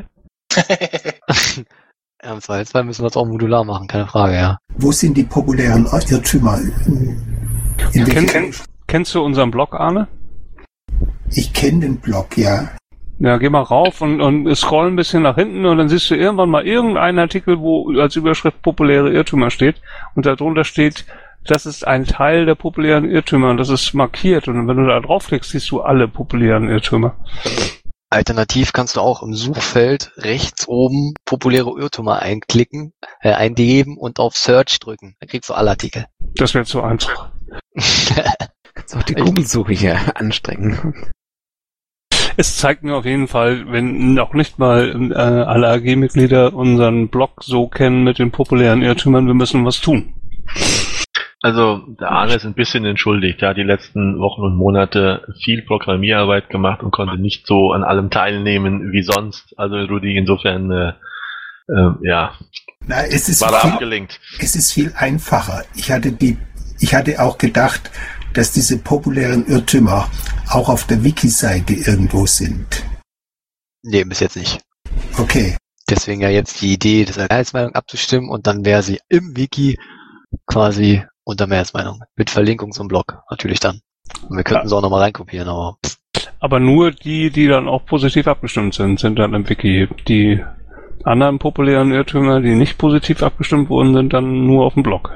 Ja, im Zweifelsfall müssen wir es auch modular machen, keine Frage, ja. Wo sind die populären Irrtümer? Kennst du unseren Blog, Arne? Ich kenne den Blog, ja. Ja, geh mal rauf und scroll ein bisschen nach hinten und dann siehst du irgendwann mal irgendeinen Artikel, wo als Überschrift populäre Irrtümer steht und darunter steht, das ist ein Teil der populären Irrtümer und das ist markiert und wenn du da draufklickst, siehst du alle populären Irrtümer. Alternativ kannst du auch im Suchfeld rechts oben populäre Irrtümer eingeben und auf Search drücken. Dann kriegst du alle Artikel. Das wäre zu einfach. Kannst auch die Google-Suche hier anstrengen. Es zeigt mir auf jeden Fall, wenn noch nicht mal alle AG-Mitglieder unseren Blog so kennen mit den populären Irrtümern, wir müssen was tun. Also der Arne ist ein bisschen entschuldigt. Er hat die letzten Wochen und Monate viel Programmierarbeit gemacht und konnte nicht so an allem teilnehmen wie sonst. Also Rudi, insofern war er abgelenkt. Es ist viel einfacher. Ich hatte auch gedacht, dass diese populären Irrtümer auch auf der Wiki-Seite irgendwo sind. Nee, bis jetzt nicht. Okay. Deswegen ja jetzt die Idee, das als Mehrheitsmeinung abzustimmen und dann wäre sie im Wiki quasi unter Mehrheitsmeinung. Mit Verlinkung zum Blog, natürlich dann. Und wir könnten es auch nochmal reinkopieren, aber... Aber nur die dann auch positiv abgestimmt sind dann im Wiki. Die anderen populären Irrtümer, die nicht positiv abgestimmt wurden, sind dann nur auf dem Blog.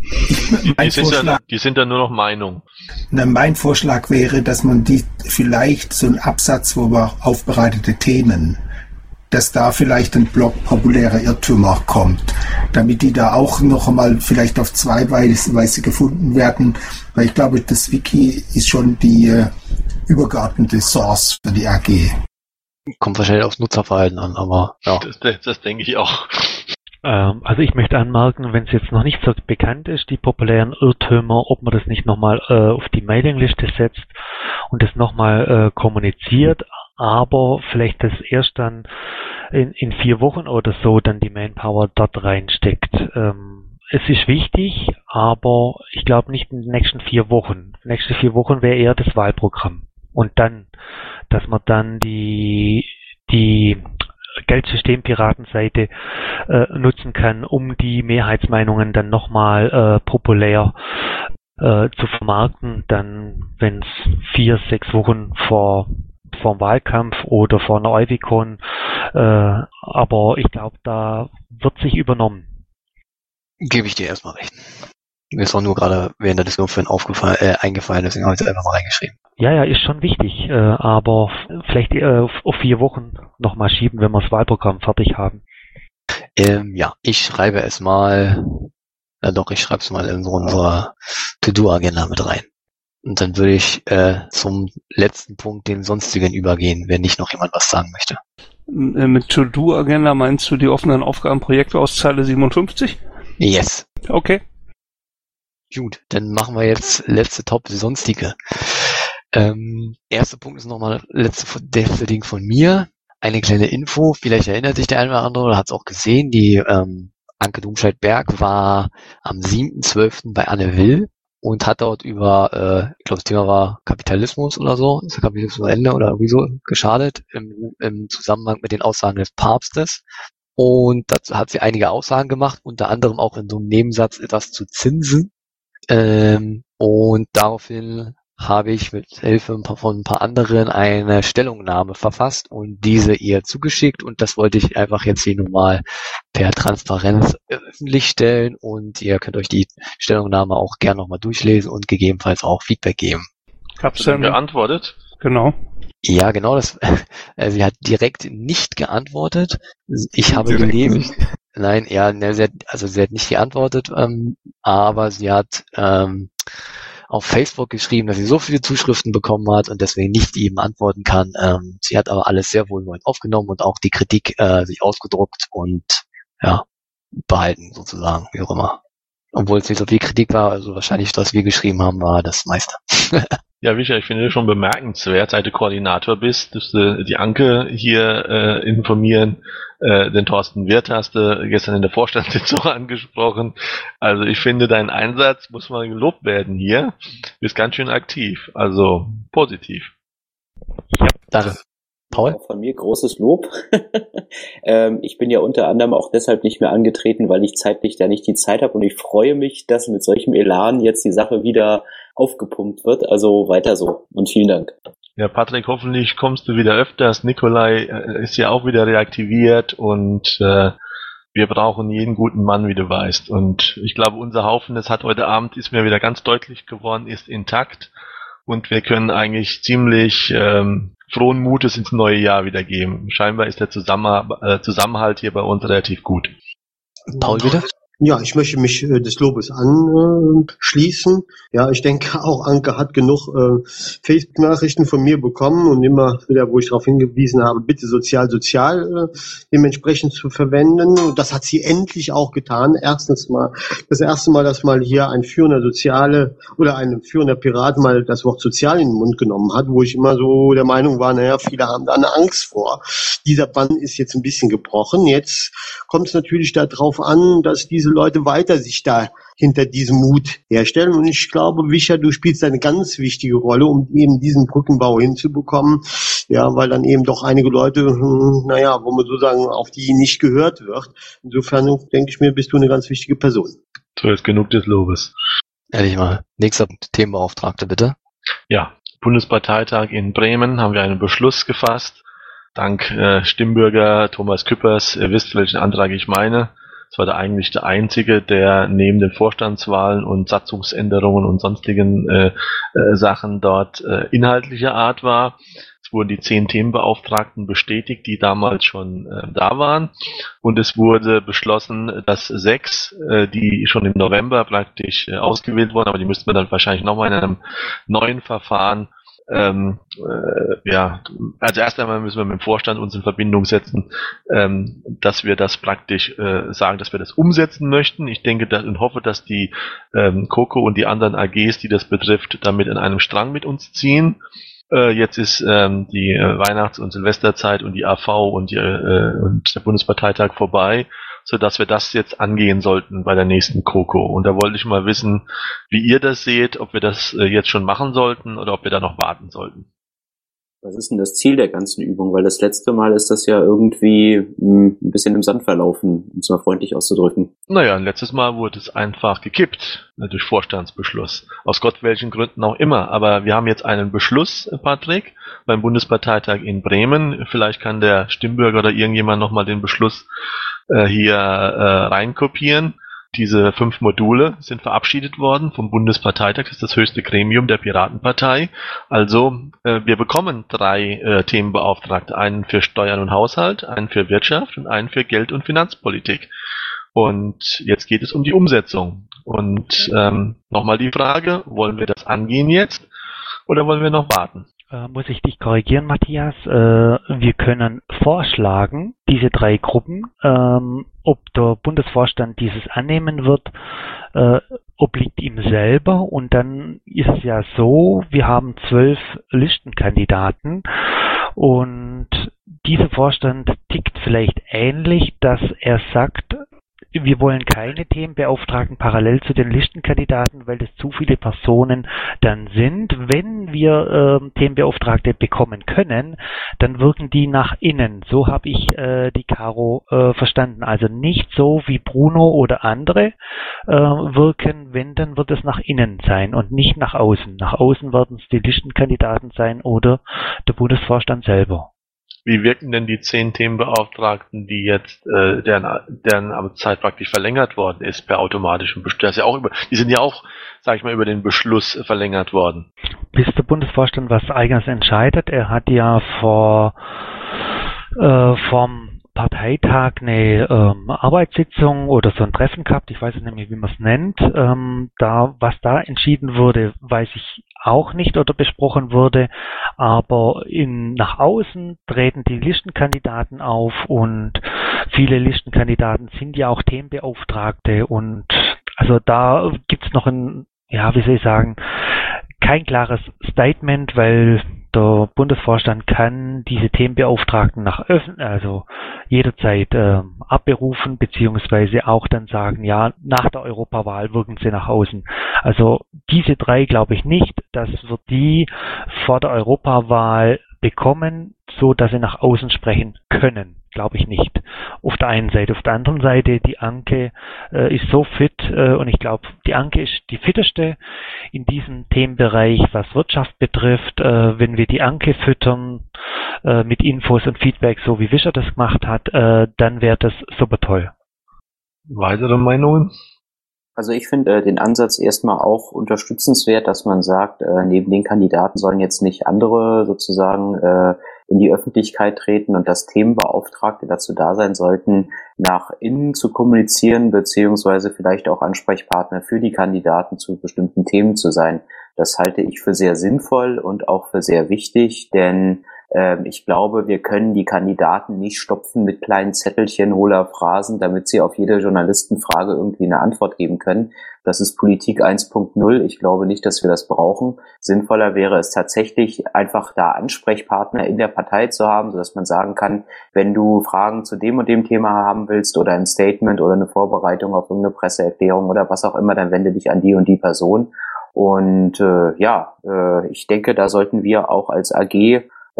Die sind dann nur noch Meinung. Mein Vorschlag wäre, dass man die vielleicht so einen Absatz, wo wir aufbereitete Themen, dass da vielleicht ein Blog populärer Irrtümer kommt, damit die da auch noch einmal vielleicht auf 2 Weise gefunden werden, weil ich glaube, das Wiki ist schon die übergeordnete Source für die AG. Kommt wahrscheinlich aufs Nutzerverhalten an, aber ja. Das denke ich auch. Also ich möchte anmerken, wenn es jetzt noch nicht so bekannt ist, die populären Irrtümer, ob man das nicht nochmal auf die Mailingliste setzt und das nochmal kommuniziert, aber vielleicht das erst dann in 4 Wochen oder so dann die Manpower dort reinsteckt. Es ist wichtig, aber ich glaube nicht in den nächsten 4 Wochen. Die nächsten 4 Wochen wäre eher das Wahlprogramm. Und dann, dass man dann die Geldsystem-Piratenseite nutzen kann, um die Mehrheitsmeinungen dann nochmal populär zu vermarkten, dann wenn es 4, 6 Wochen vor dem Wahlkampf oder vor einer Euvicon, aber ich glaube, da wird sich übernommen. Gebe ich dir erstmal recht. Mir ist auch nur gerade während der Diskussion eingefallen, deswegen habe ich es einfach mal reingeschrieben. Ja, ist schon wichtig, aber vielleicht auf 4 Wochen nochmal schieben, wenn wir das Wahlprogramm fertig haben. Ich schreibe es mal, ich schreibe es mal in unserer To-Do-Agenda mit rein. Und dann würde ich zum letzten Punkt, den sonstigen, übergehen, wenn nicht noch jemand was sagen möchte. Mit To-Do-Agenda meinst du die offenen Aufgabenprojekte aus Zeile 57? Yes. Okay. Gut, dann machen wir jetzt letzte Top, sonstige. Erster Punkt ist nochmal letzte Ding von mir. Eine kleine Info, vielleicht erinnert sich der eine oder andere oder hat es auch gesehen, die Anke Domscheit-Berg war am 7.12. bei Anne Will und hat dort über, ich glaube, das Thema war Kapitalismus oder so, ist der Kapitalismus Ende oder irgendwie so, geschadet im Zusammenhang mit den Aussagen des Papstes. Und dazu hat sie einige Aussagen gemacht, unter anderem auch in so einem Nebensatz etwas zu Zinsen. Und daraufhin habe ich mit Hilfe von ein paar anderen eine Stellungnahme verfasst und diese ihr zugeschickt, und das wollte ich einfach jetzt hier nun mal per Transparenz öffentlich stellen, und ihr könnt euch die Stellungnahme auch gerne nochmal durchlesen und gegebenenfalls auch Feedback geben. Hast du denn geantwortet? Genau. Ja, genau, sie hat direkt nicht geantwortet. Ich habe Direkt gelesen. nicht. Nein, ja, sie hat nicht geantwortet, aber sie hat auf Facebook geschrieben, dass sie so viele Zuschriften bekommen hat und deswegen nicht eben antworten kann. Sie hat aber alles sehr wohlwollend aufgenommen und auch die Kritik sich ausgedruckt und behalten sozusagen, wie auch immer. Obwohl es nicht so viel Kritik war, also wahrscheinlich, was wir geschrieben haben, war das meiste. Ja, Micha, ich finde es schon bemerkenswert, seit du Koordinator bist, dass du die Anke hier informieren. Den Thorsten Wirth hast du gestern in der Vorstandssitzung angesprochen. Also ich finde, dein Einsatz muss mal gelobt werden hier. Du bist ganz schön aktiv, also positiv. Ja, danke. Paul? Von mir großes Lob. Ich bin ja unter anderem auch deshalb nicht mehr angetreten, weil ich zeitlich da nicht die Zeit habe, und ich freue mich, dass mit solchem Elan jetzt die Sache wieder aufgepumpt wird. Also weiter so und vielen Dank. Ja, Patrick, hoffentlich kommst du wieder öfters. Nikolai ist ja auch wieder reaktiviert, und wir brauchen jeden guten Mann, wie du weißt. Und ich glaube, unser Haufen, das hat heute Abend, ist mir wieder ganz deutlich geworden, ist intakt, und wir können eigentlich ziemlich frohen Mutes ins neue Jahr wieder geben. Scheinbar ist der Zusammenhalt hier bei uns relativ gut. Paul, bitte? Ja, ich möchte mich des Lobes anschließen. Ja, ich denke auch, Anke hat genug Facebook-Nachrichten von mir bekommen, und immer wieder, wo ich darauf hingewiesen habe, bitte sozial dementsprechend zu verwenden. Und das hat sie endlich auch getan. Erstens mal, das erste Mal, dass mal hier ein führender ein führender Pirat mal das Wort sozial in den Mund genommen hat, wo ich immer so der Meinung war, naja, viele haben da eine Angst vor. Dieser Bann ist jetzt ein bisschen gebrochen. Jetzt kommt es natürlich darauf an, dass diese Leute weiter sich da hinter diesem Mut herstellen. Und ich glaube, Micha, du spielst eine ganz wichtige Rolle, um eben diesen Brückenbau hinzubekommen. Ja, weil dann eben doch einige Leute, wo man so sagen, auf die nicht gehört wird. Insofern denke ich mir, bist du eine ganz wichtige Person. So, ist genug des Lobes. Ehrlich mal. Nächster Themenbeauftragte, bitte. Ja, Bundesparteitag in Bremen haben wir einen Beschluss gefasst. Dank Stimmbürger Thomas Küppers. Ihr wisst, welchen Antrag ich meine. Es war eigentlich der einzige, der neben den Vorstandswahlen und Satzungsänderungen und sonstigen Sachen dort inhaltlicher Art war. Es wurden die 10 Themenbeauftragten bestätigt, die damals schon da waren. Und es wurde beschlossen, dass 6, die schon im November praktisch ausgewählt wurden, aber die müssten wir dann wahrscheinlich nochmal in einem neuen Verfahren also erst einmal müssen wir mit dem Vorstand uns in Verbindung setzen, dass wir das praktisch sagen, dass wir das umsetzen möchten. Ich denke und hoffe, dass die Coco und die anderen AGs, die das betrifft, damit an einem Strang mit uns ziehen. Jetzt ist die Weihnachts- und Silvesterzeit und die AV und der Bundesparteitag vorbei, sodass wir das jetzt angehen sollten bei der nächsten Coco. Und da wollte ich mal wissen, wie ihr das seht, ob wir das jetzt schon machen sollten oder ob wir da noch warten sollten. Was ist denn das Ziel der ganzen Übung? Weil das letzte Mal ist das ja irgendwie ein bisschen im Sand verlaufen, um es mal freundlich auszudrücken. Naja, letztes Mal wurde es einfach gekippt durch Vorstandsbeschluss. Aus Gott welchen Gründen auch immer. Aber wir haben jetzt einen Beschluss, Patrick, beim Bundesparteitag in Bremen. Vielleicht kann der Stimmbürger oder irgendjemand nochmal den Beschluss hier reinkopieren. Diese 5 Module sind verabschiedet worden vom Bundesparteitag. Das ist das höchste Gremium der Piratenpartei. Also wir bekommen 3 Themenbeauftragte. Einen für Steuern und Haushalt, einen für Wirtschaft und einen für Geld- und Finanzpolitik. Und jetzt geht es um die Umsetzung. Und nochmal die Frage, wollen wir das angehen jetzt oder wollen wir noch warten? Muss ich dich korrigieren, Matthias? Wir können vorschlagen, diese 3 Gruppen, ob der Bundesvorstand dieses annehmen wird, obliegt ihm selber. Und dann ist es ja so, wir haben 12 Listenkandidaten und dieser Vorstand tickt vielleicht ähnlich, dass er sagt, wir wollen keine Themenbeauftragten parallel zu den Listenkandidaten, weil das zu viele Personen dann sind. Wenn wir Themenbeauftragte bekommen können, dann wirken die nach innen. So habe ich die Caro verstanden. Also nicht so wie Bruno oder andere wirken, wenn, dann wird es nach innen sein und nicht nach außen. Nach außen werden es die Listenkandidaten sein oder der Bundesvorstand selber. Wie wirken denn die 10 Themenbeauftragten, die jetzt deren Amtszeit praktisch verlängert worden ist per automatischem Beschluss? Die sind ja auch, sag ich mal, über den Beschluss verlängert worden. Bis der Bundesvorstand was Eigenes entscheidet. Er hat ja vom Parteitag eine Arbeitssitzung oder so ein Treffen gehabt, ich weiß nicht mehr, wie man es nennt. Was da entschieden wurde, weiß ich auch nicht oder besprochen wurde, aber nach außen treten die Listenkandidaten auf und viele Listenkandidaten sind ja auch Themenbeauftragte und also da gibt's noch kein klares Statement, weil der Bundesvorstand kann diese Themenbeauftragten jederzeit abberufen, beziehungsweise auch dann sagen, ja, nach der Europawahl wirken sie nach außen. Also diese 3 glaube ich nicht, dass wir die vor der Europawahl bekommen, so dass sie nach außen sprechen können. Glaube ich nicht. Auf der einen Seite. Auf der anderen Seite, die Anke ist so fit und ich glaube, die Anke ist die fitteste in diesem Themenbereich, was Wirtschaft betrifft. Wenn wir die Anke füttern mit Infos und Feedback, so wie Wischer das gemacht hat, dann wäre das super toll. Weitere Meinungen? Also ich finde den Ansatz erstmal auch unterstützenswert, dass man sagt, neben den Kandidaten sollen jetzt nicht andere sozusagen in die Öffentlichkeit treten und dass Themenbeauftragte dazu da sein sollten, nach innen zu kommunizieren, beziehungsweise vielleicht auch Ansprechpartner für die Kandidaten zu bestimmten Themen zu sein. Das halte ich für sehr sinnvoll und auch für sehr wichtig, denn ich glaube, wir können die Kandidaten nicht stopfen mit kleinen Zettelchen, hohler Phrasen, damit sie auf jede Journalistenfrage irgendwie eine Antwort geben können. Das ist Politik 1.0. Ich glaube nicht, dass wir das brauchen. Sinnvoller wäre es tatsächlich, einfach da Ansprechpartner in der Partei zu haben, sodass man sagen kann, wenn du Fragen zu dem und dem Thema haben willst oder ein Statement oder eine Vorbereitung auf irgendeine Presseerklärung oder was auch immer, dann wende dich an die und die Person. Und ich denke, da sollten wir auch als AG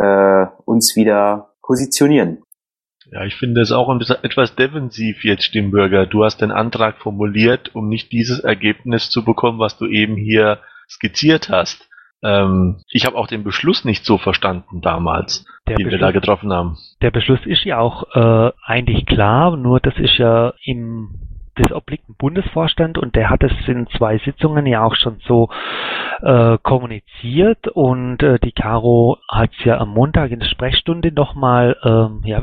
uns wieder positionieren. Ja, ich finde es auch etwas defensiv jetzt, Stimmbürger. Du hast den Antrag formuliert, um nicht dieses Ergebnis zu bekommen, was du eben hier skizziert hast. Ich habe auch den Beschluss nicht so verstanden damals, den wir da getroffen haben. Der Beschluss ist ja auch eigentlich klar, nur das ist ja das obliegt dem Bundesvorstand und der hat es in 2 Sitzungen ja auch schon so kommuniziert und die Caro hat es ja am Montag in der Sprechstunde nochmal, der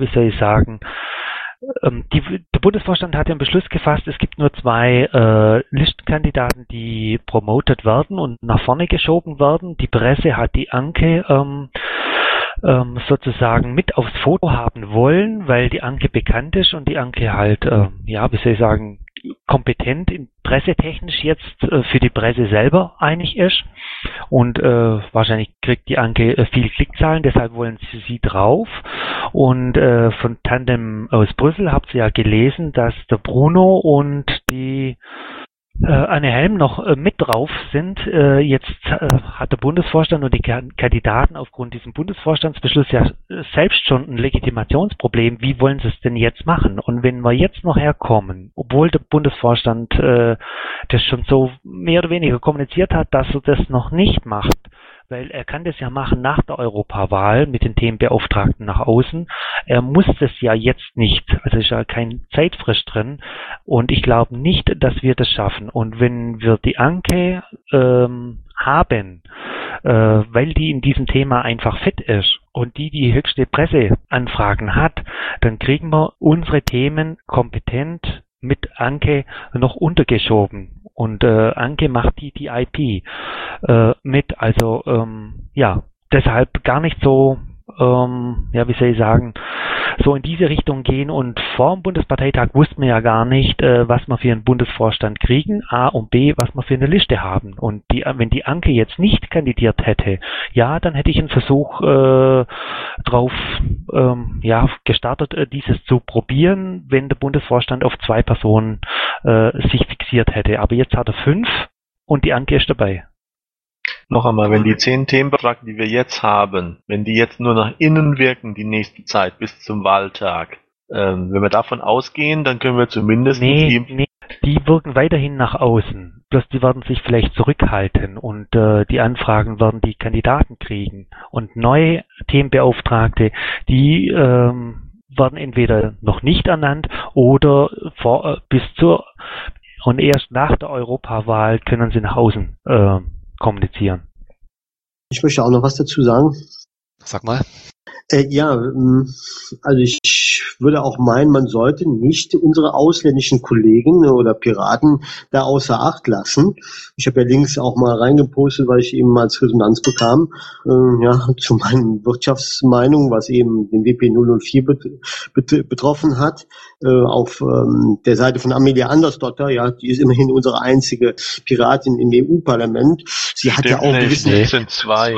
Bundesvorstand hat ja einen Beschluss gefasst, es gibt nur 2 Listenkandidaten, die promotet werden und nach vorne geschoben werden. Die Presse hat die Anke sozusagen mit aufs Foto haben wollen, weil die Anke bekannt ist und die Anke halt, kompetent pressetechnisch jetzt für die Presse selber einig ist und wahrscheinlich kriegt die Anke viel Klickzahlen, deshalb wollen sie drauf und von Tandem aus Brüssel habt ihr ja gelesen, dass der Bruno und die Anne Helm noch mit drauf sind. Jetzt hat der Bundesvorstand und die Kandidaten aufgrund diesem Bundesvorstandsbeschluss ja selbst schon ein Legitimationsproblem. Wie wollen sie es denn jetzt machen? Und wenn wir jetzt noch herkommen, obwohl der Bundesvorstand das schon so mehr oder weniger kommuniziert hat, dass er das noch nicht macht, weil er kann das ja machen nach der Europawahl mit den Themenbeauftragten nach außen. Er muss das ja jetzt nicht, also ist ja keine Zeitfrist drin und ich glaube nicht, dass wir das schaffen. Und wenn wir die Anke haben, weil die in diesem Thema einfach fit ist und die höchste Presseanfragen hat, dann kriegen wir unsere Themen kompetent mit Anke noch untergeschoben. Und Anke macht die IP mit. Also deshalb gar nicht so wie soll ich sagen, so in diese Richtung gehen. Und vor dem Bundesparteitag wussten wir ja gar nicht, was wir für einen Bundesvorstand kriegen, A und B, was wir für eine Liste haben. Und wenn die Anke jetzt nicht kandidiert hätte, ja, dann hätte ich einen Versuch drauf gestartet, dieses zu probieren, wenn der Bundesvorstand auf 2 Personen sich fixiert hätte. Aber jetzt hat er 5 und die Anke ist dabei. Noch einmal, wenn die 10 Themenbetrag, die wir jetzt haben, wenn die jetzt nur nach innen wirken, die nächste Zeit bis zum Wahltag, wenn wir davon ausgehen, dann können wir zumindest die wirken weiterhin nach außen. Bloß die werden sich vielleicht zurückhalten und die Anfragen werden die Kandidaten kriegen. Und neue Themenbeauftragte, die werden entweder noch nicht ernannt oder und erst nach der Europawahl können sie nach außen kommunizieren. Ich möchte auch noch was dazu sagen. Sag mal. Also ich würde auch meinen, man sollte nicht unsere ausländischen Kollegen oder Piraten da außer Acht lassen. Ich habe ja links auch mal reingepostet, weil ich eben als Resonanz bekam, zu meinen Wirtschaftsmeinungen, was eben den WP 004 betroffen hat. Auf der Seite von Amelia Andersdotter, ja, die ist immerhin unsere einzige Piratin im EU-Parlament. Sie hat ja auch nicht, es sind 2.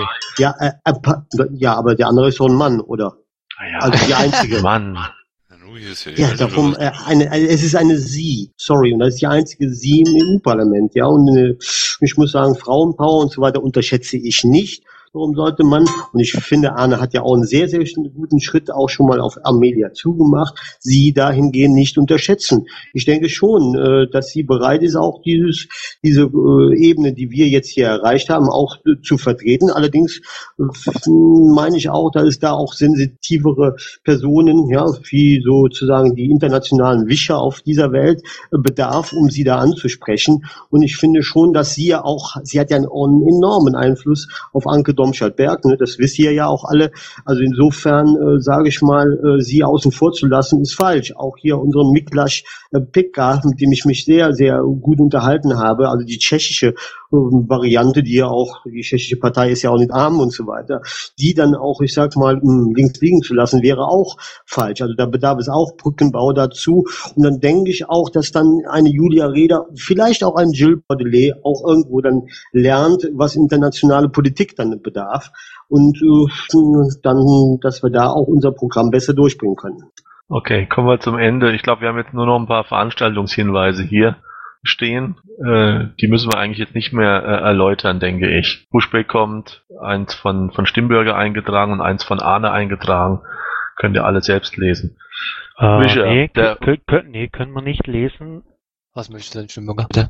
Ja, aber der andere ist doch ein Mann, oder? Ja, also die einzige. Mann. Ja, darum, es ist eine Sie, sorry, und das ist die einzige Sie im EU-Parlament, ja, und ich muss sagen, Frauenpower und so weiter unterschätze ich nicht. Warum sollte man, und ich finde, Arne hat ja auch einen sehr, sehr guten Schritt auch schon mal auf Amelia zugemacht, sie dahingehend nicht unterschätzen. Ich denke schon, dass sie bereit ist, auch diese Ebene, die wir jetzt hier erreicht haben, auch zu vertreten. Allerdings meine ich auch, dass es da auch sensitivere Personen, ja, wie sozusagen die internationalen Wischer auf dieser Welt bedarf, um sie da anzusprechen. Und ich finde schon, dass sie hat ja einen enormen Einfluss auf Anke Domscheit-Berg, ne, das wisst ihr ja auch alle. Also insofern, sage ich mal, sie außen vor zu lassen, ist falsch. Auch hier unseren Miklas Pekka, mit dem ich mich sehr, sehr gut unterhalten habe, also die tschechische Variante, die tschechische Partei ist ja auch nicht arm und so weiter, die dann auch, ich sag mal, links liegen zu lassen, wäre auch falsch. Also da bedarf es auch Brückenbau dazu. Und dann denke ich auch, dass dann eine Julia Reda, vielleicht auch ein Gilles Bordelais auch irgendwo dann lernt, was internationale Politik dann bedarf. Und dann, dass wir da auch unser Programm besser durchbringen können. Okay, kommen wir zum Ende. Ich glaube, wir haben jetzt nur noch ein paar Veranstaltungshinweise hier stehen. Die müssen wir eigentlich jetzt nicht mehr erläutern, denke ich. Pushback kommt, eins von Stimmbürger eingetragen und eins von Arne eingetragen. Könnt ihr alle selbst lesen. Nee, können wir nicht lesen. Was möchte denn Stimmbürger bitte?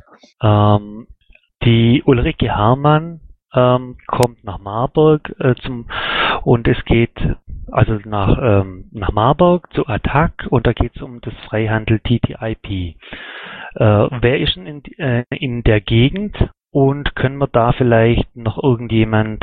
Die Ulrike Herrmann kommt nach Marburg und es geht also nach Marburg zu Attac und da geht es um das Freihandel TTIP. Wer ist denn in der Gegend und können wir da vielleicht noch irgendjemand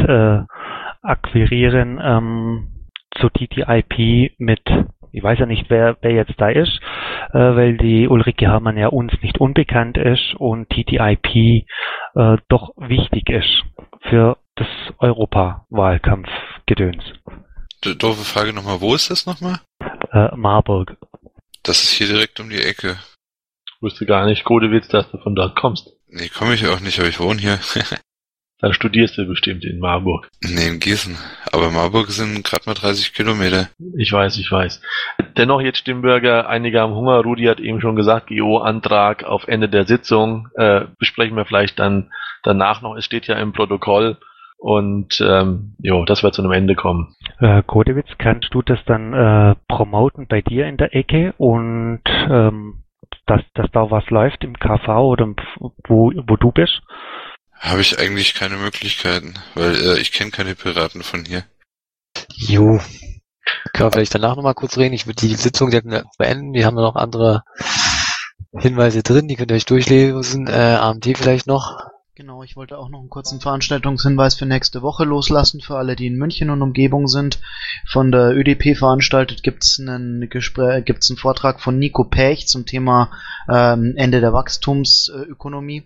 akquirieren zu TTIP mit, ich weiß ja nicht, wer jetzt da ist, weil die Ulrike Herrmann ja uns nicht unbekannt ist und TTIP doch wichtig ist für das Europawahlkampfgedöns. Doofe Frage nochmal, wo ist das nochmal? Marburg. Das ist hier direkt um die Ecke. Ich wusste gar nicht, Kodewitz, dass du von dort kommst. Nee, komme ich auch nicht, aber ich wohne hier. Dann studierst du bestimmt in Marburg. Nee, in Gießen. Aber Marburg sind gerade mal 30 Kilometer. Ich weiß. Dennoch jetzt Stimmbürger, einige haben Hunger. Rudi hat eben schon gesagt, GO-Antrag auf Ende der Sitzung. Besprechen wir vielleicht dann danach noch. Es steht ja im Protokoll. Und dass wir zu einem Ende kommen. Kodewitz, kannst du das dann promoten bei dir in der Ecke und dass da was läuft im KV oder wo du bist? Habe ich eigentlich keine Möglichkeiten, weil ich kenne keine Piraten von hier. Jo. Können wir vielleicht danach nochmal kurz reden. Ich würde die Sitzung beenden. Wir haben noch andere Hinweise drin, die könnt ihr euch durchlesen. AMT vielleicht noch. Genau, ich wollte auch noch einen kurzen Veranstaltungshinweis für nächste Woche loslassen, für alle, die in München und Umgebung sind. Von der ÖDP veranstaltet gibt's einen Vortrag von Nico Pech zum Thema Ende der Wachstumsökonomie.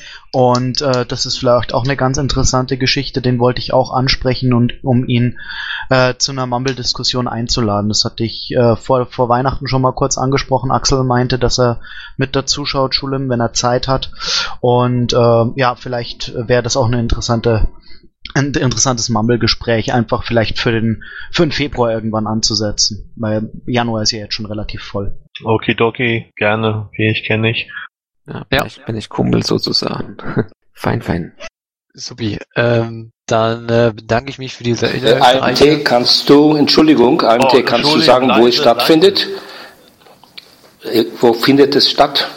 Und das ist vielleicht auch eine ganz interessante Geschichte, den wollte ich auch ansprechen und um ihn zu einer Mumble-Diskussion einzuladen. Das hatte ich vor Weihnachten schon mal kurz angesprochen. Axel meinte, dass er mit dazu schaut, Schulim, wenn er Zeit hat. Und ja, vielleicht wäre das auch ein interessantes Mumble-Gespräch, einfach vielleicht für den Februar irgendwann anzusetzen. Weil Januar ist ja jetzt schon relativ voll. Okidoki, gerne, ich kenne ich. Ja, vielleicht bin ich Kumpel sozusagen. Fein. Supi. Dann bedanke ich mich für diese AMT kannst du sagen, wo es stattfindet? Wo findet es statt?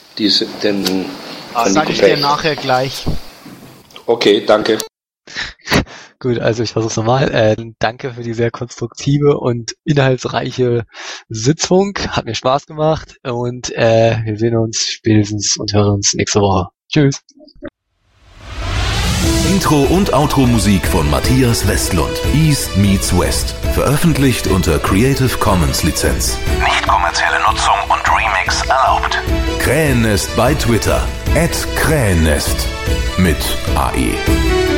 Das sage ich dir nachher gleich. Okay, danke. Gut, also ich versuch's nochmal. Danke für die sehr konstruktive und inhaltsreiche Sitzung. Hat mir Spaß gemacht und wir sehen uns spätestens und hören uns nächste Woche. Tschüss. Intro und Outro-Musik von Matthias Westlund. East meets West. Veröffentlicht unter Creative Commons Lizenz. Nicht kommerzielle Nutzung und Remix erlaubt. Krähennest bei Twitter. @Krähennest mit AE.